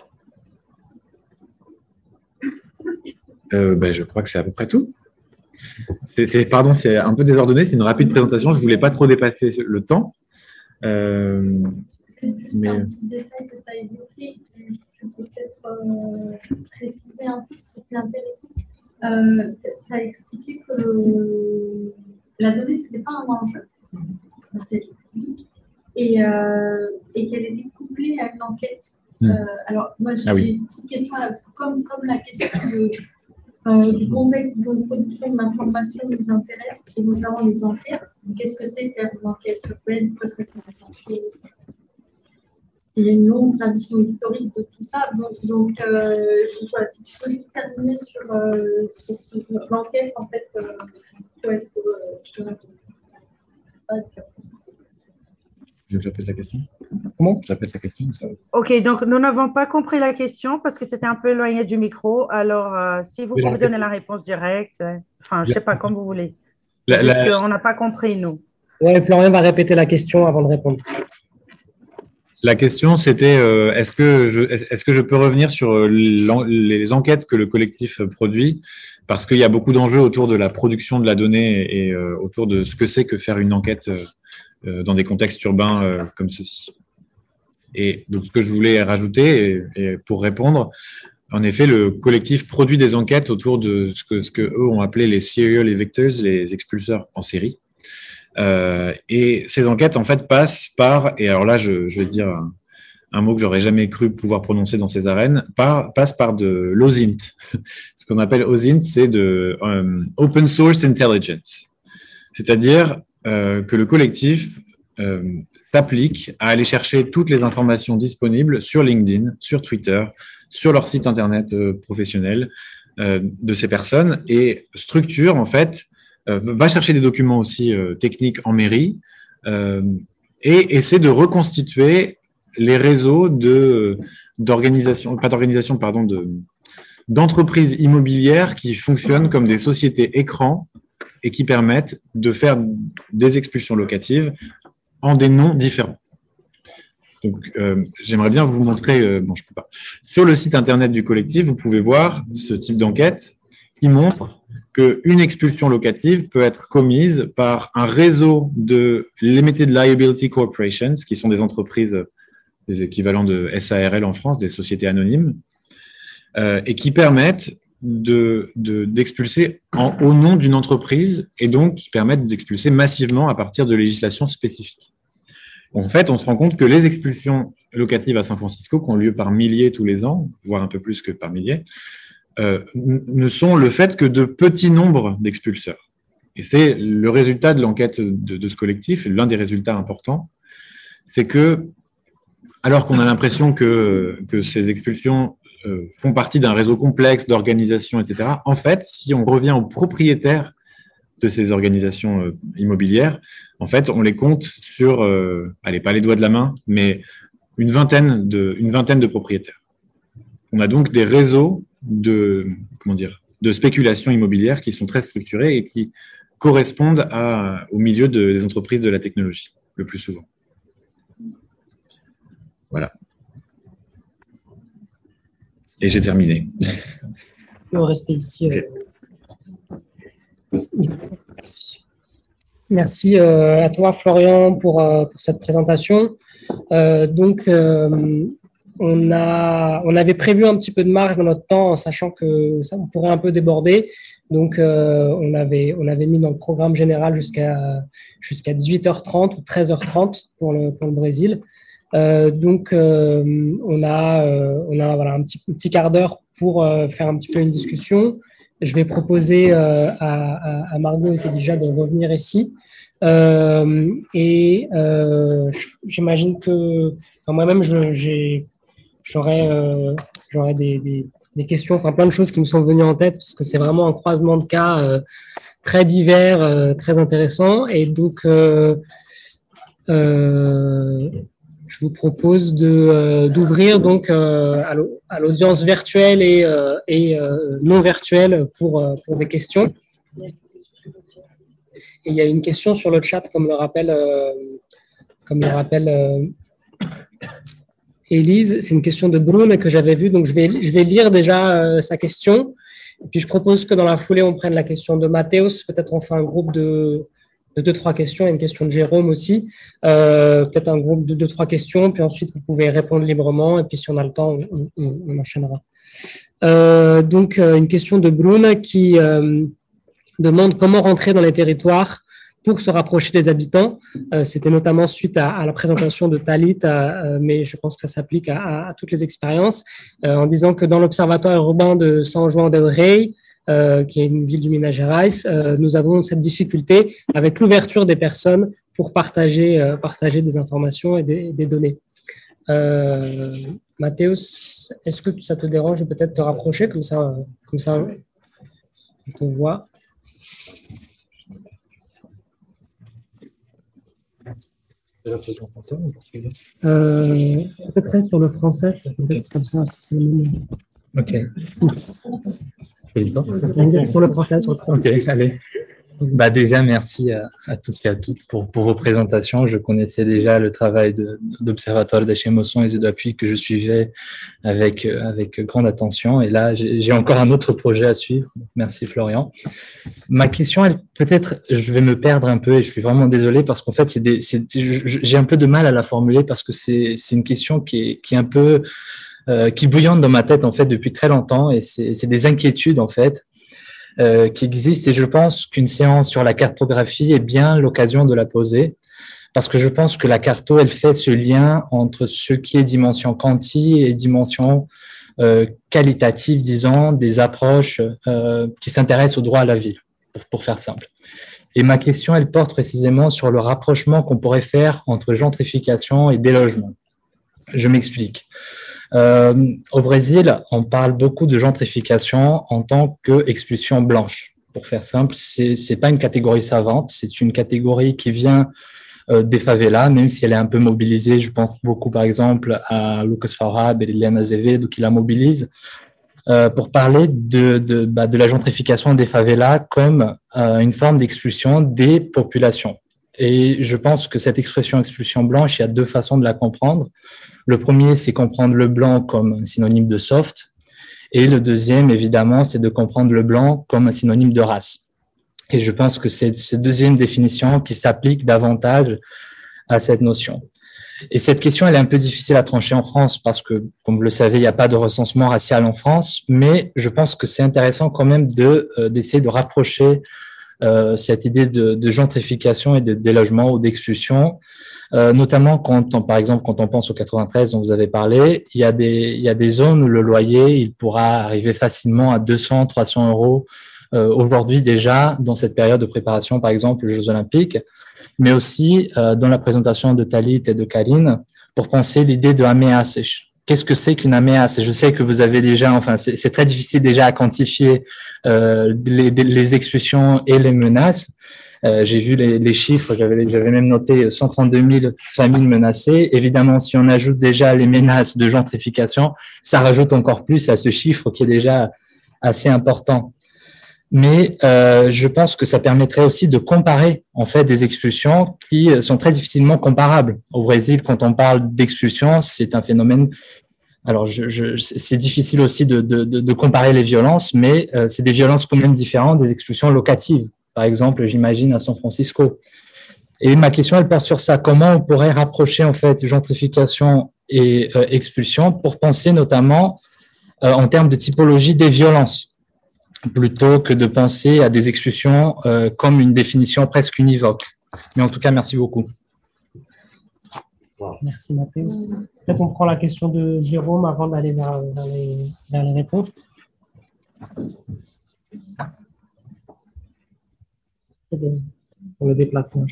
Euh, ben, je crois que c'est à peu près tout. C'est, c'est, pardon, c'est un peu désordonné, c'est une rapide présentation, je ne voulais pas trop dépasser le temps. Euh, Juste mais... un petit détail que tu as évoqué, je peux peut-être euh, préciser un peu, parce que c'est intéressant. Euh, tu as expliqué que le... la donnée, ce n'était pas un enjeu, c'était public, et, euh, et qu'elle était couplée à une enquête. Mmh. Euh, alors, moi, j'ai ah oui. une petite question, là, comme, comme la question de, euh, du contexte de production d'informations nous intéresse, et notamment les enquêtes. Qu'est-ce que c'est faire une enquête urbaine? Qu'est-ce que c'est? Il y a une longue tradition historique de tout ça. Donc, donc euh, voilà, si tu peux juste terminer sur, euh, sur, sur l'enquête, en fait, euh, Ouais, c'est vrai, je te réponds. Ah, Je répète la question. Comment je répète la question? OK, donc nous n'avons pas compris la question parce que c'était un peu éloigné du micro. Alors, euh, si vous Mais la- pouvez donner la réponse directe, euh, enfin, je ne sais pas, comme vous voulez. La- C'est juste la- qu'on n'a pas compris, nous. Ouais, Florian va répéter la question avant de répondre. La question, c'était euh, est-ce que, je, est-ce que je peux revenir sur euh, l'en- les enquêtes que le collectif produit? Parce qu'il y a beaucoup d'enjeux autour de la production de la donnée et euh, autour de ce que c'est que faire une enquête euh, euh, dans des contextes urbains euh, comme ceci. Et donc, ce que je voulais rajouter, et, et pour répondre, en effet, le collectif produit des enquêtes autour de ce que, ce que eux ont appelé les serial evictors, les expulseurs en série. Euh, et ces enquêtes, en fait, passent par, et alors là, je, je vais dire un, un mot que j'aurais jamais cru pouvoir prononcer dans ces arènes, par, passe par de l'O S I N T. Ce qu'on appelle O S I N T, c'est de euh, Open Source Intelligence. C'est-à-dire euh, que le collectif euh, s'applique à aller chercher toutes les informations disponibles sur LinkedIn, sur Twitter, sur leur site internet euh, professionnel euh, de ces personnes et structure, en fait, Euh, va chercher des documents aussi euh, techniques en mairie euh, et essaie de reconstituer les réseaux de d'organisation, pas d'organisation, pardon, de d'entreprises immobilières qui fonctionnent comme des sociétés écrans et qui permettent de faire des expulsions locatives en des noms différents. Donc, euh, j'aimerais bien vous montrer, euh, bon, je peux pas. Sur le site internet du collectif, vous pouvez voir ce type d'enquête qui montre qu'une expulsion locative peut être commise par un réseau de Limited Liability Corporations, qui sont des entreprises, des équivalents de S A R L en France, des sociétés anonymes, euh, et qui permettent de, de, d'expulser en, au nom d'une entreprise et donc qui permettent d'expulser massivement à partir de législations spécifiques. En fait, on se rend compte que les expulsions locatives à San Francisco, qui ont lieu par milliers tous les ans, voire un peu plus que par milliers, Euh, ne sont le fait que de petits nombres d'expulseurs. Et c'est le résultat de l'enquête de, de ce collectif, et l'un des résultats importants, c'est que, alors qu'on a l'impression que, que ces expulsions euh, font partie d'un réseau complexe d'organisations, et cetera, en fait, si on revient aux propriétaires de ces organisations euh, immobilières, en fait, on les compte sur, euh, allez, pas les doigts de la main, mais une vingtaine de, une vingtaine de propriétaires. On a donc des réseaux de, comment dire, de spéculation immobilière qui sont très structurés et qui correspondent à, au milieu de, des entreprises de la technologie, le plus souvent. Voilà. Et j'ai terminé. On va rester ici. Okay. Merci. Merci euh, à toi, Florian, pour, euh, pour cette présentation. Euh, donc, euh, On, a, on avait prévu un petit peu de marge dans notre temps en sachant que ça on pourrait un peu déborder. Donc, euh, on, avait, on avait mis dans le programme général jusqu'à jusqu'à dix-huit heures trente ou treize heures trente pour le, pour le Brésil. Euh, donc, euh, on a, euh, on a voilà, un petit, un petit quart d'heure pour euh, faire un petit peu une discussion. Je vais proposer euh, à, à, à Margot et déjà de revenir ici. Euh, et euh, j'imagine que enfin, moi-même, j'ai J'aurais euh, j'aurais des, des, des questions, enfin plein de choses qui me sont venues en tête, parce que c'est vraiment un croisement de cas euh, très divers, euh, très intéressant. Et donc, euh, euh, je vous propose de, euh, d'ouvrir donc euh, à l'audience virtuelle et, euh, et euh, non virtuelle pour, euh, pour des questions. Et il y a une question sur le chat, comme le rappelle, euh, comme le rappelle euh, Élise, c'est une question de Brune que j'avais vue, donc je vais, je vais lire déjà euh, sa question. Et puis je propose que dans la foulée, on prenne la question de Mathéos. Peut-être on fait un groupe de, de deux, trois questions, et une question de Jérôme aussi. Euh, peut-être un groupe de deux, trois questions, puis ensuite vous pouvez répondre librement, et puis si on a le temps, on, on, on enchaînera. Euh, donc une question de Brune qui euh, demande comment rentrer dans les territoires pour se rapprocher des habitants. Euh, C'était notamment suite à, à la présentation de Thalit, euh, mais je pense que ça s'applique à, à, à toutes les expériences, euh, en disant que dans l'Observatoire urbain de São João del Rei, euh, qui est une ville du Minas Gerais, euh, nous avons cette difficulté avec l'ouverture des personnes pour partager, euh, partager des informations et des, des données. Euh, Mathéos, est-ce que ça te dérange de peut-être te rapprocher, comme ça, comme ça on te voit? Euh, à peu près sur le français, peut-être comme ça. Ok. Sur le français, sur le français. Ok, allez. Bah déjà, merci à, à tous et à toutes pour, pour vos présentations. Je connaissais déjà le travail de, d'Observatoire des Chémossons et des appuis que je suivais avec, avec grande attention. Et là, j'ai, j'ai encore un autre projet à suivre. Merci Florian. Ma question, elle, peut-être, je vais me perdre un peu et je suis vraiment désolé parce qu'en fait, c'est des, c'est, j'ai un peu de mal à la formuler parce que c'est, c'est une question qui est, qui est un peu, euh, qui bouillonne dans ma tête en fait depuis très longtemps et c'est, c'est des inquiétudes en fait. Euh, qui existe et je pense qu'une séance sur la cartographie est bien l'occasion de la poser parce que je pense que la carto, elle fait ce lien entre ce qui est dimension quanti et dimension euh, qualitative, disons, des approches euh, qui s'intéressent au droit à la ville, pour, pour faire simple. Et ma question, elle porte précisément sur le rapprochement qu'on pourrait faire entre gentrification et délogement. Je m'explique. Euh, au Brésil, on parle beaucoup de gentrification en tant qu'expulsion blanche. Pour faire simple, c'est c'est pas une catégorie savante, c'est une catégorie qui vient euh, des favelas, même si elle est un peu mobilisée. Je pense beaucoup, par exemple, à Lucas Faurab et Liliana Azevedo qui la mobilisent euh, pour parler de de, bah, de la gentrification des favelas comme euh, une forme d'expulsion des populations. Et je pense que cette expression expulsion blanche, il y a deux façons de la comprendre. Le premier, c'est comprendre le blanc comme un synonyme de soft. Et le deuxième, évidemment, c'est de comprendre le blanc comme un synonyme de race. Et je pense que c'est cette deuxième définition qui s'applique davantage à cette notion. Et cette question, elle est un peu difficile à trancher en France parce que, comme vous le savez, il n'y a pas de recensement racial en France. Mais je pense que c'est intéressant quand même de, euh, d'essayer de rapprocher euh, cette idée de, de gentrification et de délogement ou d'expulsion. Euh, notamment quand on, par exemple, quand on pense au quatre-vingt-treize dont vous avez parlé, il y a des, il y a des zones où le loyer, il pourra arriver facilement à deux cents, trois cents euros euh, aujourd'hui déjà dans cette période de préparation, par exemple, aux Jeux Olympiques, mais aussi euh, dans la présentation de Thalit et de Karine pour penser l'idée de améas. Qu'est-ce que c'est qu'une améas? Je sais que vous avez déjà, enfin, c'est, c'est très difficile déjà à quantifier euh, les, les expulsions et les menaces. Euh, j'ai vu les, les chiffres, j'avais, j'avais même noté cent trente-deux mille familles menacées. Évidemment, si on ajoute déjà les menaces de gentrification, ça rajoute encore plus à ce chiffre qui est déjà assez important. Mais euh, je pense que ça permettrait aussi de comparer en fait des expulsions qui sont très difficilement comparables. Au Brésil, quand on parle d'expulsion, c'est un phénomène. Alors, je, je, c'est difficile aussi de, de, de comparer les violences, mais euh, c'est des violences quand même différentes des expulsions locatives. Par exemple, j'imagine à San Francisco. Et ma question, elle porte sur ça. Comment on pourrait rapprocher en fait gentrification et euh, expulsion pour penser notamment euh, en termes de typologie des violences, plutôt que de penser à des expulsions euh, comme une définition presque univoque. Mais en tout cas, merci beaucoup. Merci Mathéus. Peut-être on prend la question de Jérôme avant d'aller vers, vers, les, vers les réponses. Pour le déplacement.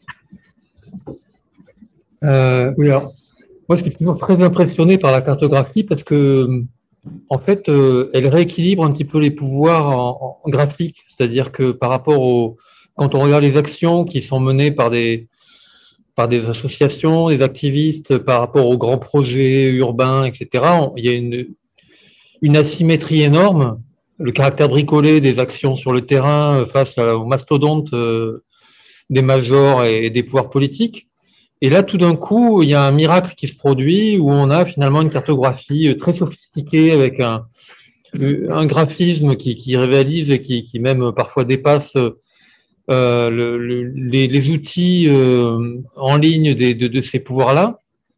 Euh, oui, alors, moi, je suis toujours très impressionné par la cartographie parce que, en fait, euh, elle rééquilibre un petit peu les pouvoirs en, en graphique. C'est-à-dire que par rapport au, quand on regarde les actions qui sont menées par des, par des associations, des activistes, par rapport aux grands projets urbains, et cetera, on, il y a une, une asymétrie énorme. Le caractère bricolé des actions sur le terrain face aux mastodontes des majors et des pouvoirs politiques. Et là, tout d'un coup, il y a un miracle qui se produit où on a finalement une cartographie très sophistiquée avec un, un graphisme qui, qui rivalise et qui, qui même parfois dépasse euh, le, le, les, les outils euh, en ligne des, de, de ces pouvoirs-là.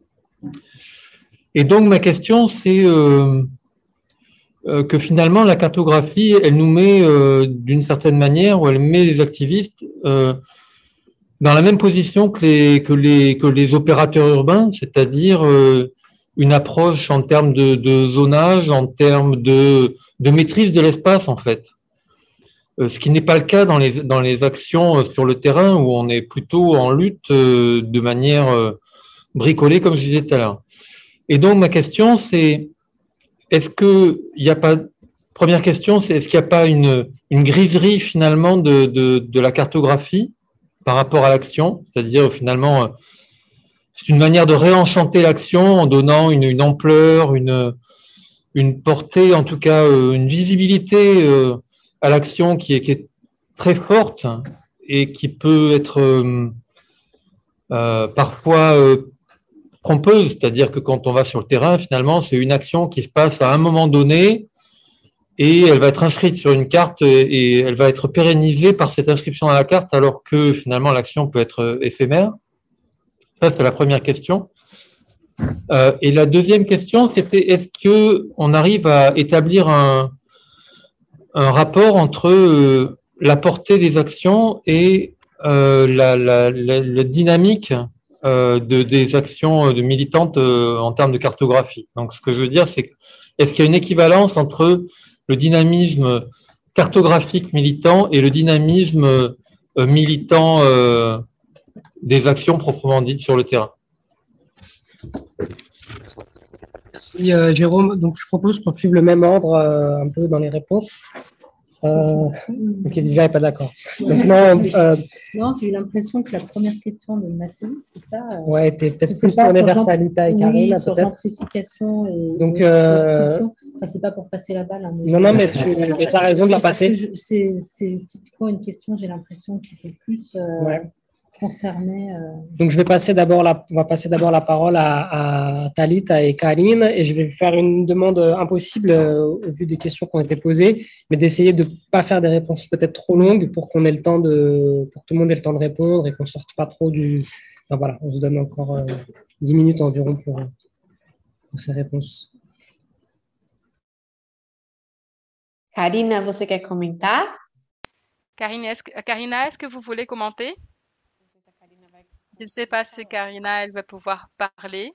Et donc, ma question, c'est... Euh, que finalement la cartographie, elle nous met euh, d'une certaine manière, où elle met les activistes euh, dans la même position que les, que les, que les opérateurs urbains, c'est-à-dire euh, une approche en termes de, de zonage, en termes de, de maîtrise de l'espace en fait. Euh, ce qui n'est pas le cas dans les, dans les actions sur le terrain où on est plutôt en lutte euh, de manière euh, bricolée comme je disais tout à l'heure. Et donc ma question c'est est-ce que il n'y a pas, première question, c'est est-ce qu'il n'y a pas une, une griserie finalement de, de, de la cartographie par rapport à l'action, c'est-à-dire finalement, c'est une manière de réenchanter l'action en donnant une, une ampleur, une, une portée, en tout cas une visibilité à l'action qui est, qui est très forte et qui peut être euh, euh, parfois euh, trompeuse, c'est-à-dire que quand on va sur le terrain, finalement, c'est une action qui se passe à un moment donné et elle va être inscrite sur une carte et elle va être pérennisée par cette inscription à la carte, alors que finalement l'action peut être éphémère. Ça, c'est la première question. Euh, et la deuxième question, c'était est-ce qu'on arrive à établir un, un rapport entre euh, la portée des actions et euh, la, la, la, la dynamique euh, de, des actions de militantes euh, en termes de cartographie. Donc, ce que je veux dire, c'est est-ce qu'il y a une équivalence entre le dynamisme cartographique militant et le dynamisme euh, militant euh, des actions proprement dites sur le terrain? Merci euh, Jérôme. Donc je propose qu'on suive le même ordre euh, un peu dans les réponses. Euh, ok, déjà, il n'est pas d'accord. Donc, non, euh, non j'ai eu l'impression que la première question de Mathieu, c'est ça. Euh, ouais, était peut-être plus tournée vers Talita et Karine. Oui, sur gentrification et. Donc, euh, enfin, c'est pas pour passer la balle. Hein, mais non, non, mais tu as raison de la passer. C'est typiquement une question, j'ai l'impression, qui fait plus. Euh, ouais. Concerné, euh... Donc, je vais passer d'abord la, on va passer d'abord la parole à, à Talita et Karine, et je vais faire une demande impossible euh, au vu des questions qui ont été posées, mais d'essayer de ne pas faire des réponses peut-être trop longues pour qu'on ait le temps de, pour que tout le monde ait le temps de répondre et qu'on ne sorte pas trop du. Enfin, voilà, on se donne encore euh, dix minutes environ pour, pour ces réponses. Karina, você quer comentar? Karine, est-ce que, Karina, est-ce que vous voulez commenter? Je ne sais pas si Karina, elle va pouvoir parler.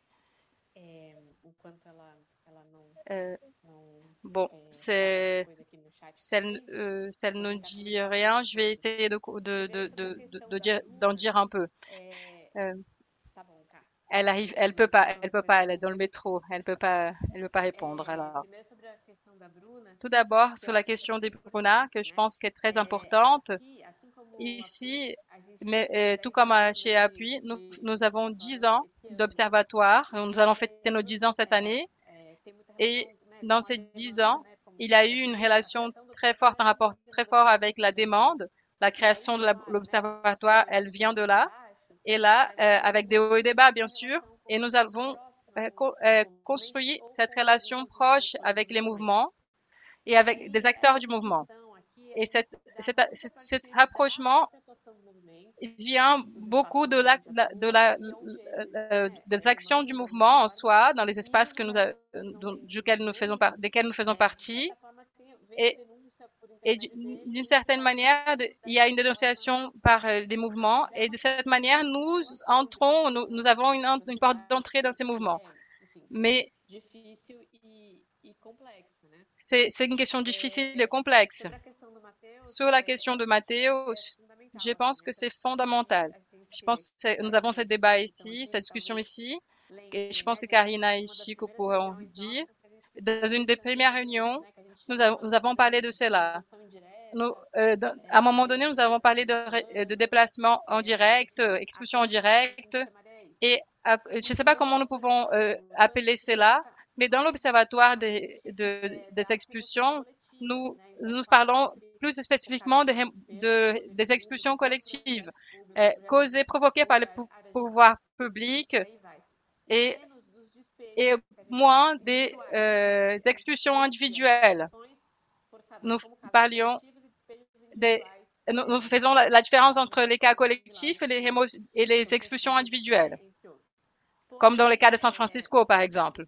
Euh, bon, c'est, si elle, euh, si elle ne dit rien, je vais essayer de, de, de, de, de dire, d'en dire un peu. Euh, elle arrive, elle peut pas, elle peut pas, elle est dans le métro, elle peut pas, elle peut pas répondre. Alors, tout d'abord sur la question des Bruna, que je pense qu'elle est très importante. Ici, mais euh, tout comme chez Appui, nous, nous avons dix ans d'observatoire. Nous allons fêter nos dix ans cette année. Et dans ces dix ans, il y a eu une relation très forte, un rapport très fort avec la demande. La création de l'observatoire, elle vient de là. Et là, euh, avec des hauts et des bas, bien sûr. Et nous avons euh, co euh, construit cette relation proche avec les mouvements et avec des acteurs du mouvement. Et cette, cette, cette, cet rapprochement vient beaucoup de la, de la, euh, des actions du mouvement en soi, dans les espaces que nous, euh, duquel nous faisons par, desquels nous faisons partie. Et, et d'une certaine manière, de, il y a une dénonciation par euh, des mouvements. Et de cette manière, nous entrons, nous, nous avons une, une porte d'entrée dans ces mouvements. Mais c'est une question difficile et complexe. Sur la question de Matteo, je pense que c'est fondamental. Je pense que nous avons ce débat ici, cette discussion ici, et je pense que Karina et Chico pourront dire. Dans une des premières réunions, nous avons, nous avons parlé de cela. Nous, euh, à un moment donné, nous avons parlé de, de déplacement en direct, expulsion en direct, et euh, je ne sais pas comment nous pouvons euh, appeler cela, mais dans l'observatoire des, de, des expulsions, nous, nous parlons plus spécifiquement de, de, des expulsions collectives, euh, causées, provoquées par le pouvoir public et, et moins des euh, expulsions individuelles. Nous parlions des, nous, nous faisons la, la différence entre les cas collectifs et les, et les expulsions individuelles, comme dans le cas de San Francisco, par exemple.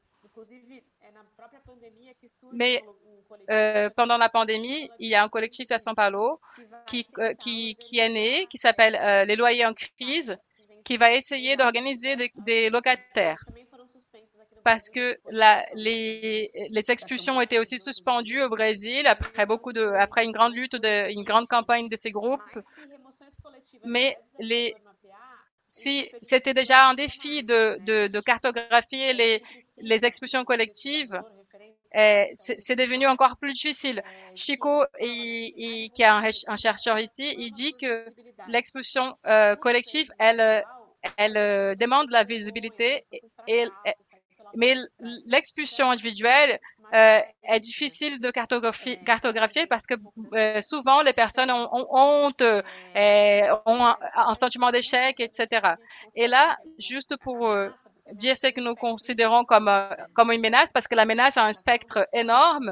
Mais euh, pendant la pandémie, il y a un collectif à São Paulo qui, euh, qui, qui est né, qui s'appelle euh, Les Loyers en crise, qui va essayer d'organiser des, des locataires. Parce que la, les, les expulsions ont été aussi suspendues au Brésil après beaucoup de, après une grande lutte, de, une grande campagne de ces groupes. Mais les, si c'était déjà un défi de, de, de cartographier les, les expulsions collectives, Et c'est c'est devenu encore plus difficile. Chico, il, il- qui est un, un chercheur ici, il dit que l'expulsion euh, collective, elle, euh, elle euh, demande la visibilité, et, et- mais l'expulsion individuelle euh, est difficile de cartographier, cartographier parce que euh, souvent les personnes ont, ont honte, euh, et ont un, un sentiment d'échec, et cetera. Et là, juste pour euh, dire ce que nous considérons comme, euh, comme une menace, parce que la menace a un spectre énorme,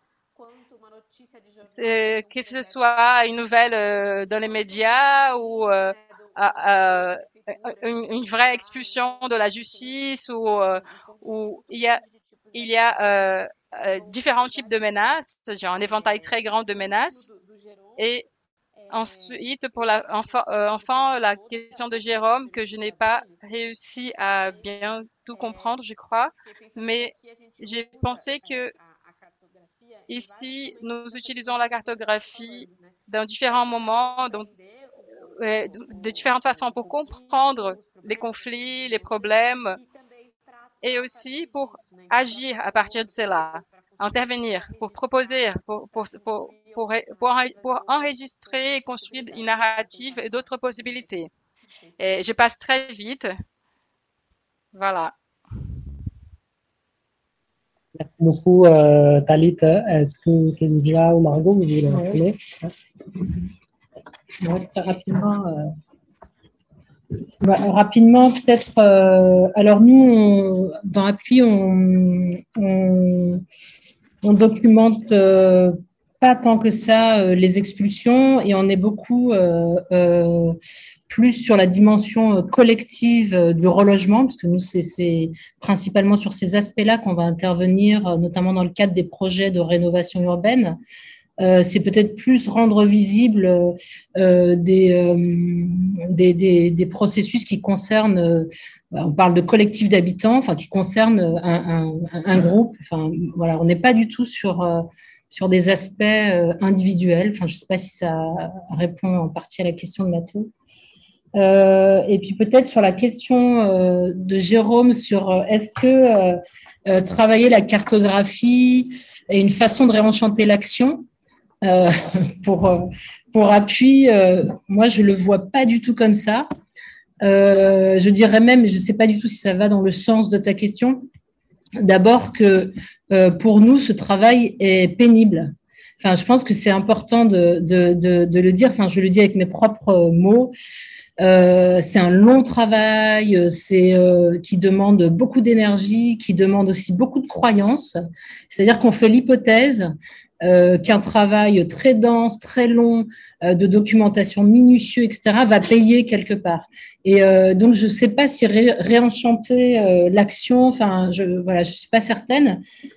euh, que ce soit une nouvelle euh, dans les médias ou euh, euh, une, une vraie expulsion de la justice ou euh, où il y a il y a euh, euh, différents types de menaces, j'ai un éventail très grand de menaces. Et ensuite, pour la, enfin, euh, enfin, la question de Jérôme, que je n'ai pas réussi à bien tout comprendre, je crois, mais j'ai pensé que ici, nous utilisons la cartographie dans différents moments, donc, euh, de différentes façons pour comprendre les conflits, les problèmes, et aussi pour agir à partir de cela, intervenir, pour proposer, pour, pour, pour, pour, pour, pour enregistrer et construire une narrative et d'autres possibilités. Et je passe très vite. Voilà. Merci beaucoup, euh, Talit. Est-ce que Kenja ou Margot, vous voulez répondre? Ouais, très rapidement. Euh... Bah, rapidement, peut-être. Euh... Alors, nous, on... dans Appui, on, on... on documente euh, pas tant que ça euh, les expulsions et on est beaucoup euh, euh, plus sur la dimension collective euh, du relogement, parce que nous, c'est principalement sur ces aspects-là qu'on va intervenir, notamment dans le cadre des projets de rénovation urbaine. Euh, c'est peut-être plus rendre visible euh, des, euh, des, des, des processus qui concernent, euh, on parle de collectif d'habitants, enfin qui concernent un, un, un groupe. Enfin, voilà, on n'est pas du tout sur, euh, sur des aspects euh, individuels. Enfin, je ne sais pas si ça répond en partie à la question de Mathieu. Euh, et puis peut-être sur la question euh, de Jérôme sur euh, est-ce que euh, euh, travailler la cartographie est une façon de réenchanter l'action. Euh, pour, pour appui, euh, moi, je ne le vois pas du tout comme ça. Euh, je dirais même, je ne sais pas du tout si ça va dans le sens de ta question, d'abord que euh, pour nous, ce travail est pénible. Enfin, je pense que c'est important de, de, de, de le dire. Enfin, je le dis avec mes propres mots. Euh, c'est un long travail, c'est euh, qui demande beaucoup d'énergie, qui demande aussi beaucoup de croyances. C'est-à-dire qu'on fait l'hypothèse Euh, qu'un travail très dense, très long, euh, de documentation minutieux, et cetera, va payer quelque part. Et euh, donc, je ne sais pas si ré réenchanter euh, l'action, enfin, je voilà, je suis pas certaine,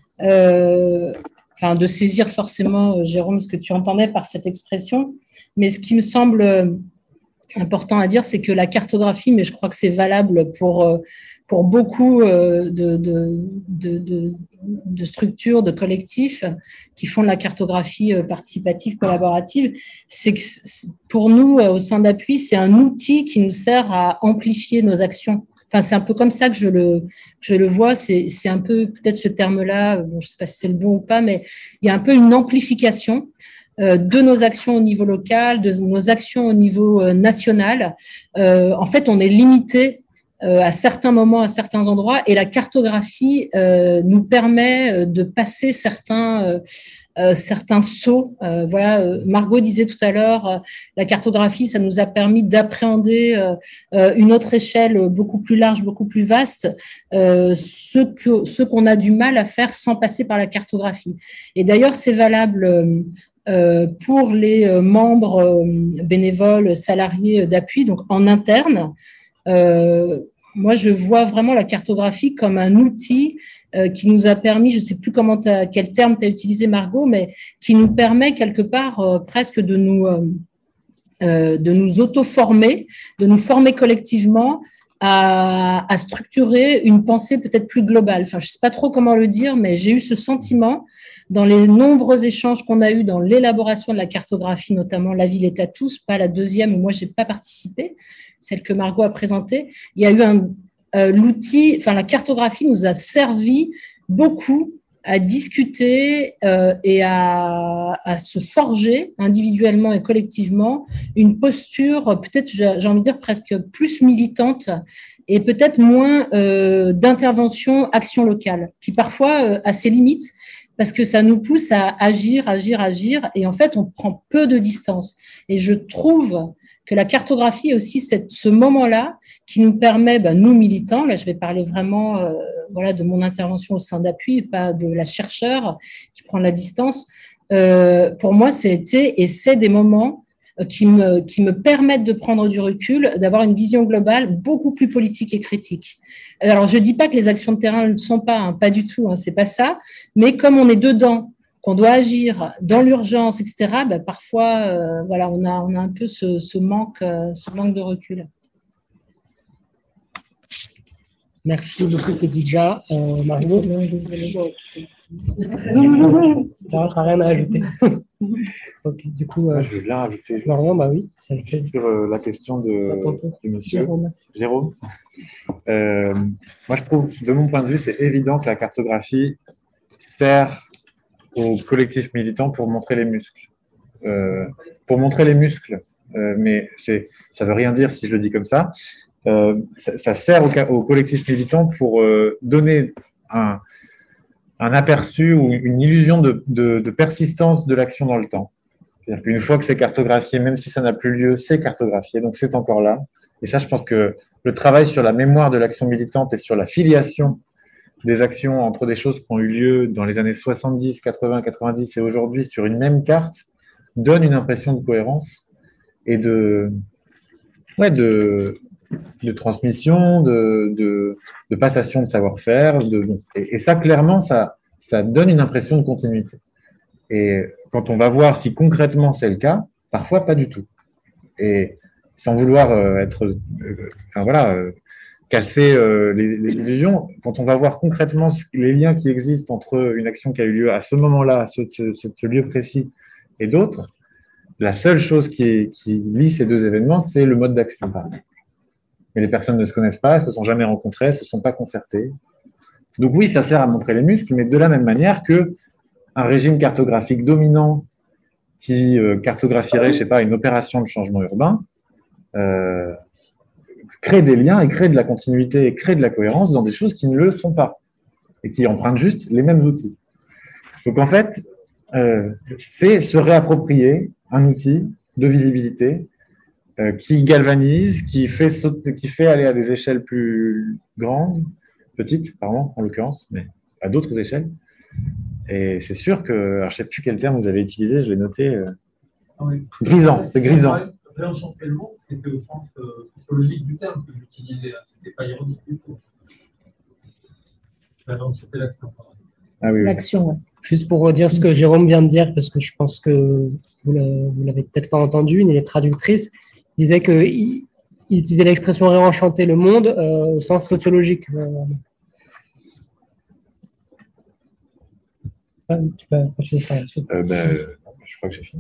euh, enfin, de saisir forcément, Jérôme, ce que tu entendais par cette expression. Mais ce qui me semble important à dire, c'est que la cartographie, mais je crois que c'est valable pour pour beaucoup de, de, de, de, de structures, de collectifs qui font de la cartographie participative, collaborative, c'est que pour nous, au sein d'Appui, c'est un outil qui nous sert à amplifier nos actions. Enfin, c'est un peu comme ça que je le, je le vois, c'est un peu peut-être ce terme-là, bon, je ne sais pas si c'est le bon ou pas, mais il y a un peu une amplification de nos actions au niveau local, de nos actions au niveau national. Euh, en fait, on est limité à certains moments, à certains endroits, et la cartographie euh, nous permet de passer certains, euh, euh, certains sauts. Euh, voilà, Margot disait tout à l'heure, euh, la cartographie, ça nous a permis d'appréhender euh, une autre échelle beaucoup plus large, beaucoup plus vaste, euh, ce que, ce qu'on a du mal à faire sans passer par la cartographie. Et d'ailleurs, c'est valable euh, pour les membres euh, bénévoles, salariés d'Appui, donc en interne. Euh, moi, je vois vraiment la cartographie comme un outil euh, qui nous a permis, je ne sais plus comment as, quel terme tu as utilisé, Margot, mais qui nous permet quelque part euh, presque de nous, euh, de nous auto-former, de nous former collectivement à, à structurer une pensée peut-être plus globale. Enfin, je ne sais pas trop comment le dire, mais j'ai eu ce sentiment dans les nombreux échanges qu'on a eus dans l'élaboration de la cartographie, notamment La ville est à tous, pas la deuxième où moi je n'ai pas participé, celle que Margot a présentée. Il y a eu un, euh, l'outil, enfin la cartographie nous a servi beaucoup à discuter euh, et à, à se forger individuellement et collectivement une posture, peut-être, j'ai envie de dire, presque plus militante et peut-être moins euh, d'intervention, action locale, qui parfois euh, a ses limites, parce que ça nous pousse à agir, agir, agir, et en fait, on prend peu de distance. Et je trouve que la cartographie est aussi cette, ce moment-là qui nous permet, ben, nous militants, là je vais parler vraiment euh, voilà, de mon intervention au sein d'Appui, pas de la chercheure qui prend la distance, euh, pour moi c'était et c'est des moments qui me, qui me permettent de prendre du recul, d'avoir une vision globale beaucoup plus politique et critique. Alors je ne dis pas que les actions de terrain ne le sont pas, hein, pas du tout, hein, c'est pas ça, mais comme on est dedans, qu'on doit agir dans l'urgence, et cetera, ben parfois, euh, voilà, on a, on a un peu ce, ce, manque, euh, ce manque de recul. Merci beaucoup, Khadija. Euh, Margot, tu n'as rien à ajouter. Ok, du coup, euh, Moi, je veux bien rajouter. Florian, bah oui, ça le fait. Sur euh, la question de, de monsieur Jérôme. Jérôme. Euh, moi, je trouve, de mon point de vue, c'est évident que la cartographie sert aux collectifs militants pour montrer les muscles. Euh, pour montrer les muscles, euh, mais c'est, ça ne veut rien dire si je le dis comme ça. Euh, ça, ça sert aux, aux collectifs militants pour euh, donner un, un aperçu ou une illusion de, de, de persistance de l'action dans le temps. C'est-à-dire qu'une fois que c'est cartographié, même si ça n'a plus lieu, c'est cartographié, donc c'est encore là. Et ça, je pense que le travail sur la mémoire de l'action militante et sur la filiation des actions entre des choses qui ont eu lieu dans les années soixante-dix, quatre-vingts, quatre-vingt-dix et aujourd'hui sur une même carte donne une impression de cohérence et de, ouais, de, de transmission, de, de, de passation de savoir-faire. De, et, et ça, clairement, ça, ça donne une impression de continuité. Et quand on va voir si concrètement c'est le cas, parfois pas du tout. Et sans vouloir euh, être, euh, enfin voilà, euh, casser euh, les, les illusions, quand on va voir concrètement les liens qui existent entre une action qui a eu lieu à ce moment-là, ce, ce, ce lieu précis, et d'autres, la seule chose qui, est, qui lie ces deux événements, c'est le mode d'action. Mais les personnes ne se connaissent pas, elles ne se sont jamais rencontrées, elles ne se sont pas concertées. Donc oui, ça sert à montrer les muscles, mais de la même manière que un régime cartographique dominant qui euh, cartographierait, je sais pas, une opération de changement urbain, euh, crée des liens et crée de la continuité et crée de la cohérence dans des choses qui ne le sont pas et qui empruntent juste les mêmes outils. Donc en fait, euh, c'est se réapproprier un outil de visibilité euh, qui galvanise, qui fait, sauter, qui fait aller à des échelles plus grandes, petites, pardon, en l'occurrence, mais à d'autres échelles. Et c'est sûr que, alors je ne sais plus quel terme vous avez utilisé, je l'ai noté, euh, ah oui. Grisant, c'est grisant. Réenchanter le mot, c'était au sens euh, sociologique du terme que j'utilisais, c'était pas ironique du tout. Réenchanter l'action. Ah oui, oui. L'action, ouais. Juste pour redire ce que Jérôme vient de dire, parce que je pense que vous ne l'avez peut-être pas entendu, il est traductrice, il disait qu'il il utilisait l'expression réenchanter le monde euh, au sens sociologique. Euh, ah, tu peux continuer ça ensuite. Euh, ben, je crois que j'ai fini.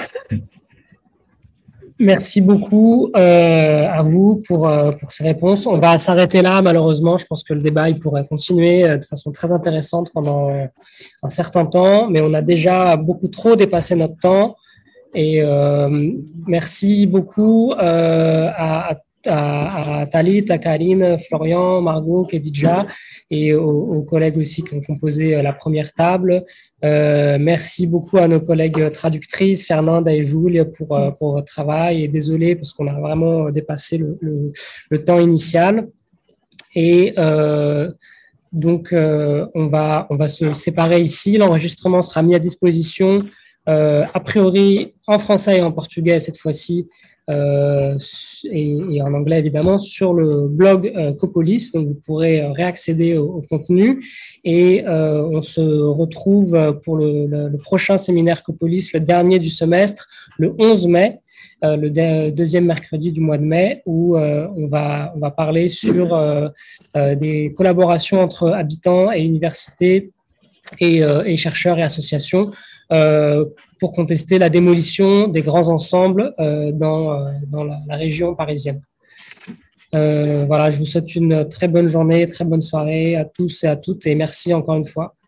Merci beaucoup euh, à vous pour, euh, pour ces réponses. On va s'arrêter là, malheureusement. Je pense que le débat il pourrait continuer euh, de façon très intéressante pendant un certain temps, mais on a déjà beaucoup trop dépassé notre temps. Et euh, merci beaucoup euh, à, à, à Thalit, à Karine, Florian, Margot, Khadija et aux, aux collègues aussi qui ont composé la première table. Euh, merci beaucoup à nos collègues traductrices, Fernande et Jules, pour, pour votre travail. Et désolé parce qu'on a vraiment dépassé le, le, le temps initial. Et euh, donc, euh, on, va, on va se séparer ici. L'enregistrement sera mis à disposition, euh, a priori, en français et en portugais cette fois-ci, euh, et, et en anglais évidemment, sur le blog euh, Copolis. Donc, vous pourrez réaccéder au, au contenu. Et euh, on se retrouve pour le, le, le prochain séminaire Copolis, le dernier du semestre, le onze mai, euh, le de, deuxième mercredi du mois de mai, où euh, on, va, on va parler sur euh, euh, des collaborations entre habitants et universités et, euh, et chercheurs et associations euh, pour contester la démolition des grands ensembles euh, dans, euh, dans la, la région parisienne. Euh, voilà, je vous souhaite une très bonne journée, très bonne soirée à tous et à toutes et merci encore une fois.